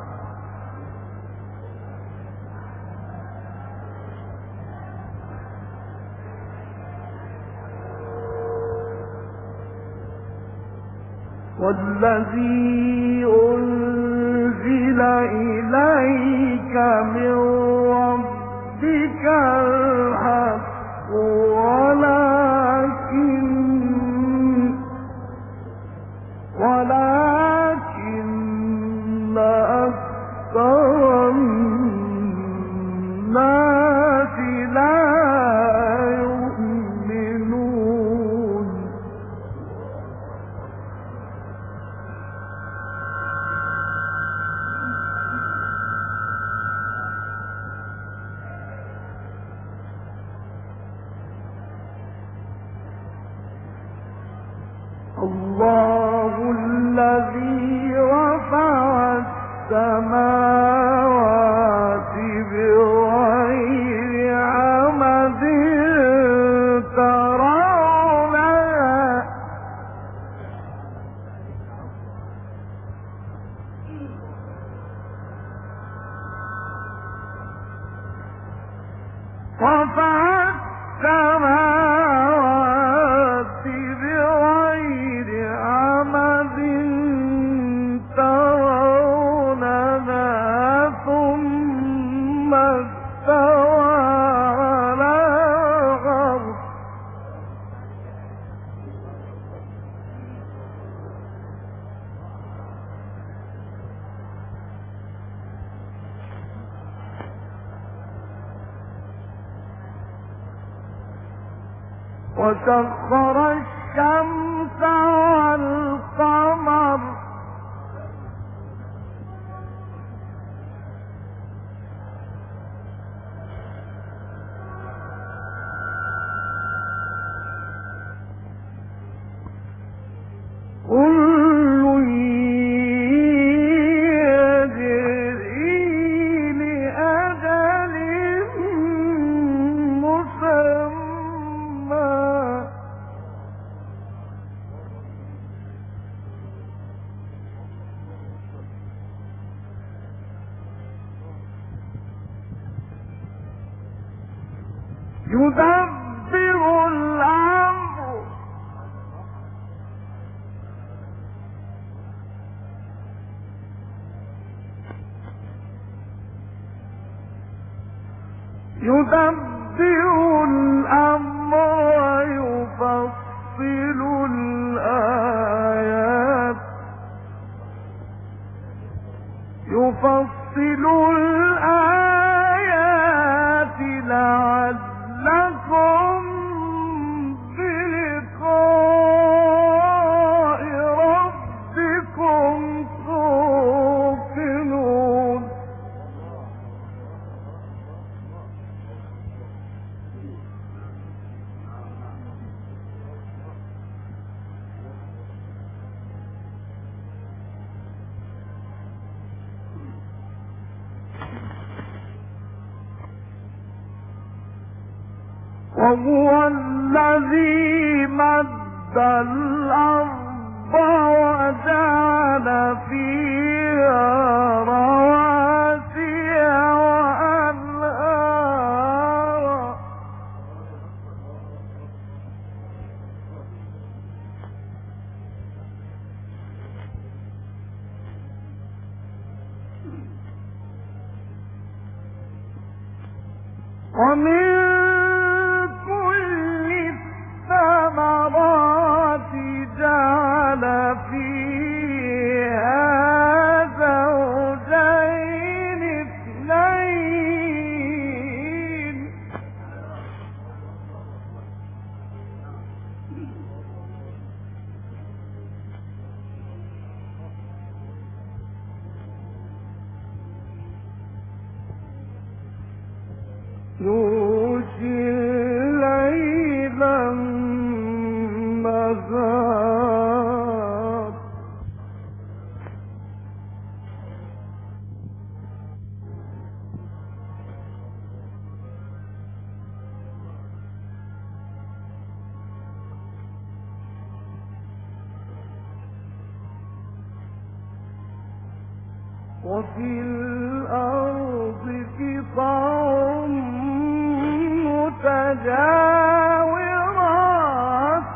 والذي أنزل إليك من ربك الحق ولكن أكثر الناس لا يؤمنون. الله الذي رفع السماوات بغير عمد ترونها رفع السماوات بغير عمد ترونها ثم استوى على العرش. وسخر الشمس والقمر كل يجري لأجل مسمى. يدبر الأمر ويفصل وهو الذي مد الأرض وجعل فيها رواسي وأنهارا ومن كل الثمرات جعل فيها زوجين اثنين يغشي الليل النهار وفي الأرض قطع متجاورات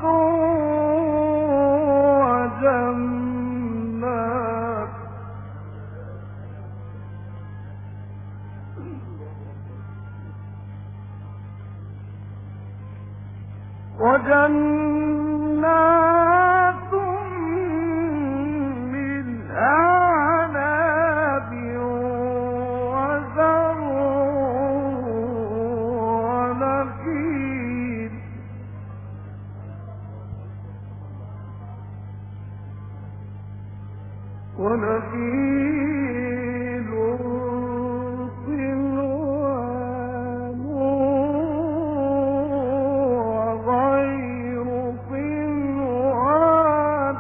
وجنات من أعناب وزرع ونخيل صنوان وغير صنوان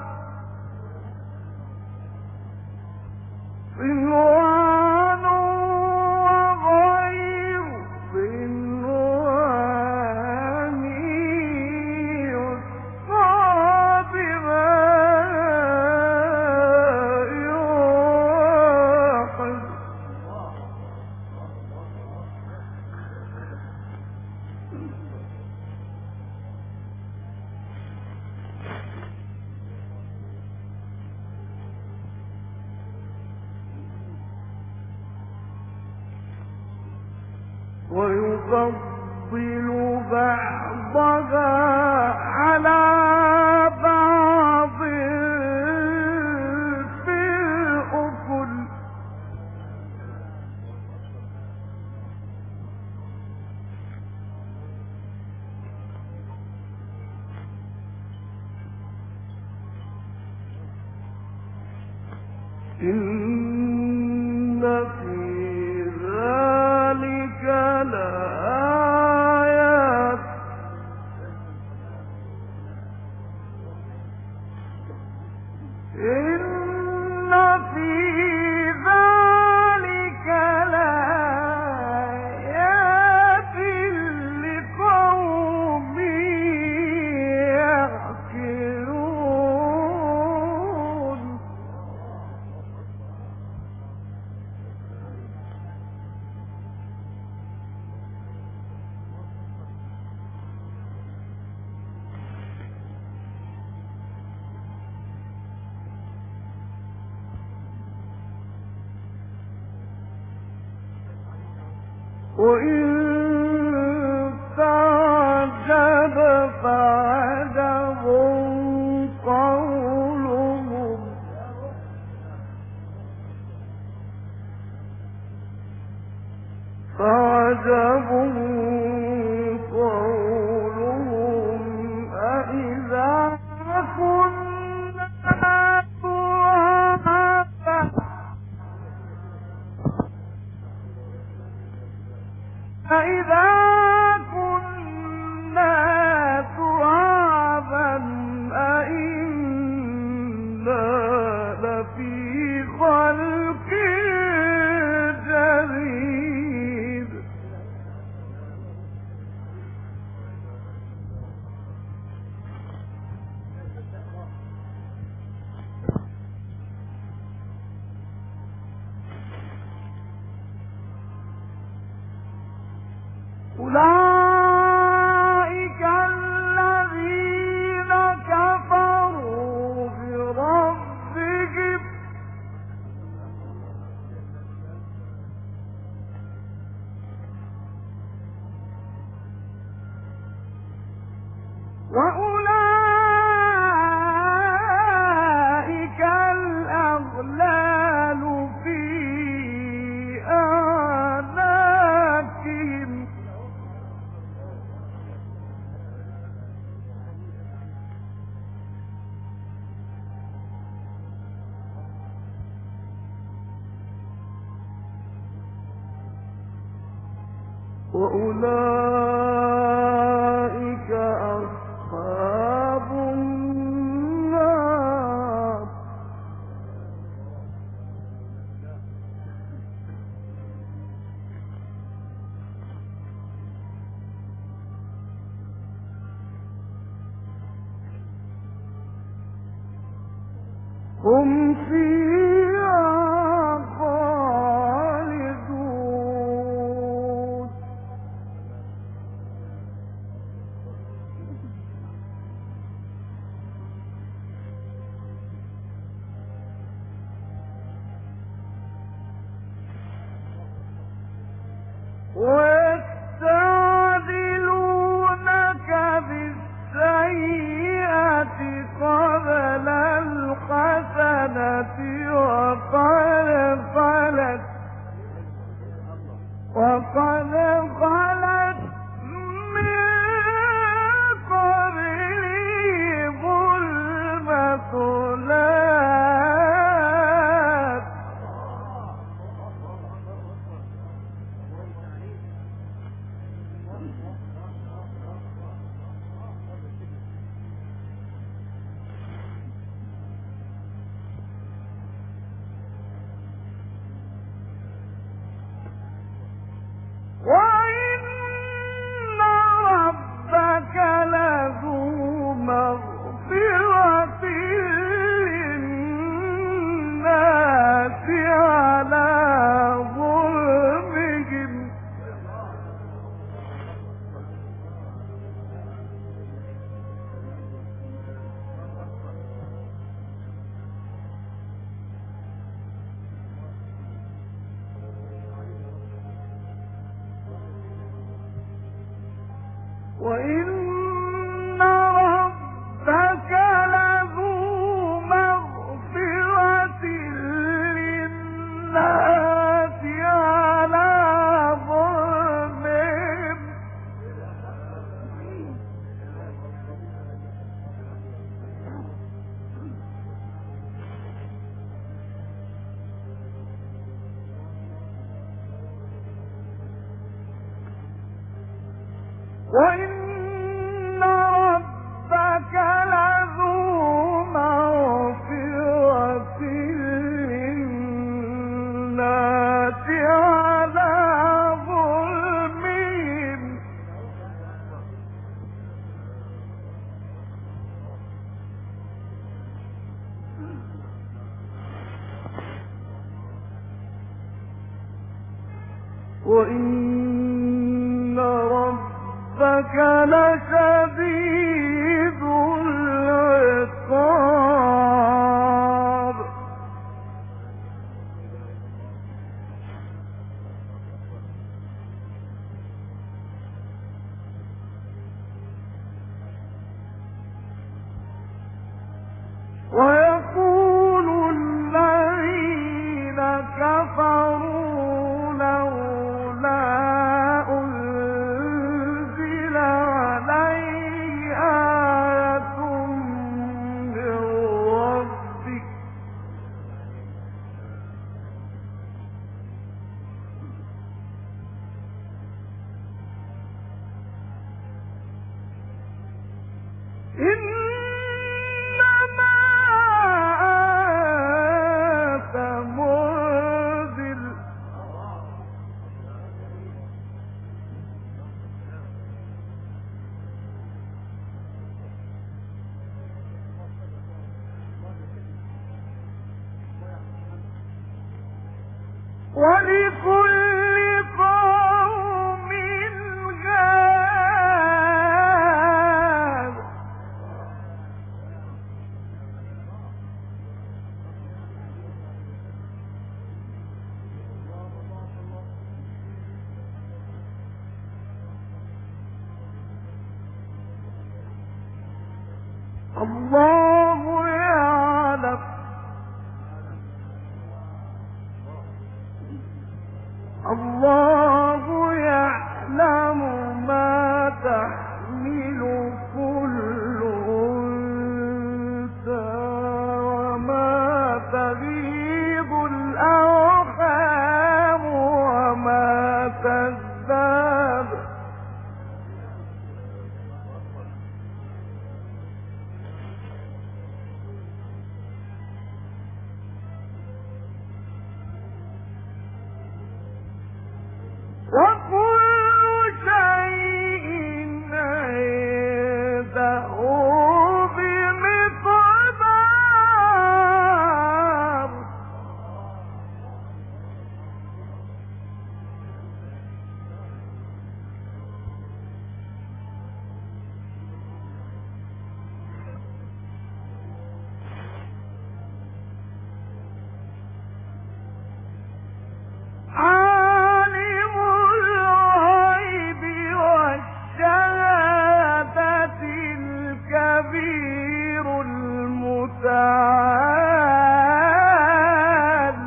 وغير صنوان يسقى بماء واحد ويفضل بعضها على بعض في الأكل إن في ذلك لآيات إن في ذلك لآيات لقوم يعقلون وإن تعجب فعجب قولهم أإذا كنا ترابا وأولئك الأغلال في أعناقهم وأولئك أصحاب النار هم فيها خالدون ويستعجلونك بالسيئة قبل الحسنة وقد خلت من قبلهم المثلات وإن ربك لذو مغفرة للناس على ظلمهم وإن ربك لذو مغفرة للناس على ظلمهم وإن ربك لذو مغفرة للناس على ظلمهم وإن ربك لشديد العقاب ويقول الذين كفروا لولا أنزل عليه آية من ربه إنما أنت منذر ولكل قوم هاد الله يعلم ما تحمل كل أنثى وما تغيض الأرحام وما تزداد وكل شيء عنده بمقدار عالم الغيب والشهادة الكبير المتعال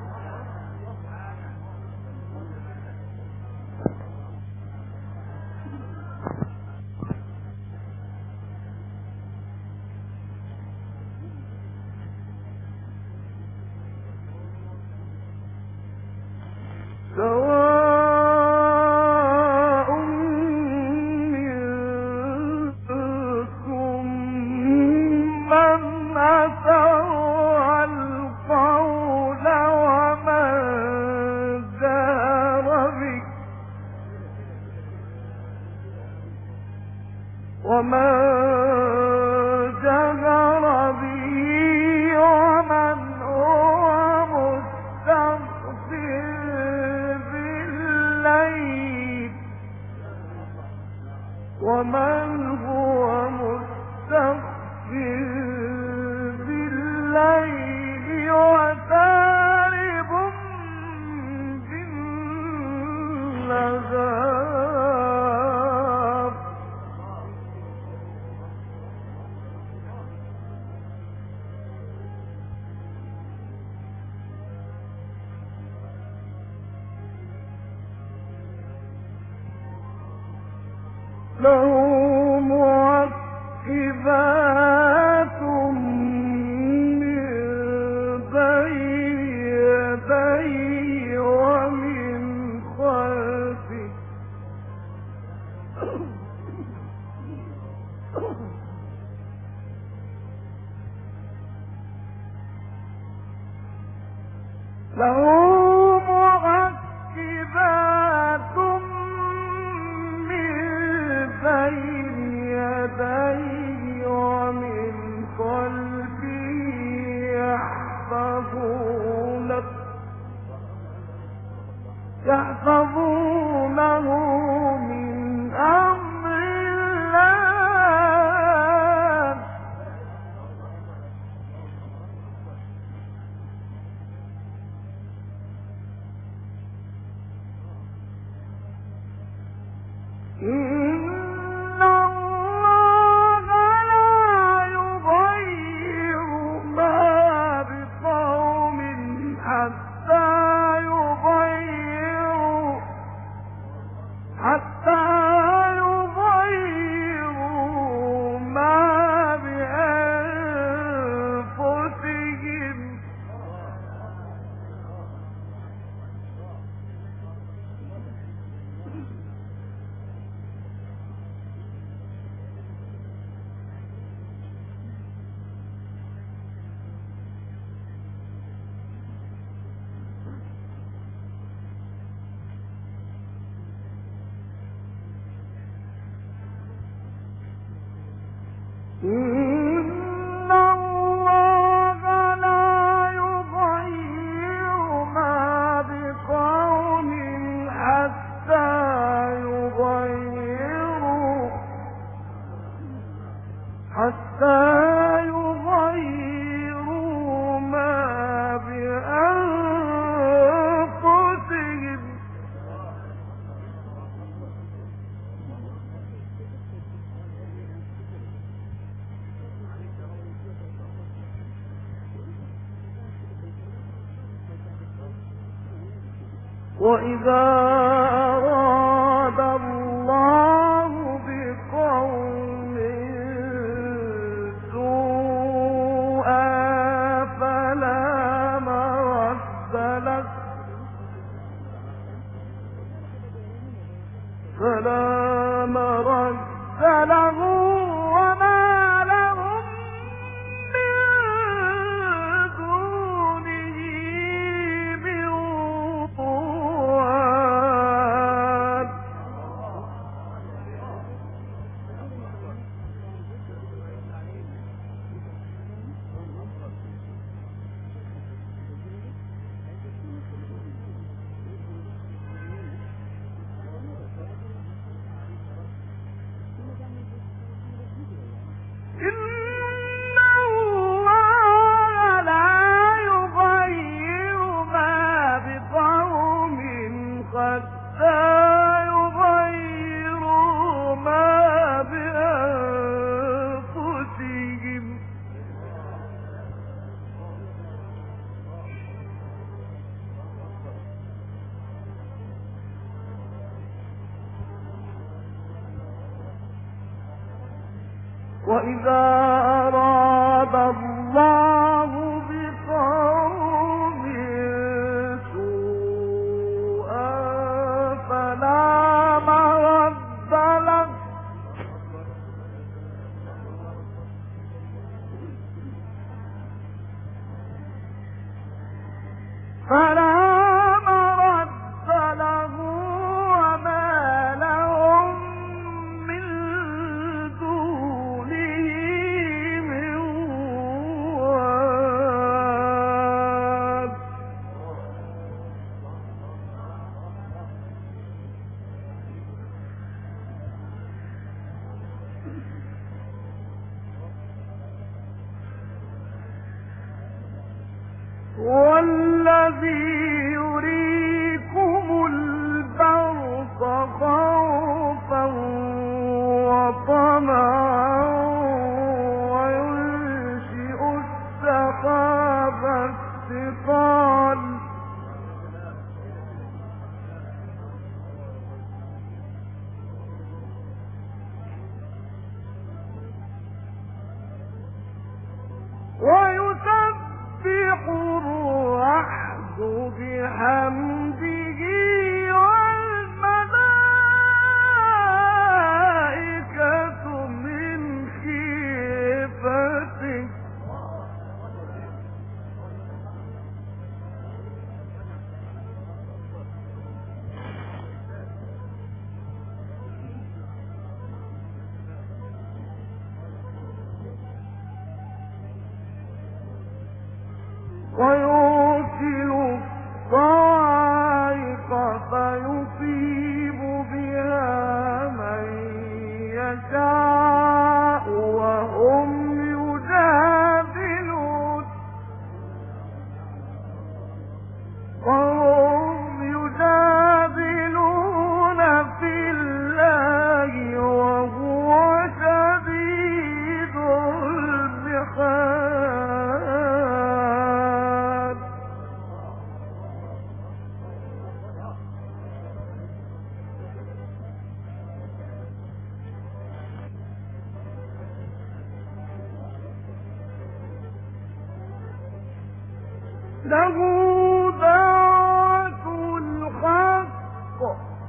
سواء منكم من أسر القول ومن جهر به ومن هو مستخف بالليل وسارب بالنهار له معقبات من بين يديه ومن خلفه له معقبات من بين يديه ومن خلفه يحفظونه من أمر الله إن الله لا يغير ما بقوم حتى يغيروا ما بأنفسهم إن الله لا يغير ما بقوم حتى يغيروا ما بأنفسهم وإذا أراد الله بقوم سوءا فلا مرد له وما لهم من دونه من قوة. وإذا أراد الله بقوم سوءا فلا مرد له وما لهم من دونه من واد. والذي يريكم البرق خوفا وطمعا وينشئ السحاب الثقال ويسبح الرعد بحمده والملائكة من خيفته ويرسل الصاعقة فيصيب بها من يشاء وهم يجادلون في الله وهو شديد المحال. له دعوة الحق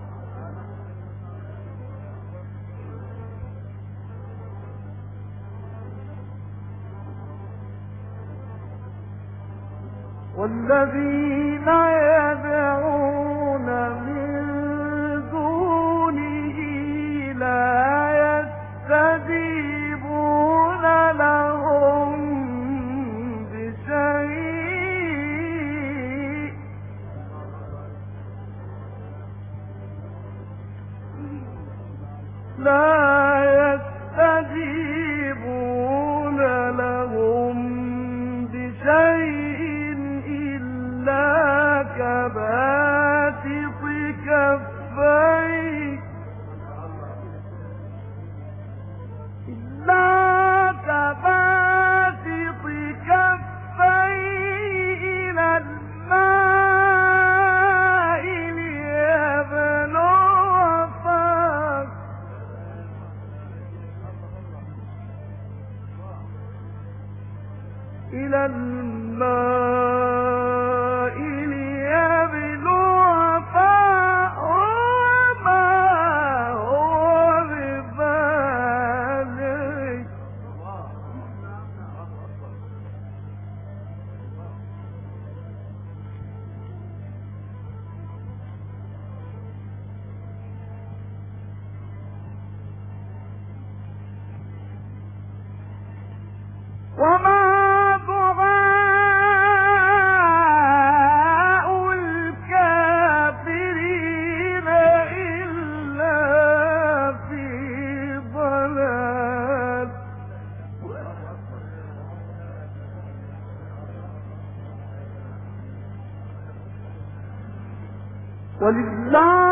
والذين يدعون من دونه لا يستجيبون لهم بشيء إلا كبشر إلى الماء ليبلغ فهما هو ببالغ وما دعاء الكافرين إلا في ضلال ولله